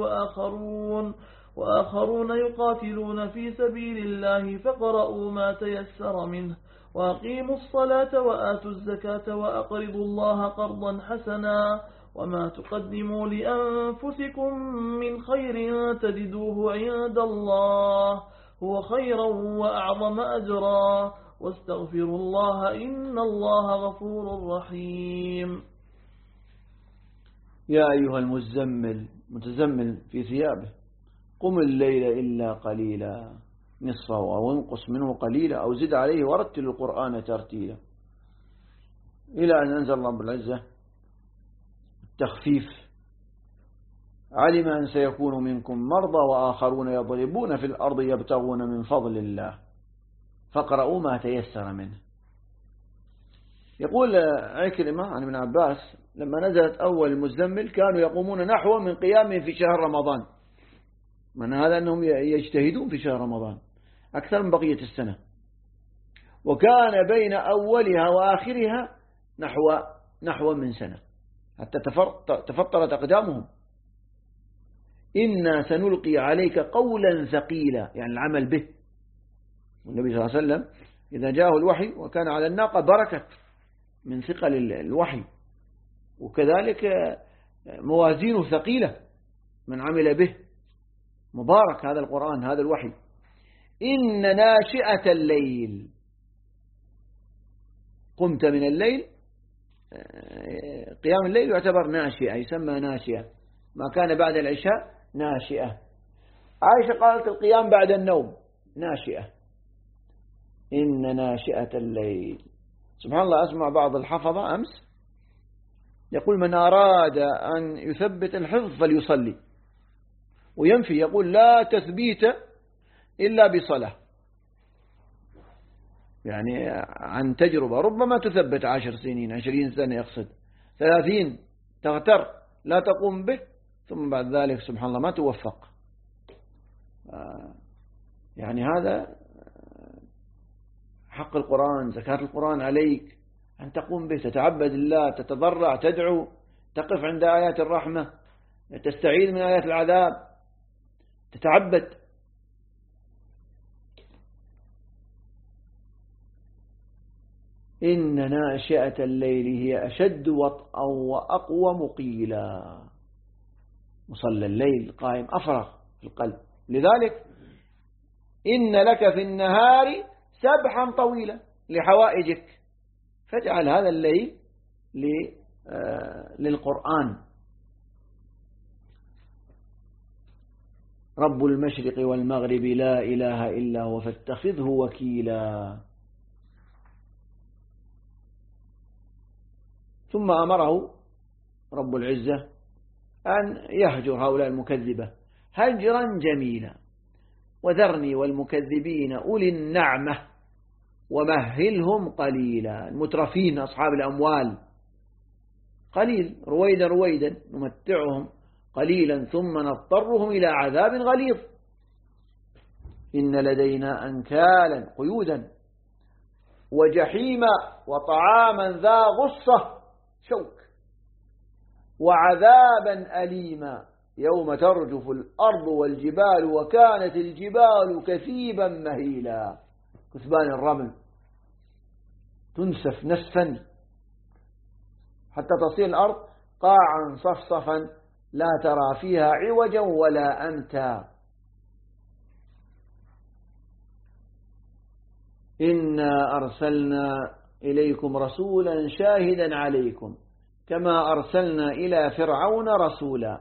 وآخرون يقاتلون في سبيل الله فقرأوا ما تيسر منه وأقيموا الصلاة وآتوا الزكاة وأقرضوا الله قرضا حسنا وما تقدموا لأنفسكم من خير تجدوه عند الله هو خيرا وأعظم أجرا واستغفروا الله إن الله غفور رحيم. يا أيها المزمل متزمل في ثيابه قم الليل إلا قليلا نصفه أو انقص منه قليلا أو زد عليه ورتل القرآن ترتيلا إلى أن أنزل رب العزة التخفيف علم أن سيكون منكم مرضى وآخرون يضربون في الأرض يبتغون من فضل الله فقرأوا ما تيسر منه. يقول عكرمة عن ابن عباس لما نزلت أول المزمل كانوا يقومون نحو من قيام في شهر رمضان، من هذا أنهم يجتهدون في شهر رمضان أكثر من بقية السنة، وكان بين أولها وآخرها نحو من سنة حتى تفطرت أقدامهم. إنا سنلقي عليك قولا ثقيلا يعني العمل به. والنبي صلى الله عليه وسلم إذا جاءه الوحي وكان على الناقة بركة من ثقل الوحي، وكذلك موازينه ثقيلة من عمل به، مبارك هذا القرآن هذا الوحي. إن ناشئة الليل قمت من الليل، قيام الليل يعتبر ناشئة يسمى ناشئة، ما كان بعد العشاء ناشئة. عائشة قالت القيام بعد النوم ناشئة. إن ناشئة الليل سبحان الله. أسمع بعض الحفظة أمس يقول من أراد أن يثبت الحفظ فليصلي، وينفي يقول لا تثبيت إلا بصلاة. يعني عن تجربة ربما تثبت 10 سنين 20 سنة يقصد 30 تغتر لا تقوم به، ثم بعد ذلك سبحان الله ما توفق. يعني هذا حق القرآن، زكاة القرآن عليك أن تقوم به، تتعبد الله، تتضرع، تدعو، تقف عند آيات الرحمة، تستعيذ من آيات العذاب، تتعبد. إن ناشئة الليل هي أشد وطئا وأقوم قيلا. مصلى الليل قائم أفرغ في القلب، لذلك إن لك في النهار سبحا طويلا لحوائجك، فاجعل هذا الليل للقرآن. رب المشرق والمغرب لا إله إلا هو فاتخذه وكيلا. ثم أمره رب العزة أن يهجر هؤلاء المكذبة هجرا جميلا، وذرني والمكذبين أولي النعمة ومهلهم قليلا. المترفين أصحاب الأموال قليل، رويدا رويدا نمتعهم قليلا ثم نضطرهم إلى عذاب غليظ. إن لدينا أنكالا قيودا وجحيما وطعاما ذا غصة شوك وعذابا أليما يوم ترجف الأرض والجبال وكانت الجبال كثيبا مهيلا. كثبان الرمل تنسف نسفا حتى تصير الأرض قاعا صفصفا لا ترى فيها عوجا ولا أمتا. إنا أرسلنا إليكم رسولا شاهدا عليكم كما أرسلنا إلى فرعون رسولا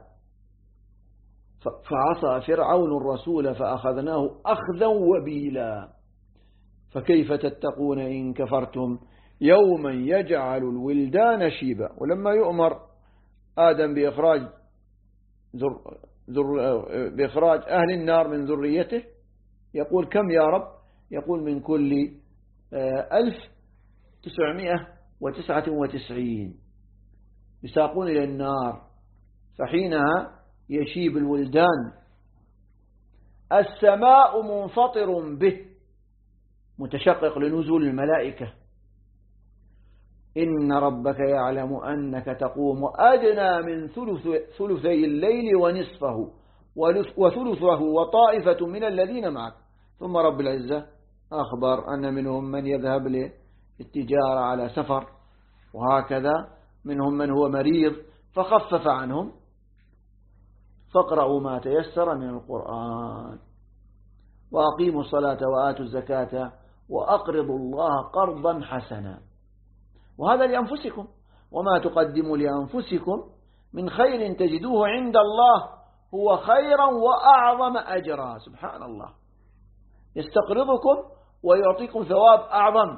فعصى فرعون الرسول فأخذناه أخذا وبيلا. فكيف تتقون إن كفرتم يوما يجعل الولدان شيبا. ولما يؤمر آدم بإخراج أهل النار من ذريته يقول كم يا رب؟ يقول من كل 1999 يساقون إلى النار، فحينها يشيب الولدان. السماء منفطر به متشقق لنزول الملائكة. إن ربك يعلم أنك تقوم أدنى من ثلثي الليل ونصفه وثلثه وطائفة من الذين معك. ثم رب العزة أخبر أن منهم من يذهب للتجارة على سفر، وهكذا منهم من هو مريض فخفف عنهم. فاقرأوا ما تيسر من القرآن وأقيموا الصلاة وآتوا الزكاة وأقرضوا الله قرضا حسنا. وهذا لأنفسكم وما تقدموا لأنفسكم من خير تجدوه عند الله هو خيرا وأعظم أجرا. سبحان الله، يستقرضكم ويعطيكم ثواب أعظم.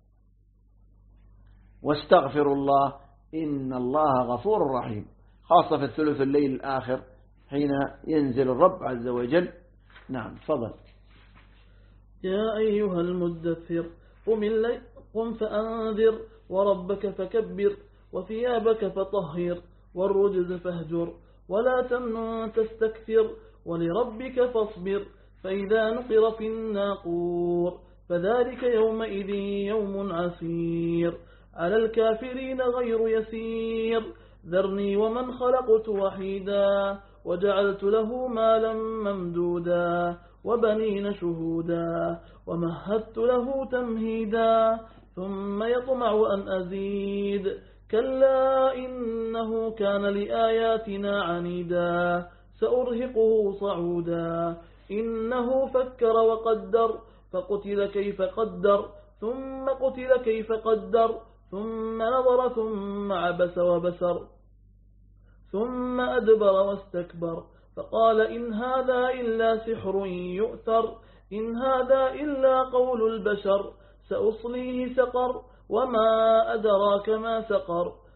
واستغفروا الله إن الله غفور رحيم، خاصة في الثلث الليل الآخر حين ينزل الرب عز وجل. نعم فضل. يا أيها المدثر قم فأنذر وربك فكبر وثيابك فطهر والرجز فاهجر ولا تمنن تستكثر ولربك فاصبر فإذا نقر في الناقور فذلك يومئذ يوم عسير على الكافرين غير يسير. ذرني ومن خلقت وحيدا وجعلت له مالا ممدودا وبنين شهودا ومهدت له تمهيدا ثم يطمع أن أزيد كلا إنه كان لآياتنا عنيدا سأرهقه صعودا إنه فكر وقدر فقتل كيف قدر ثم قتل كيف قدر ثم نظر ثم عبس وبسر ثم أدبر واستكبر فقال إن هذا إلا سحر يؤثر إن هذا إلا قول البشر سأصليه سقر وما أدراك ما سقر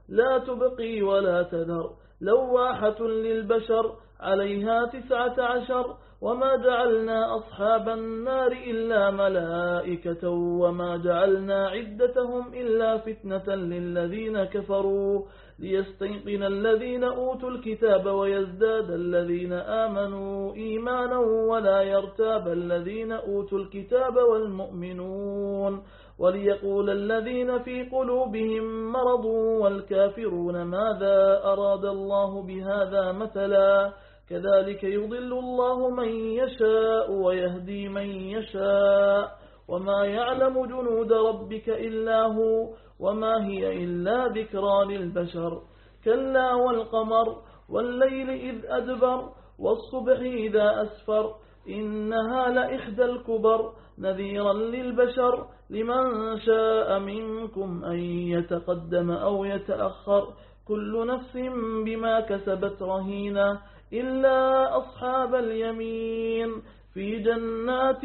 لا تبقي ولا تذر لواحة للبشر عليها 19 وما جعلنا أصحاب النار إلا ملائكة وما جعلنا عدتهم إلا فتنة للذين كفروا ليستيقن الذين أوتوا الكتاب ويزداد الذين آمنوا إيمانا ولا يرتاب الذين أوتوا الكتاب والمؤمنون وليقول الذين في قلوبهم مرض والكافرون ماذا أراد الله بهذا مثلا كذلك يضل الله من يشاء ويهدي من يشاء وما يعلم جنود ربك إلا هو وما هي إلا ذكرى للبشر كلا والقمر والليل إذ أدبر والصبح إذا أسفر إنها لإحدى الكبر نذيرا للبشر لمن شاء منكم أن يتقدم أو يتأخر كل نفس بما كسبت رهينة إلا أصحاب اليمين في جنات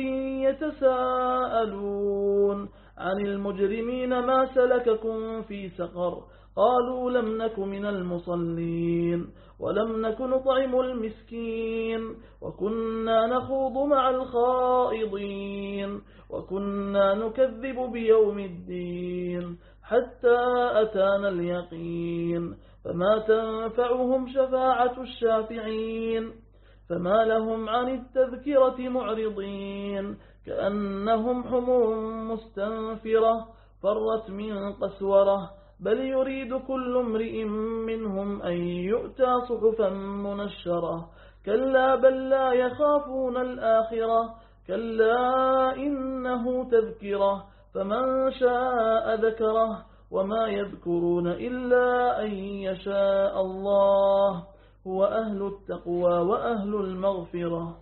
يتساءلون عن المجرمين ما سلككم في سقر قالوا لم نك من المصلين ولم نك نطعم المسكين وكنا نخوض مع الخائضين وكنا نكذب بيوم الدين حتى أتانا اليقين فما تنفعهم شفاعة الشافعين فما لهم عن التذكرة معرضين كأنهم حمر مستنفرة فرت من قسورة بل يريد كل امرئ منهم أن يؤتى صحفا منشرة كلا بل لا يخافون الآخرة كلا إنه تذكرة فمن شاء ذكره وما يذكرون إلا أن يشاء الله هو أهل التقوى وأهل المغفرة.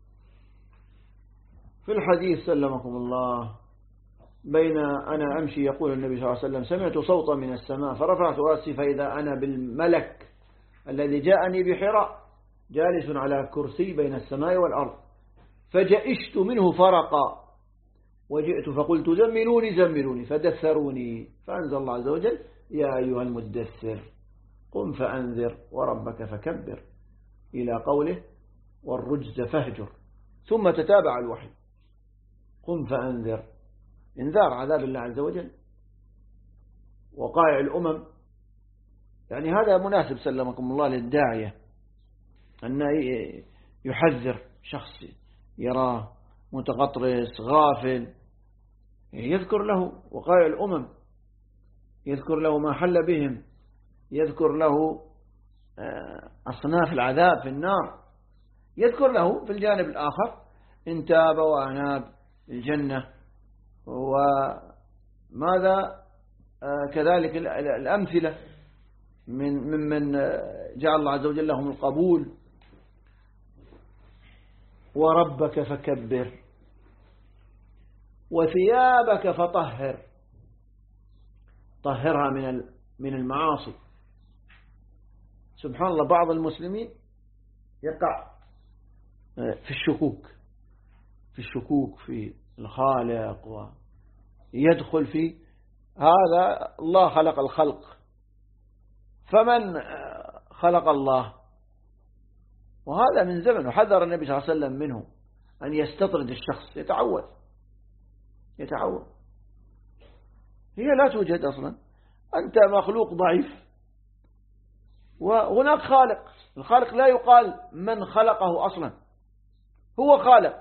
في الحديث سلمكم الله بين أنا أمشي يقول النبي صلى الله عليه وسلم سمعت صوتا من السماء فرفعت رأسي فإذا أنا بالملك الذي جاءني بحراء جالس على كرسي بين السماء والأرض فجئشت منه فرقا وجئت فقلت زملوني زملوني فدثروني فأنزل الله عز وجل يا أيها المدثر قم فأنذر وربك فكبر إلى قوله والرجز فاهجر ثم تتابع الوحي قم فأنذر انذار عذاب الله عز وجل وقائع الأمم يعني هذا مناسب سلمكم الله للداعية أنه يحذر شخص يراه متغطرس غافل يذكر له وقائع الأمم يذكر له ما حل بهم يذكر له أصناف العذاب في النار يذكر له في الجانب الآخر إن تاب وأناب الجنة وماذا كذلك الأمثلة ممن جعل الله عز وجل لهم القبول وربك فكبر وثيابك فطهر طهرها من المعاصي. سبحان الله بعض المسلمين يقع في الشكوك في الخالق ويدخل في هذا الله خلق الخلق فمن خلق الله وهذا من زمن وحذر النبي صلى الله عليه وسلم منه أن يستطرد الشخص يتعود هي لا توجد أصلا أنت مخلوق ضعيف وهناك خالق الخالق لا يقال من خلقه أصلا هو خالق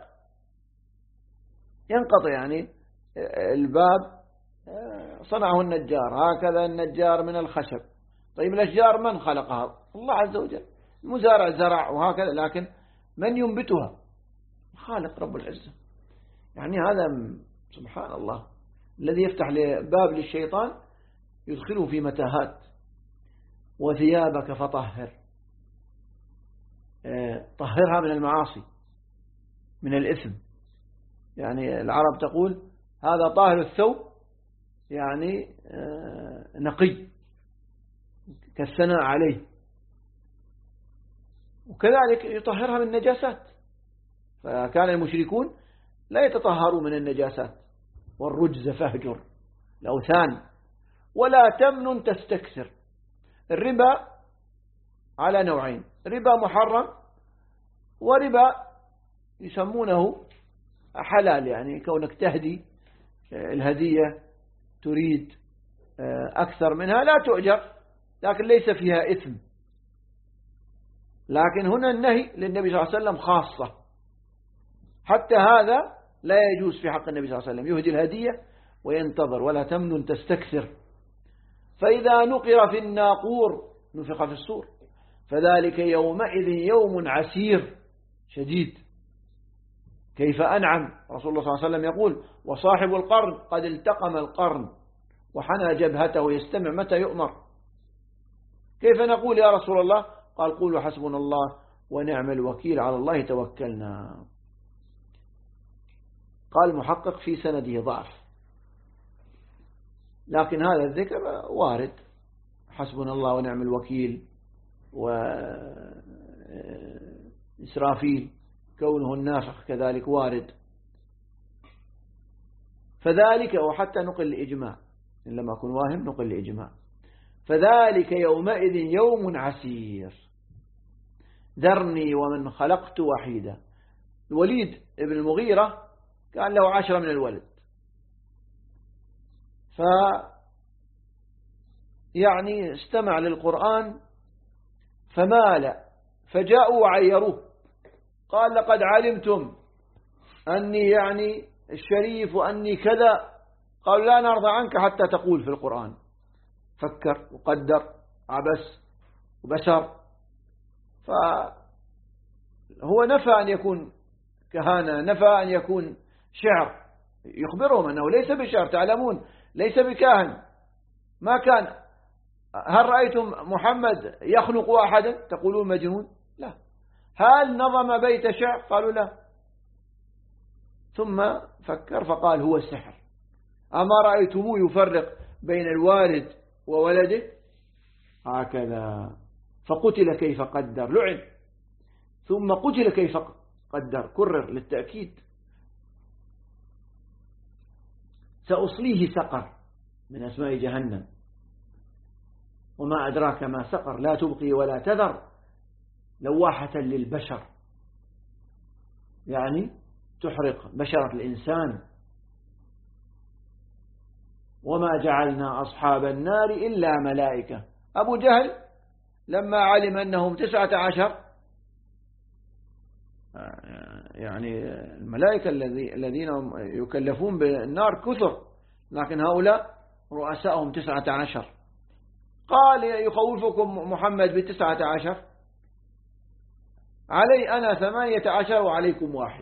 ينقطع يعني الباب صنعه النجار هكذا النجار من الخشب طيب الأشجار من خلقها الله عز وجل المزارع زرع وهكذا لكن من ينبتها خالق رب العزة يعني هذا سبحان الله الذي يفتح باب للشيطان يدخله في متاهات. وثيابك فطهر طهرها من المعاصي من الإثم يعني العرب تقول هذا طاهر الثوب يعني نقي كالثناء عليه وكذلك يطهرها من النجاسات فكان المشركون لا يتطهروا من النجاسات والرجز فاهجر الأوثان ولا تمنن تستكثر الربا على نوعين: ربا محرم وربا يسمونه حلال، يعني كونك تهدي الهدية تريد أكثر منها لا تؤجر، لكن ليس فيها إثم. لكن هنا النهي للنبي صلى الله عليه وسلم خاصة، حتى هذا لا يجوز في حق النبي صلى الله عليه وسلم، يهدي الهدية وينتظر: ولا تمنن تستكثر. فإذا نقر في الناقور نفخ في الصور فذلك يومئذ يوم عسير شديد. كيف أنعم؟ رسول الله صلى الله عليه وسلم يقول: وصاحب القرن قد التقم القرن وحنى جبهته يستمع متى يؤمر. كيف نقول يا رسول الله؟ قال: قولوا حسبنا الله ونعم الوكيل، على الله توكلنا. قال محقق في سنده ضعف، لكن هذا الذكر وارد: حسبنا الله ونعم الوكيل، وإسرافيل كونه النافخ كذلك وارد. فذلك، وحتى نقل الإجماع، إن لم أكن واهم نقل الإجماع: فذلك يومئذ يوم عسير ذرني ومن خلقت وحيدا. الوليد ابن المغيرة كان له 10 من الولد، يعني استمع للقرآن فمال، فجاءوا وعيروه. قال: لقد علمتم أني يعني الشريف وأني كذا. قالوا: لا نرضى عنك حتى تقول في القرآن. فكر وقدر، عبس وبشر. فهو نفى أن يكون كهانة، نفى أن يكون شعر، يخبرهم أنه ليس بشعر، تعلمون ليس بكاهن، ما كان. هل رأيتم محمد يخنق أحدا تقولون مجنون؟ لا. هل نظم بيت شعر؟ قالوا لا. ثم فكر فقال: هو السحر. أما رأيتموه يفرق بين الوالد وولده؟ هكذا. فقتل كيف قدر، لعن. ثم قتل كيف قدر، كرر للتأكيد. سأصليه سقر من أسماء جهنم، وما أدراك ما سقر، لا تبقي ولا تذر، لواحة للبشر، يعني تحرق بشرة الإنسان. وما جعلنا أصحاب النار إلا ملائكة. أبو جهل لما علم أنهم 19، يعني الملائكة الذين يكلفون بالنار كثر، لكن هؤلاء رؤساءهم 19. قال: يخوفكم محمد ب19، علي أنا 18 وعليكم 1.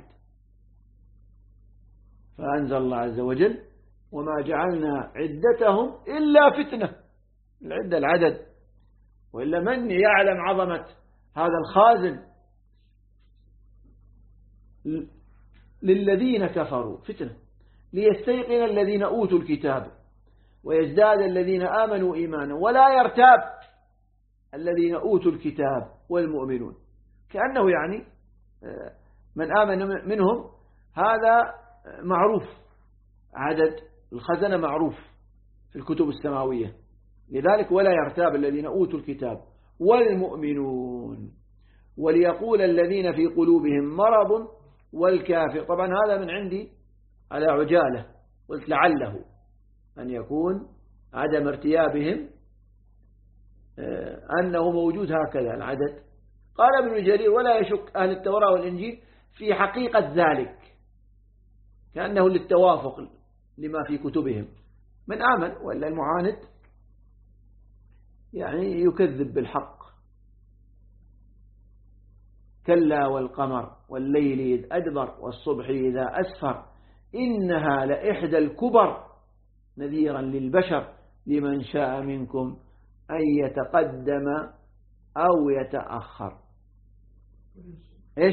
فأنزل الله عز وجل: وما جعلنا عدتهم إلا فتنة. العدة العدد، وإلا من يعلم عظمة هذا الخازن؟ للذين كفروا فتنة ليستيقن الذين أوتوا الكتاب ويزداد الذين آمنوا إيمانا ولا يرتاب الذين أوتوا الكتاب والمؤمنون. كأنه يعني من آمن منهم هذا معروف، عدد الخزنة معروف في الكتب السماوية، لذلك ولا يرتاب الذين أوتوا الكتاب والمؤمنون وليقول الذين في قلوبهم مرض والكافر. طبعا هذا من عندي على عجالة، قلت لعله أن يكون عدم ارتيابهم أنه موجود هكذا العدد. قال ابن جرير: ولا يشك أهل التوراة والإنجيل في حقيقة ذلك، كأنه للتوافق لما في كتبهم من آمن، وإلا المعاند يعني يكذب بالحق. كلا والقمر والليل إذ أدبر والصبح إذا أسفر إنها لإحدى الكبر نذيرا للبشر لمن شاء منكم أن يتقدم أو يتأخر. إيش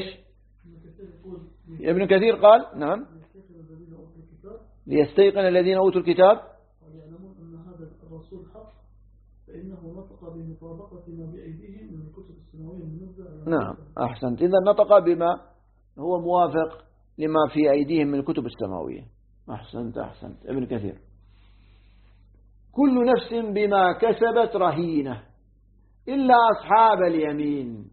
ابن كثير قال؟ نعم، ليستيقن الذين أوتوا الكتاب وليعلمون أن هذا الرسول حق، فإنه نطق بمطابقة ما بأيديهم من الكتب السماوية المنزلة. نعم، أحسنت. إذا نطق بما هو موافق لما في أيديهم من الكتب السماوية. أحسنت ابن كثير. كل نفس بما كسبت رهينة. إلا أصحاب اليمين.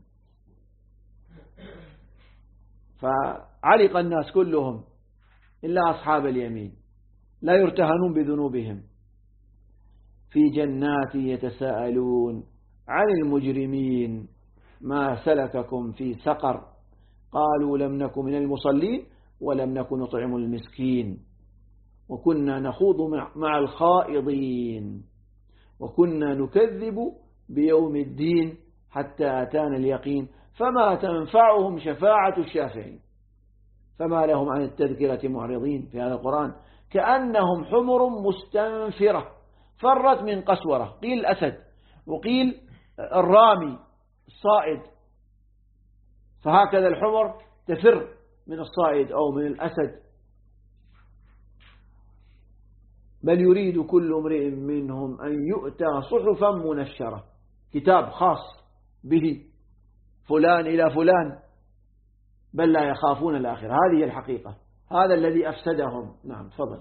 فعلق الناس كلهم إلا أصحاب اليمين لا يرتهنون بذنوبهم. في جنات يتساءلون عن المجرمين ما سلككم في سقر قالوا لم نكن من المصلين ولم نكن نطعم المسكين وكنا نخوض مع الخائضين وكنا نكذب بيوم الدين حتى أتانا اليقين فما تنفعهم شفاعة الشافعين. فما لهم عن التذكرة معرضين. في هذا القرآن كأنهم حمر مستنفرة فرت من قسورة، قيل الأسد وقيل الرامي الصائد، فهكذا الحمر تفر من الصائد أو من الأسد. بل يريد كل امرئ منهم أن يؤتى صحفا منشرة، كتاب خاص به فلان إلى فلان، بل لا يخافون الآخرة. هذه الحقيقة، هذا الذي أفسدهم. نعم تفضل.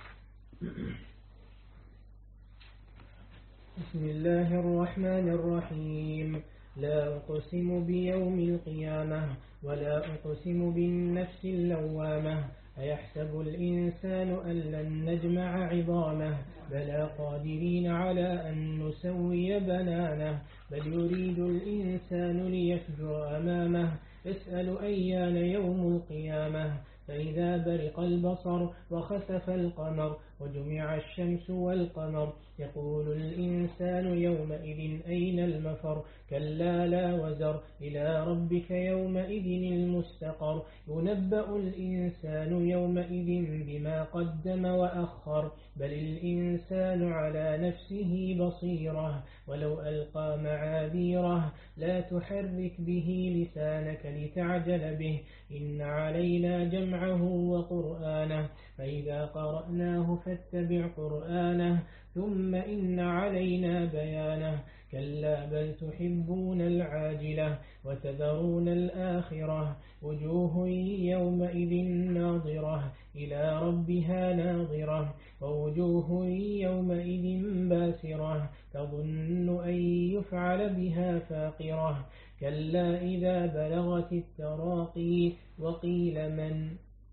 بسم الله الرحمن الرحيم. لا أقسم بيوم القيامة ولا أقسم بالنفس اللوامة أيحسب الإنسان أن لن نجمع عظامه بلى قادرين على أن نسوي بنانه بل يريد الإنسان ليفجر أمامه يسأل أيان يوم القيامة فإذا برق البصر وخسف القمر وجمع الشمس والقمر يقول الإنسان يومئذ أين المفر كلا لا وزر إلى ربك يومئذ المستقر ينبأ الإنسان يومئذ بما قدم وأخر بل الإنسان على نفسه بصيرة ولو ألقى معاذيره لا تحرك به لسانك لتعجل به إن علينا جمعه وقرآنه فإذا قرأناه فاتبع قرآنه ثم إن علينا بيانه كلا بل تحبون العاجلة وتذرون الآخرة وجوه يومئذ ناظرة إلى ربها ناظرة ووجوه يومئذ باسرة تظن أن يفعل بها فاقرة كلا إذا بلغت التراقي وقيل من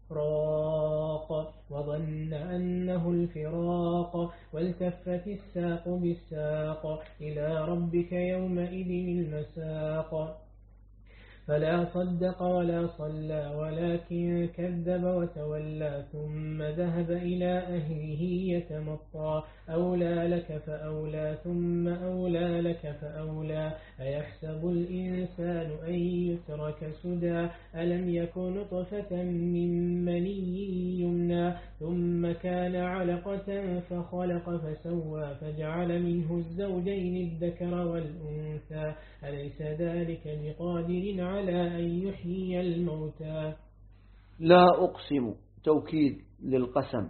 راق وظن أنه الفراق والتفت الساق بالساق إلى ربك يومئذ المساق فلا صدق ولا صلى ولكن كذب وتولى ثم ذهب إلى أهله يتمطى أولى لك فأولى ثم أولى لك فأولى أيحسب الإنسان أن يترك سدى ألم يكن نطفة من مني يمنى ثم كان علقة فخلق فسوى فجعل منه الزوجين الذكر والأنثى أليس ذلك بقادر على أن يحيي الموتى. لا أقسم توكيد للقسم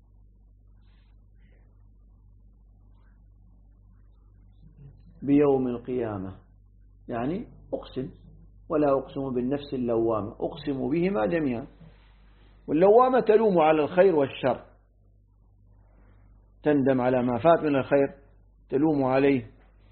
بيوم القيامة يعني أقسم ولا أقسم بالنفس اللوامة أقسم بهما جميعا. واللوامة تلوم على الخير والشر تندم على ما فات من الخير تلوم عليه.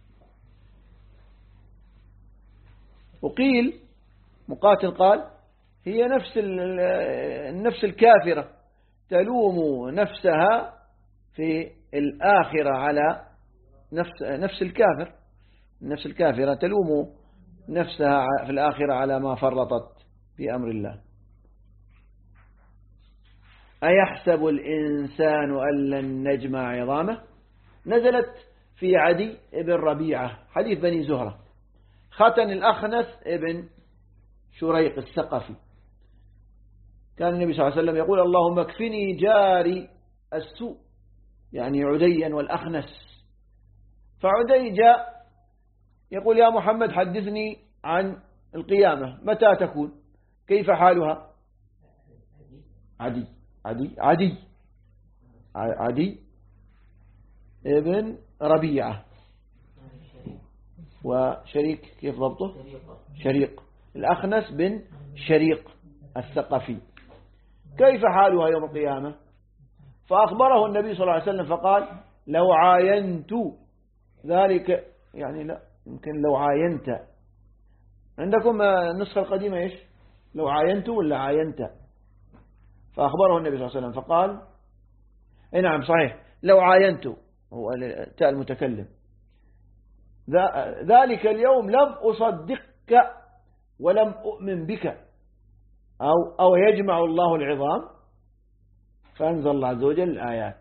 وقيل مقاتل قال هي النفس الكافرة تلوم نفسها في الآخرة على نفس الكافر. النفس الكافرة تلوم نفسها في الآخرة على ما فرطت في أمر الله. أيحسب الإنسان أن لن نجمع عظامه نزلت في عدي ابن ربيعة حديث بني زهرة ختن الأخنس ابن شريق الثقفي. كان النبي صلى الله عليه وسلم يقول اللهم اكفني جاري السوء يعني عديا والأخنس. فعدي جاء يقول يا محمد حدثني عن القيامة متى تكون كيف حالها. عدي ابن ربيعة وشريك كيف ضبطه شريق الأخنس بن شريق الثقفي كيف حالها يوم القيامة. فأخبره النبي صلى الله عليه وسلم فقال لو عاينت ذلك يعني يمكن لو عاينت. عندكم النسخة القديمة إيش؟ لو عاينت ولا عاينت؟ فأخبره النبي صلى الله عليه وسلم فقال نعم صحيح، لو عاينت هو تاء المتكلم، ذلك اليوم لم أصدقك ولم أؤمن بك، أو يجمع الله العظام. فأنزل الله عز وجل الآيات: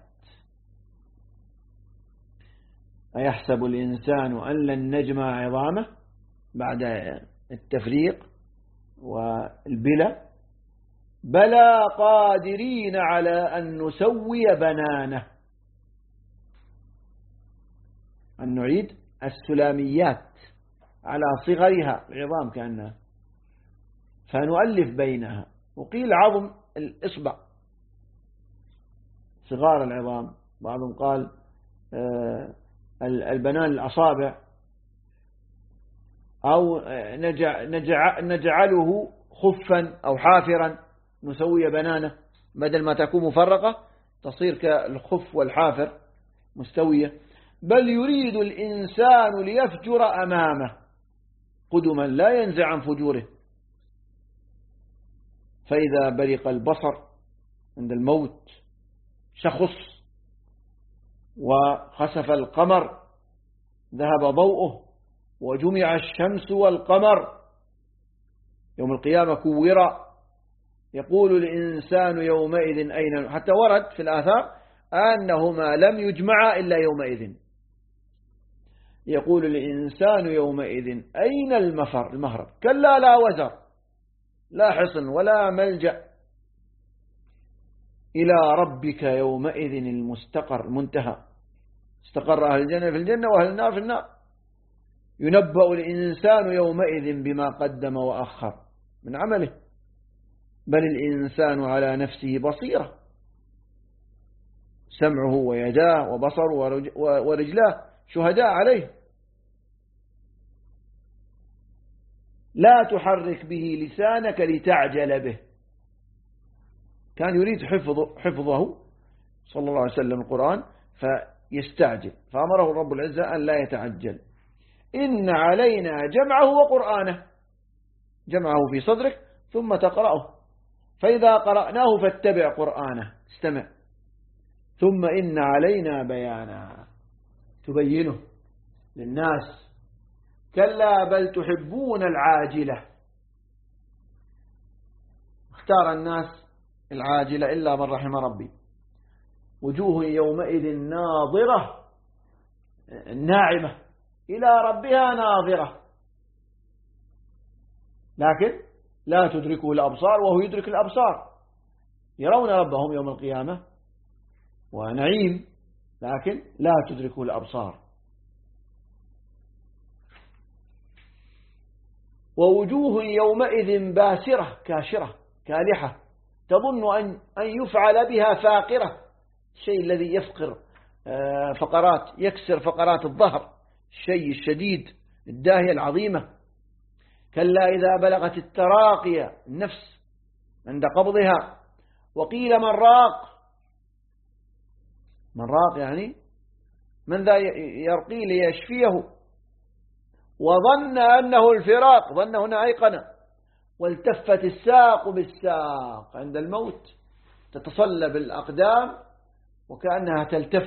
أيحسب الإنسان أن لن نجمع عظامه بعد التفريق والبلى بلى قادرين على أن نسوي بنانه. أن نعيد السلاميات على صغرها العظام كأنها، فنؤلف بينها. وقيل عظم الإصبع صغار العظام، بعضهم قال البنان الأصابع، أو نجعله خفا أو حافرا نسوي بنانه، بدل ما تكون مفرقة تصير كالخف والحافر مستوية. بل يريد الإنسان ليفجر أمامه قدما لا ينزع عن فجوره، فإذا برق البصر عند الموت شخص، وخسف القمر ذهب ضوءه، وجمع الشمس والقمر، يوم القيامة كورا، يقول الإنسان يومئذ أين، حتى ورد في الآثار أنهما لم يجمعا إلا يومئذ. يقول الإنسان يومئذ أين المهرب، كلا لا وزر، لا حصن ولا ملجأ، إلى ربك يومئذ المستقر المنتهى. استقر أهل الجنة في الجنة وأهل النار في النار. ينبأ الإنسان يومئذ بما قدم وأخر من عمله، بل الإنسان على نفسه بصيرة، سمعه ويداه وبصره ورجلاه شهداء عليه. لا تحرك به لسانك لتعجل به. كان يريد حفظه صلى الله عليه وسلم القرآن فيستعجل، فأمره رب العزة أن لا يتعجل. إن علينا جمعه وقرآنه، جمعه في صدرك ثم تقرأه، فإذا قرأناه فاتبع قرآنه، استمع. ثم إن علينا بيانا، تبينه للناس. كلا بل تحبون العاجلة، اختار الناس العاجلة إلا من رحم ربي. وجوه يومئذ ناظرة ناعمة إلى ربها ناظرة، لكن لا تدركه الأبصار وهو يدرك الأبصار. يرون ربهم يوم القيامة ونعيم، لكن لا تدركه الأبصار. ووجوه يومئذ باسرة كاشرة كالحة، تظن أن يفعل بها فاقرة، الشيء الذي يفقر فقرات، يكسر فقرات الظهر، الشيء الشديد الداهية العظيمة. كلا إذا بلغت التراقية النفس عند قبضها، وقيل من راق. من راق يعني من ذا يرقي ليشفيه، وظن أنه الفراق، ظن هنا أيقن. والتفت الساق بالساق، عند الموت تتصلب الأقدام وكأنها تلتف.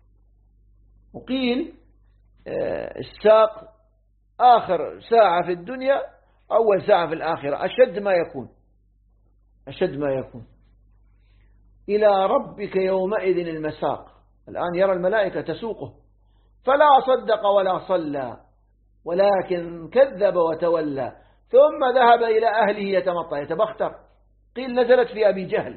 وقيل الساق آخر ساعة في الدنيا أول ساعة في الآخرة، أشد ما يكون، أشد ما يكون. إلى ربك يومئذ المساق. الآن يرى الملائكة تسوقه، فلا صدق ولا صلى ولكن كذب وتولى، ثم ذهب إلى أهله يتمطى يتبختر. قيل نزلت في أبي جهل.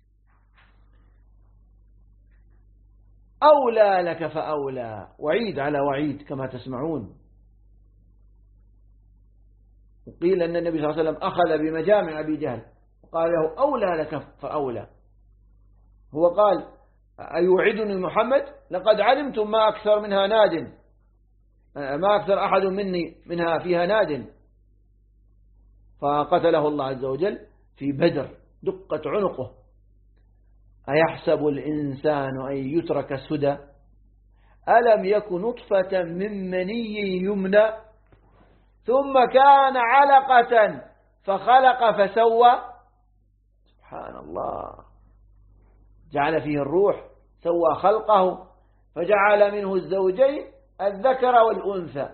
أولى لك فأولى، وعيد على وعيد كما تسمعون. وقيل أن النبي صلى الله عليه وسلم أخذ بمجامع أبي جهل وقال له أولى لك فأولى. هو قال أيوعدني محمد لقد علمتم ما أكثر منها ناد، ما أكثر أحد منها فيها ناد. فقتله الله عز وجل في بدر، دقت عنقه. أيحسب الإنسان أن يترك سدى ألم يكن نطفة من مني يمنى ثم كان علقة فخلق فسوى. سبحان الله، جعل فيه الروح، سوى خلقه فجعل منه الزوجين الذكر والأنثى،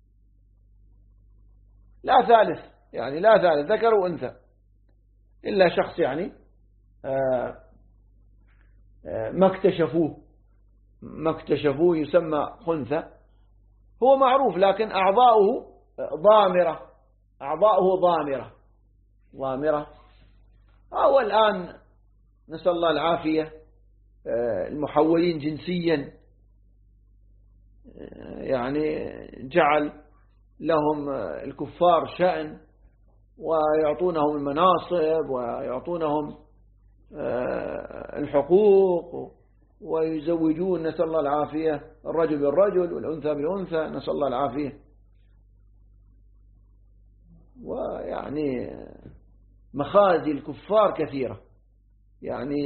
لا ثالث، يعني لا ثالث، ذكر وأنثى، إلا شخص يعني ما اكتشفوه يسمى خنثى، هو معروف، لكن أعضاؤه ضامرة. أو الآن نسأل الله العافية المحولين جنسيا، يعني جعل لهم الكفار شأن ويعطونهم المناصب ويعطونهم الحقوق ويزوجون، نسأل الله العافية، الرجل بالرجل والأنثى بالأنثى، نسأل الله العافية. ويعني مخازي الكفار كثيرة، يعني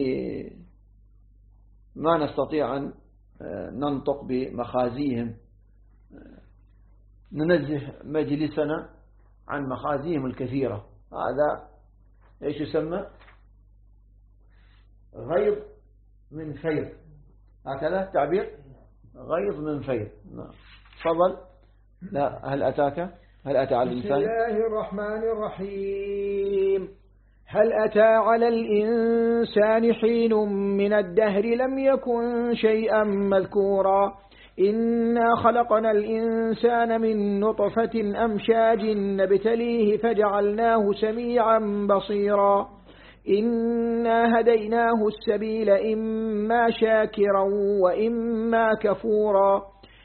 ما نستطيع أن ننطق بمخازيهم، ننزه مجلسنا عن مخازيهم الكثيرة. هذا ايش يسمى؟ غيظ من فيض، هكذا تعبير، غيظ من فيض. تفضل. لا، هل أتى على الإنسان؟ بسم الله الرحمن الرحيم. هل أتى على الإنسان حين من الدهر لم يكن شيئا مذكورا إنا خلقنا الإنسان من نطفة أمشاج نبتليه فجعلناه سميعا بصيرا إنا هديناه السبيل إما شاكرا وإما كفورا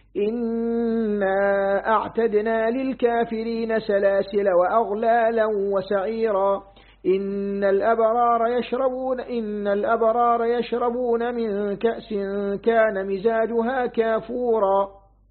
إنا أعتدنا للكافرين سلاسل وأغلالا وسعيرا إن الأبرار يشربون من كأس كان مزاجها كافورا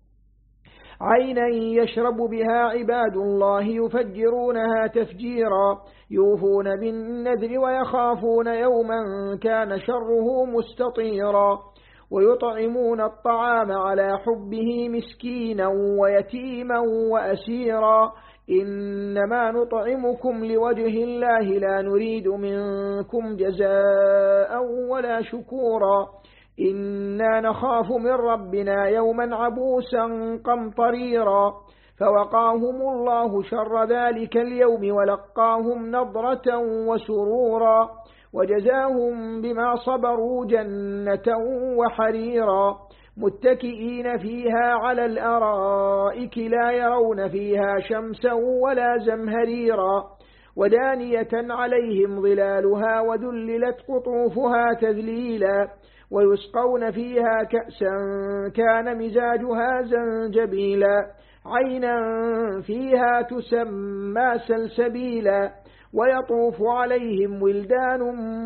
عينا يشرب بها عباد الله يفجرونها تفجيرا يوفون بالنذر ويخافون يوما كان شره مستطيرا ويطعمون الطعام على حبه مسكينا ويتيما وأسيرا إنما نطعمكم لوجه الله لا نريد منكم جزاء ولا شكورا إنا نخاف من ربنا يوما عبوسا قمطريرا فوقاهم الله شر ذلك اليوم ولقاهم نضرة وسرورا وجزاهم بما صبروا جنة وحريرا متكئين فيها على الأرائك لا يرون فيها شمسا ولا زمهريرا ودانية عليهم ظلالها وذللت قطوفها تذليلا ويسقون فيها كأسا كان مزاجها زنجبيلا عينا فيها تسمى سلسبيلا ويطوف عليهم ولدان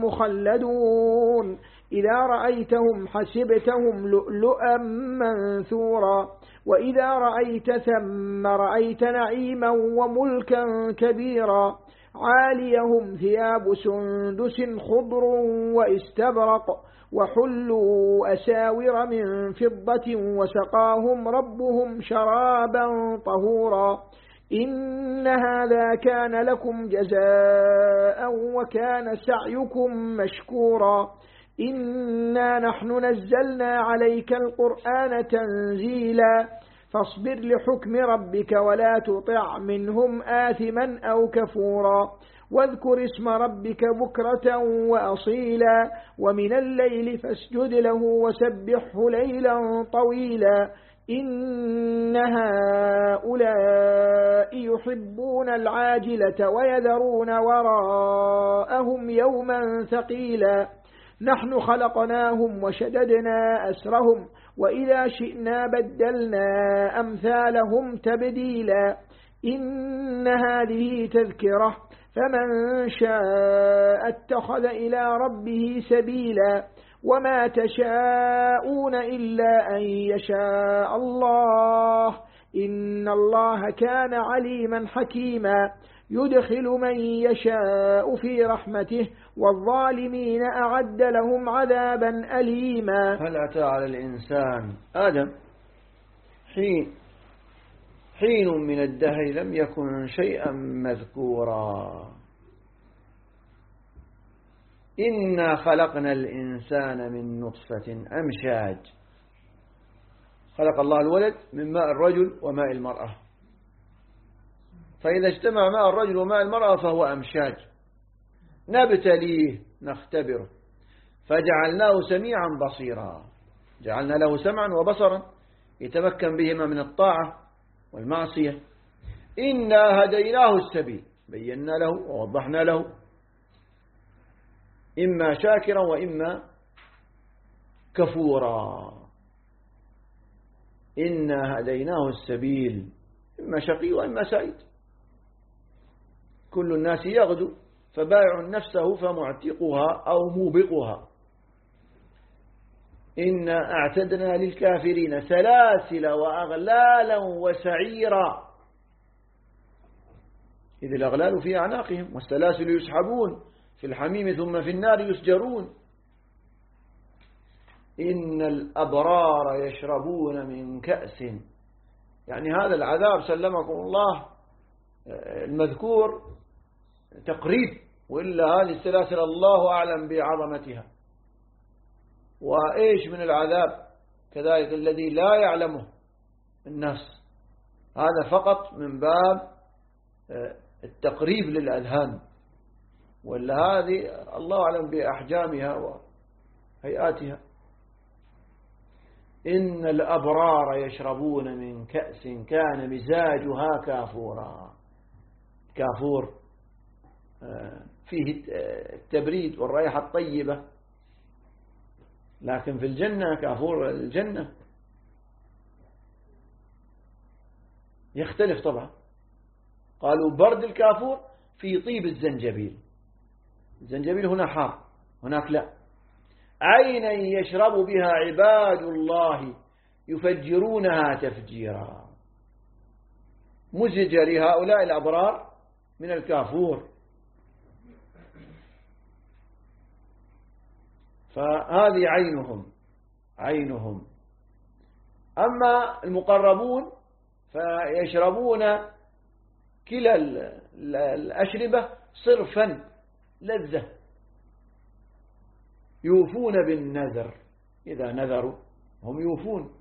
مخلدون إذا رأيتهم حسبتهم لؤلؤا منثورا وإذا رأيت ثم رأيت نعيما وملكا كبيرا عاليهم ثياب سندس خضر واستبرق وحلوا أساور من فضة وسقاهم ربهم شرابا طهورا إن هذا كان لكم جزاء وكان سعيكم مشكورا إنا نحن نزلنا عليك القرآن تنزيلا فاصبر لحكم ربك ولا تطع منهم آثما أو كفورا واذكر اسم ربك بكرة وأصيلا ومن الليل فاسجد له وسبحه ليلا طويلا إن هؤلاء يحبون العاجلة ويذرون وراءهم يوما ثقيلا نحن خلقناهم وشددنا أسرهم وإذا شئنا بدلنا أمثالهم تبديلا إن هذه تذكرة فمن شاء اتخذ إلى ربه سبيلا وما تشاءون إلا أن يشاء الله إن الله كان عليما حكيما يدخل من يشاء في رحمته والظالمين أعد لهم عذابا أليما. هل أتى على الإنسان آدم حين من الدهر لم يكن شيئا مذكورا. إنا خلقنا الإنسان من نطفة أمشاج. خلق الله الولد من ماء الرجل وماء المرأة، فإذا اجتمع ماء الرجل وماء المرأة فهو أمشاج، نبتليه نختبره فجعلناه سميعا بصيرا. جعلنا له سمعا وبصرا يتمكن بهما من الطاعة والمعصية. إنا هديناه السبيل، بينا له ووضحنا له، إما شاكرا وإما كفورا. إنا هديناه السبيل، إما شقي وإما سعيد. كل الناس يغدو فبائع نفسه فمعتقها أو موبقها. إنا أعتدنا للكافرين سلاسل وأغلالا وسعيرا، إذ الأغلال في أعناقهم والسلاسل يسحبون في الحميم ثم في النار يسجرون. إن الأبرار يشربون من كأس، يعني هذا العذاب سلمكم الله المذكور تقريب، وإلا هذه السلاسل الله أعلم بعظمتها. وإيش من العذاب كذلك الذي لا يعلمه الناس، هذا فقط من باب التقريب للأذهان، ولا هذه الله أعلم بأحجامها وهيئاتها. إن الأبرار يشربون من كأس كان مزاجها كافورا. كافور فيه التبريد والرائحة الطيبة، لكن في الجنة كافور الجنة يختلف طبعا. قالوا برد الكافور في طيب الزنجبيل، الزنجبيل هنا حار هناك لا. عينا يشرب بها عباد الله يفجرونها تفجيرا. مزج لهؤلاء الأبرار من الكافور. فهذه عينهم. أما المقربون فيشربون كلا الأشربة صرفا لذة، يوفون بالنذر، إذا نذروا هم يوفون،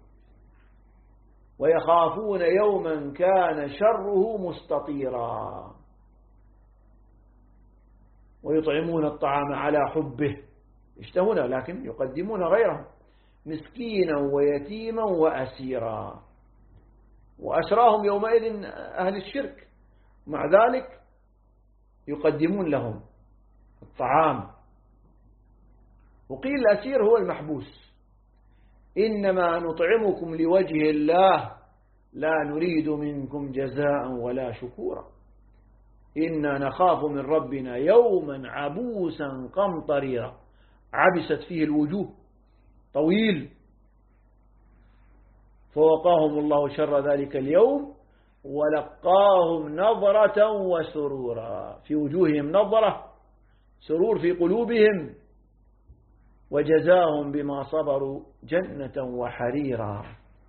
ويخافون يوما كان شره مستطيرا. ويطعمون الطعام على حبه، يشتهون لكن يقدمون غيره، مسكينا ويتيما وأسيرا. وأسراهم يومئذ أهل الشرك، مع ذلك يقدمون لهم الطعام. وقيل الأسير هو المحبوس. إنما نطعمكم لوجه الله لا نريد منكم جزاء ولا شكورا إنا نخاف من ربنا يوما عبوسا قمطريرا. عبست فيه الوجوه، طويل. فوقاهم الله شر ذلك اليوم ولقاهم نظرة وسرورا. في وجوههم نظرة، سرور في قلوبهم. وجزاهم بما صبروا جنة وحريرا.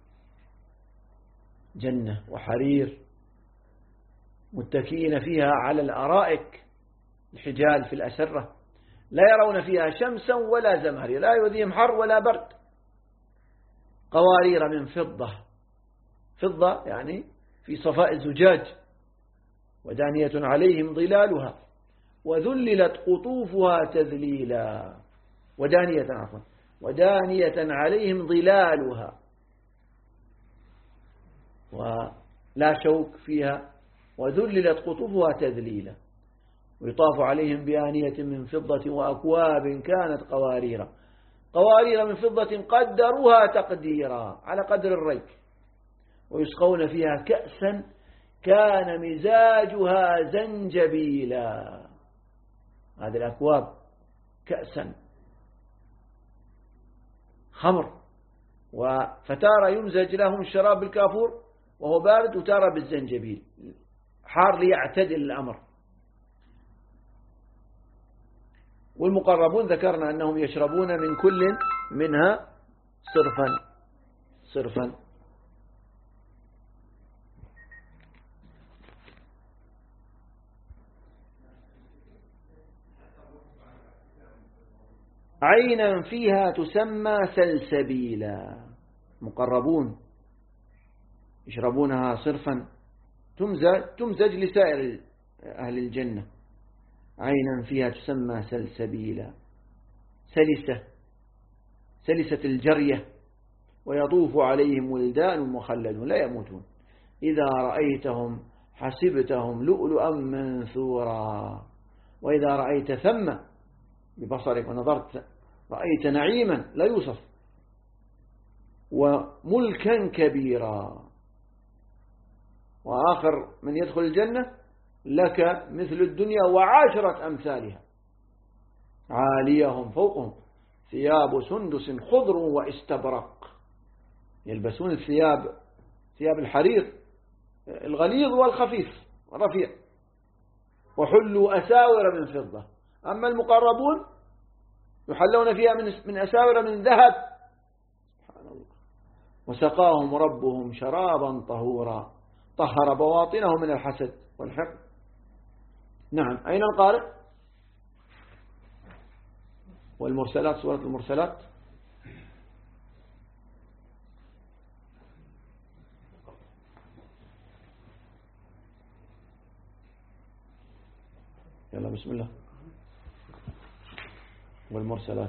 جنة وحرير متكئين فيها على الأرائك الحجال في الأسرة، لا يرون فيها شمسا ولا زمهرير، لا يؤذيهم حر ولا برد. قوارير من فضة يعني في صفاء الزجاج. ودانية عليهم ظلالها وذللت قطوفها تذليلا. ودانية عليهم ظلالها، ولا شوك فيها. وذللت قطوفها تذليلا. ويطاف عليهم بآنية من فضة وأكواب كانت قوارير من فضة قدروها تقديرا على قدر الريك. ويسقون فيها كأسا كان مزاجها زنجبيلا. هذه الأكواب كأسا خمر، فتارة يمزج لهم الشراب بالكافور وهو بارد، وتارة بالزنجبيل حار ليعتدل الأمر. والمقربون ذكرنا أنهم يشربون من كل منها صرفا. عينا فيها تسمى سلسبيلا، مقربون يشربونها صرفا تمزج لسائر أهل الجنة. عينا فيها تسمى سلسبيلا، سلسة الجرية، ويطوف عليهم ولدان مخلدون لا يموتون، إذا رأيتهم حسبتهم لؤلؤا منثورا، وإذا رأيت ثم ببصرك ونظرت رأيت نعيما لا يوصف وملكا كبيرا. وآخر من يدخل الجنة لك مثل الدنيا وعشرة أمثالها، عاليهم فوقهم ثياب سندس خضر واستبرق، يلبسون ثياب الحرير الغليظ والخفيف الرفيع، وحلوا أساور من فضة. أما المقربون يحلون فيها من أساور من ذهب، سبحان الله، وسقاهم ربهم شرابا طهورا، طهر بواطنهم من الحسد والحقد. نعم. أين القارئ؟ والمرسلات، سورة المرسلات. يلا بسم الله. والمرسلات.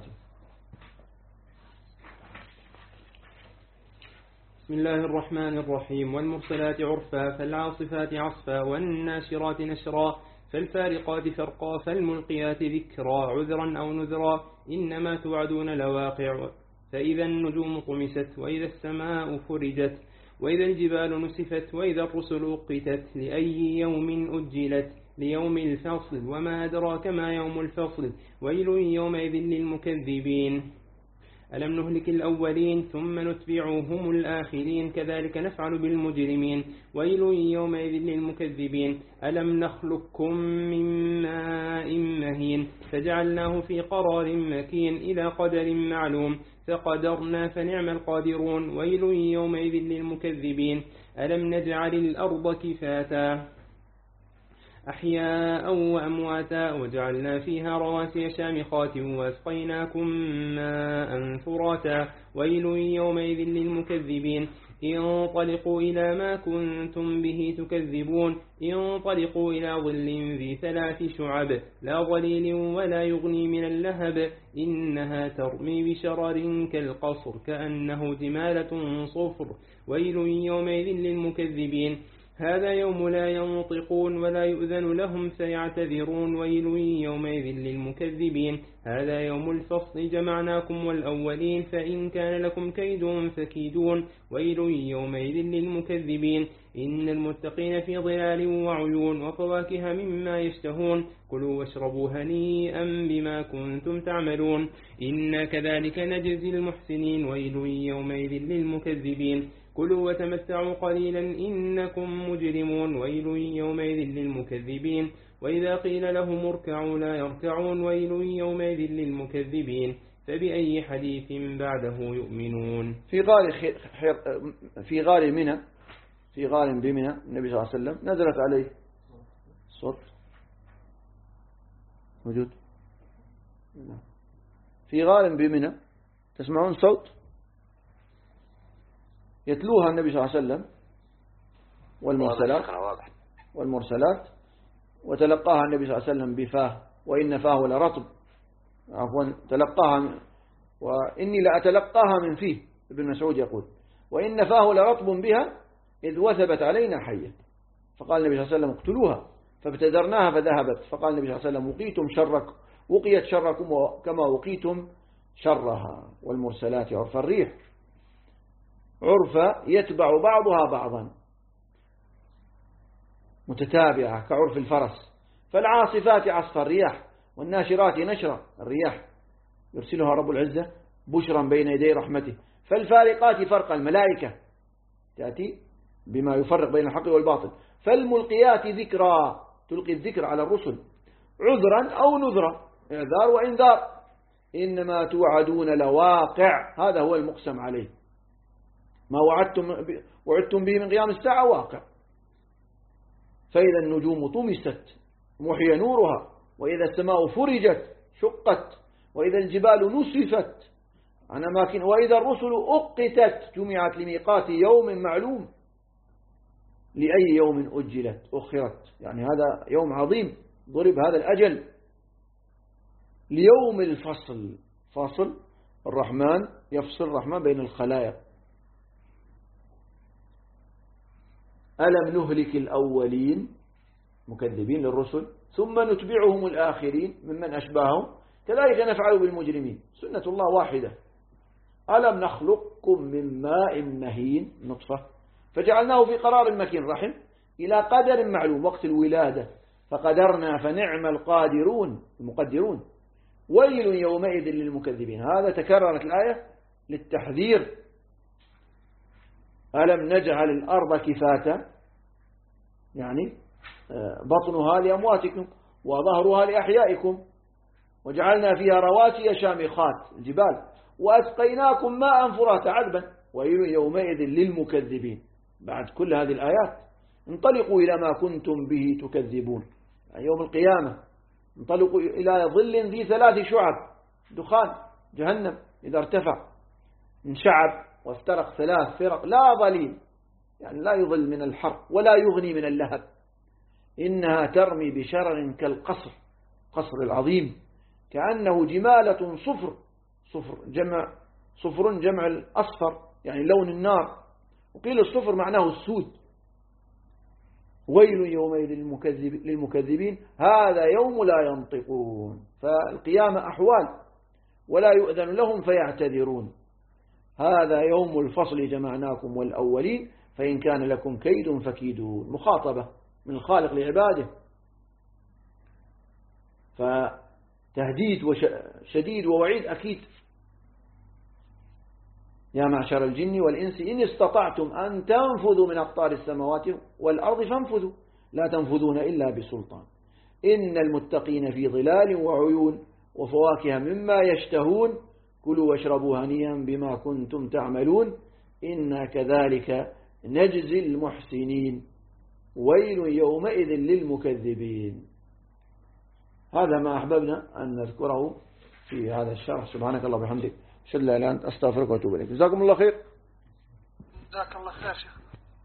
بسم الله الرحمن الرحيم. والمرسلات عرفا، فالعاصفات عصفا، والناشرات نشرا، فالفارقات فرقا، فالملقيات ذكرا، عذرا أو نذرا، إنما توعدون لواقع. فإذا النجوم طمست، وإذا السماء فرجت، وإذا الجبال نسفت، وإذا الرسل أقتت، لأي يوم أجلت، ليوم الفصل، وما أدراك ما يوم الفصل، ويل يومئذ للمكذبين. ألم نهلك الأولين ثم نتبعهم الآخرين، كذلك نفعل بالمجرمين، ويل يومئذ للمكذبين. ألم نخلقكم من ماء مهين، فجعلناه في قرار مكين، إلى قدر معلوم، فقدرنا فنعم القادرون، ويل يومئذ للمكذبين. ألم نجعل الأرض كفاتا، أحياء وأمواتا، وجعلنا فيها رواسي شامخات، واسقيناكم ماء فراتا، ويل يومئذ للمكذبين. انطلقوا إلى ما كنتم به تكذبون، انطلقوا إلى ظل ذي 3 شعب، لا ظليل ولا يغني من اللهب، إنها ترمي بشرر كالقصر، كأنه جمالة صفر، ويل يومئذ للمكذبين. هذا يوم لا ينطقون ولا يؤذن لهم فيعتذرون، ويل يومئذ للمكذبين. هذا يوم الفصل، جمعناكم والأولين، فإن كان لكم كيد فكيدون، ويل يومئذ للمكذبين. إن المتقين في ظلال وعيون، وفواكه مما يشتهون، كلوا واشربوا هنيئا بما كنتم تعملون، إنا كذلك نجزي المحسنين، ويل يومئذ للمكذبين. كلوا وتمتعوا قليلا إنكم مجرمون، ويل يومئذ للمكذبين. وإذا قيل لهم اركعوا لا يركعون، ويل يومئذ للمكذبين. فبأي حديث بعده يؤمنون. في غار منى، في غار بمنى النبي صلى الله عليه وسلم نزلت عليه صوت موجود. في غار بمنى تسمعون صوت يتلوها النبي صلى الله عليه وسلم، والمرسلات وتلقاها النبي صلى الله عليه وسلم بفاه، وإن فاه لرطب، عفوا تلقاها، وإني لأتلقاها من فيه. ابن مسعود يقول وإن فاه لرطب بها إذ وثبت علينا حية، فقال النبي صلى الله عليه وسلم اقتلوها، فابتدرناها فذهبت، فقال النبي صلى الله عليه وسلم وقيت شركم كما وقيتم شرها. والمرسلات عرفا، الريح عرفا يتبع بعضها بعضا متتابعة كعرف الفرس. فالعاصفات عصف الرياح، والناشرات نشرة الرياح يرسلها رب العزة بشرا بين يدي رحمته. فالفارقات فرق، الملائكة تأتي بما يفرق بين الحق والباطل. فالملقيات ذكرا، تلقي الذكر على الرسل، عذرا أو نذرا، إعذار وإنذار. إنما توعدون لواقع، هذا هو المقسم عليه، ما وعدتم به من قيام الساعة واقع. فإذا النجوم طمست محي نورها، وإذا السماء فرجت شقت، وإذا الجبال نسفت عن أماكن، وإذا الرسل أقتت جمعت لميقات يوم معلوم. لأي يوم أجلت أخرت، يعني هذا يوم عظيم ضرب هذا الأجل. ليوم الفصل، فاصل الرحمن، يفصل الرحمن بين الخلائق. ألم نهلك الأولين مكذبين للرسل ثم نتبعهم الآخرين ممن أشباههم كذلك نفعل بالمجرمين، سنة الله واحدة. ألم نخلقكم من ماء مهين نطفة فجعلناه في قرار مكين رحم إلى قدر معلوم وقت الولادة فقدرنا فنعم القادرون المقدرون. ويل يومئذ للمكذبين. هذا تكررت الآية للتحذير. ألم نجعل الأرض كفاتا، يعني بطنها لأمواتكم وظهرها لأحيائكم، وجعلنا فيها رواسي شامخات الجبال وأسقيناكم ماء فراتا عذبا. ويل يومئذ للمكذبين. بعد كل هذه الآيات انطلقوا إلى ما كنتم به تكذبون. يوم القيامة انطلقوا إلى ظل ذي 3 شعب، دخان جهنم إذا ارتفع انشعب وافترق 3 فرق لا ظليل، يعني لا يظل من الحر ولا يغني من اللهب. إنها ترمي بشرر كالقصر، قصر العظيم، كأنه جمالة صفر. صفر جمع الأصفر يعني لون النار، وقيل الصفر معناه السود. ويل يومئذ للمكذبين هذا يوم لا ينطقون. فالقيامة أحوال ولا يؤذن لهم فيعتذرون. هذا يوم الفصل جمعناكم والأولين فإن كان لكم كيد فكيدون. مخاطبة من الخالق لعباده، فتهديد شديد ووعيد أكيد. يا معشر الجن والإنس إن استطعتم أن تنفذوا من أقطار السماوات والأرض فانفذوا لا تنفذون إلا بسلطان. إن المتقين في ظلال وعيون وفواكه مما يشتهون كلوا واشربوا هنيئا بما كنتم تعملون إنا كذلك نجزي المحسنين. ويل يومئذ للمكذبين. هذا ما أحببنا أن نذكره في هذا الشرح. سبحانك الله وبحمدك أشهد أن لا إله إلا أنت أستغفرك وأتوب إليك. جزاكم الله خير. جزاك الله خير شيخ.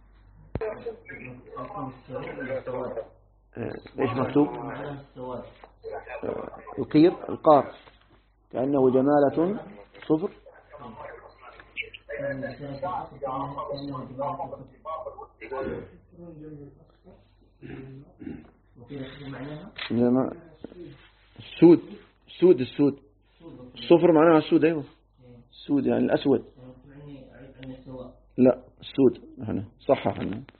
ايش مكتوب؟ القير القار كأنه جمالة صفر. السود الصفر معناها السود. ايوه السود يعني الأسود. لا السود هنا صح.